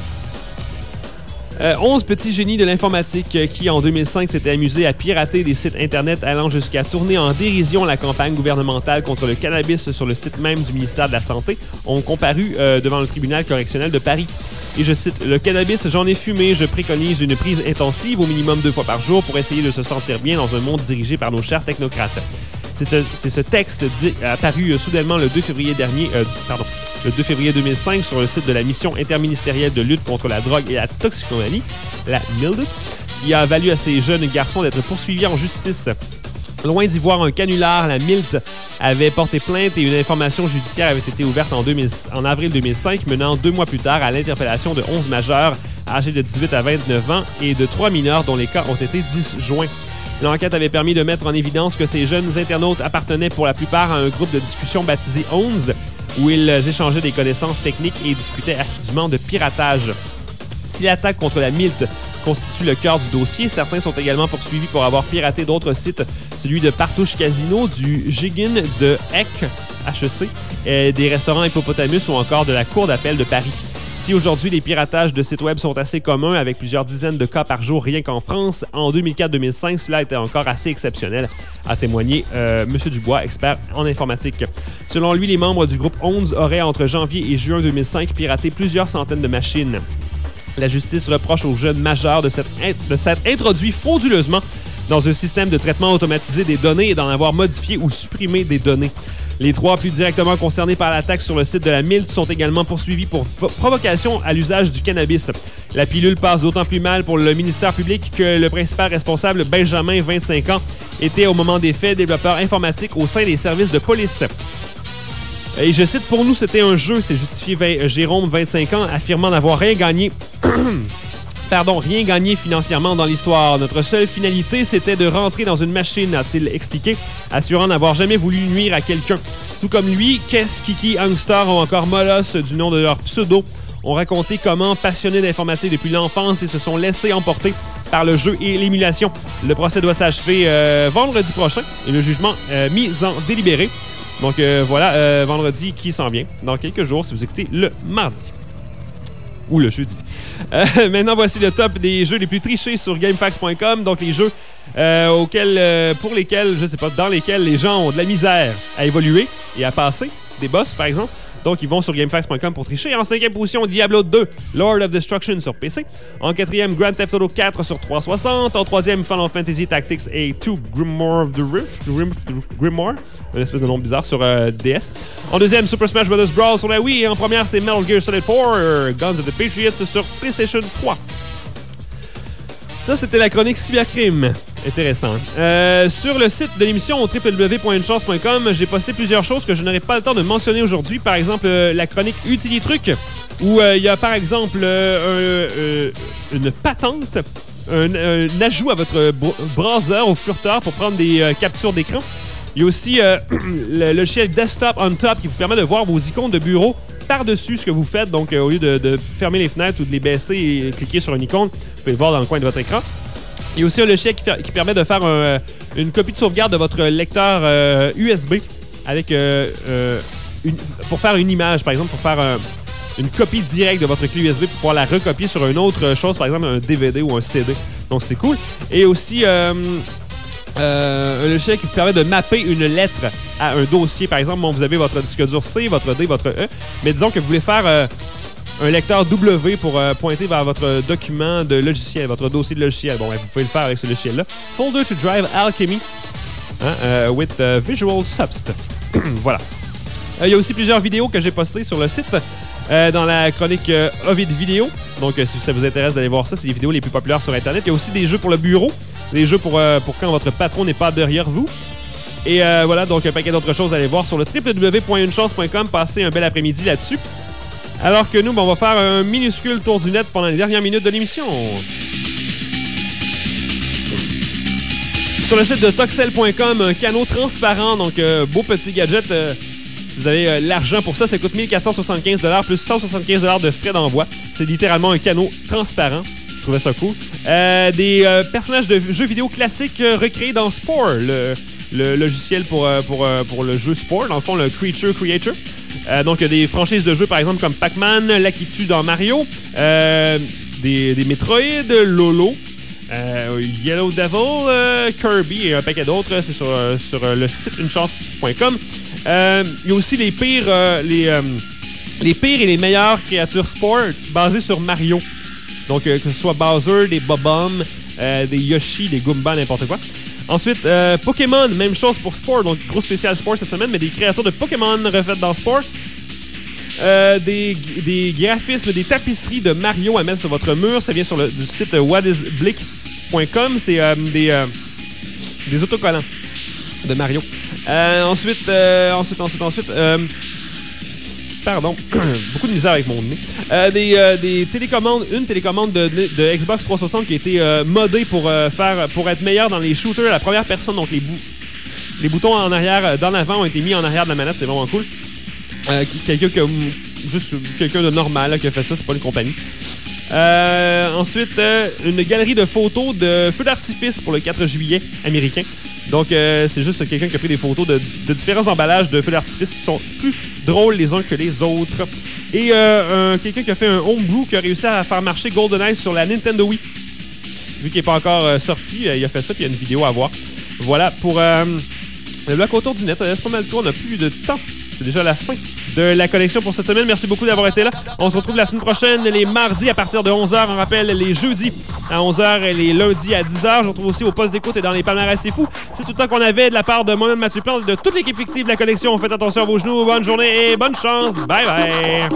Speaker 1: Euh, onze petits génies de l'informatique euh, qui, en deux mille cinq, s'étaient amusés à pirater des sites Internet allant jusqu'à tourner en dérision la campagne gouvernementale contre le cannabis sur le site même du ministère de la Santé, ont comparu euh, devant le tribunal correctionnel de Paris. Et je cite, « Le cannabis, j'en ai fumé. Je préconise une prise intensive au minimum deux fois par jour pour essayer de se sentir bien dans un monde dirigé par nos chers technocrates. » C'est ce, c'est ce texte dit, apparu euh, soudainement le deux février dernier, euh, pardon, le deux février deux mille cinq sur le site de la mission interministérielle de lutte contre la drogue et la toxicomanie, la M I L D, qui a valu à ces jeunes garçons d'être poursuivis en justice. Loin d'y voir un canular, la M I L T avait porté plainte et une information judiciaire avait été ouverte en, deux mille, en avril deux mille cinq, menant deux mois plus tard à l'interpellation de onze majeurs âgés de dix-huit à vingt-neuf ans et de trois mineurs dont les cas ont été disjoints. L'enquête avait permis de mettre en évidence que ces jeunes internautes appartenaient pour la plupart à un groupe de discussion baptisé onze, où ils échangeaient des connaissances techniques et discutaient assidûment de piratage. Si l'attaque contre la M I L T constitue le cœur du dossier, certains sont également poursuivis pour avoir piraté d'autres sites, celui de Partouche Casino, du Jiggin de H E C, et des restaurants Hippopotamus ou encore de la Cour d'appel de Paris. Si aujourd'hui les piratages de sites web sont assez communs avec plusieurs dizaines de cas par jour rien qu'en France, en deux mille quatre deux mille cinq, cela était encore assez exceptionnel, a témoigné euh, M. Dubois, expert en informatique. Selon lui, les membres du groupe onze auraient entre janvier et juin deux mille cinq piraté plusieurs centaines de machines. La justice reproche aux jeunes majeurs de s'être, de s'être introduits frauduleusement dans un système de traitement automatisé des données et d'en avoir modifié ou supprimé des données. Les trois plus directement concernés par l'attaque sur le site de la M I L T sont également poursuivis pour provocation à l'usage du cannabis. La pilule passe d'autant plus mal pour le ministère public que le principal responsable, Benjamin, vingt-cinq ans, était au moment des faits développeur informatique au sein des services de police. Et je cite, « Pour nous, c'était un jeu », s'est justifié Jérôme, vingt-cinq ans, affirmant n'avoir rien gagné... Pardon, rien gagné financièrement dans l'histoire. Notre seule finalité, c'était de rentrer dans une machine, a-t-il expliqué, assurant n'avoir jamais voulu nuire à quelqu'un. Tout comme lui, Kess, Kiki, Angstar ou encore Molos, du nom de leur pseudo, ont raconté comment, passionnés d'informatique depuis l'enfance, ils se sont laissés emporter par le jeu et l'émulation. Le procès doit s'achever euh, vendredi prochain et le jugement euh, mis en délibéré. Donc euh, voilà, euh, vendredi qui s'en vient, dans quelques jours, si vous écoutez le mardi. Ou le jeudi. Euh, maintenant, voici le top des jeux les plus trichés sur GameFAQs point com. Donc, les jeux euh, auxquels, euh, pour lesquels, je sais pas, dans lesquels les gens ont de la misère à évoluer et à passer. Des boss, par exemple. Donc, ils vont sur GameFAQs point com pour tricher. En cinquième position, Diablo deux, Lord of Destruction sur P C. En quatrième, Grand Theft Auto quatre sur trois cent soixante. En troisième, Final Fantasy Tactics A deux, Grimoire of the Rift, Grimoire, une espèce de nom bizarre sur euh, D S. En deuxième, Super Smash Bros. Brawl sur la Wii. Et en première, c'est Metal Gear Solid quatre, Guns of the Patriots sur PlayStation trois. Ça, c'était la chronique Cybercrime. Intéressant. Euh, sur le site de l'émission au w w w point une chance point com, j'ai posté plusieurs choses que je n'aurai pas le temps de mentionner aujourd'hui. Par exemple, euh, la chronique Utilitruc, où euh, il y a par exemple euh, euh, une patente, un, un ajout à votre browser au furteur pour prendre des euh, captures d'écran. Il y a aussi euh, le logiciel Desktop on Top qui vous permet de voir vos icônes de bureau par-dessus ce que vous faites. Donc, euh, au lieu de, de fermer les fenêtres ou de les baisser et cliquer sur une icône, vous pouvez le voir dans le coin de votre écran. Il y a aussi un logiciel qui, qui permet de faire un, une copie de sauvegarde de votre lecteur euh, U S B avec, euh, euh, une, pour faire une image, par exemple, pour faire un, une copie directe de votre clé U S B pour pouvoir la recopier sur une autre chose, par exemple un D V D ou un C D. Donc, c'est cool. Et aussi... Euh, Euh, un logiciel qui vous permet de mapper une lettre à un dossier. Par exemple, bon, vous avez votre disque dur C, votre D, votre E, mais disons que vous voulez faire euh, un lecteur W pour euh, pointer vers votre document de logiciel, votre dossier de logiciel. Bon, ben, vous pouvez le faire avec ce logiciel-là. Folder to Drive Alchemy hein, euh, with uh, Visual Subst. Voilà. Euh, il y a aussi plusieurs vidéos que j'ai postées sur le site euh, dans la chronique euh, Ovid Vidéo. Donc, euh, si ça vous intéresse d'aller voir ça, c'est les vidéos les plus populaires sur Internet. Il y a aussi des jeux pour le bureau. Des jeux pour, euh, pour quand votre patron n'est pas derrière vous. Et euh, voilà, donc un paquet d'autres choses à aller voir sur le w w w point une chance point com. Passez un bel après-midi là-dessus. Alors que nous, ben, on va faire un minuscule tour du net pendant les dernières minutes de l'émission. Sur le site de toxel point com, un canot transparent, donc euh, beau petit gadget. Euh, si vous avez euh, l'argent pour ça, ça coûte mille quatre cent soixante-quinze dollars plus cent soixante-quinze dollars de frais d'envoi. C'est littéralement un canot transparent. Je trouvais ça cool. Euh, des euh, personnages de jeux vidéo classiques euh, recréés dans Spore, le, le logiciel pour, euh, pour, euh, pour le jeu Spore, dans le fond, le Creature Creator. Euh, donc, des franchises de jeux, par exemple, comme Pac-Man, Lakitu dans Mario, euh, des, des Metroid, Lolo, euh, Yellow Devil, euh, Kirby et un paquet d'autres. C'est sur, euh, sur euh, le site une chance point com. Euh, il y a aussi les pires, euh, les, euh, les pires et les meilleures créatures Spore basées sur Mario. Donc, euh, que ce soit Bowser, des Bob-Omb, euh, des Yoshi, des Goombas, n'importe quoi. Ensuite, euh, Pokémon, même chose pour Sport. Donc, gros spécial Sport cette semaine, mais des créatures de Pokémon refaites dans Sport. Euh, des, des graphismes, des tapisseries de Mario à mettre sur votre mur. Ça vient sur le du site what is blick point com. C'est euh, des, euh, des autocollants de Mario. Euh, ensuite, euh, ensuite, ensuite, ensuite... Euh, Pardon, beaucoup de misère avec mon nez. Euh, des, euh, des télécommandes, une télécommande de, de Xbox trois cent soixante qui a été euh, modée pour, euh, faire, pour être meilleure dans les shooters à la première personne. Donc les, bou les boutons en arrière, dans l'avant ont été mis en arrière de la manette, c'est vraiment cool. Euh, quelqu'un que, juste quelqu'un de normal là, qui a fait ça, c'est pas une compagnie. Euh, ensuite, euh, une galerie de photos de feux d'artifice pour le quatre juillet américain. Donc, euh, c'est juste quelqu'un qui a pris des photos de, de différents emballages de feux d'artifice qui sont plus drôles les uns que les autres. Et euh, quelqu'un qui a fait un homebrew qui a réussi à faire marcher GoldenEye sur la Nintendo Wii. Vu qu'il n'est pas encore euh, sorti, euh, il a fait ça, puis il y a une vidéo à voir. Voilà, pour euh, le bloc autour du net, c'est pas mal de tour, on n'a plus de temps. C'est déjà la fin de la collection pour cette semaine. Merci beaucoup d'avoir été là. On se retrouve la semaine prochaine, les mardis à partir de onze heures. On rappelle les jeudis à onze heures et les lundis à dix heures. Je retrouve aussi au poste d'écoute et dans les palmarès. C'est fou. C'est tout le temps qu'on avait de la part de moi-même, Mathieu Plante, de toute l'équipe fictive de la collection. Faites attention à vos genoux. Bonne journée et bonne chance. Bye bye.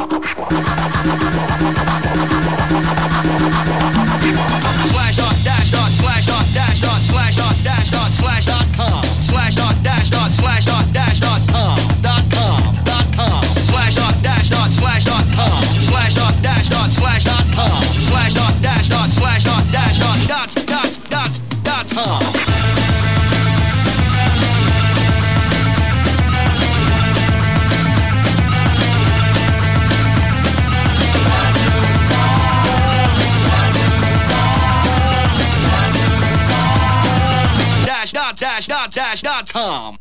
Speaker 7: Dash dot dash dot dash dot com.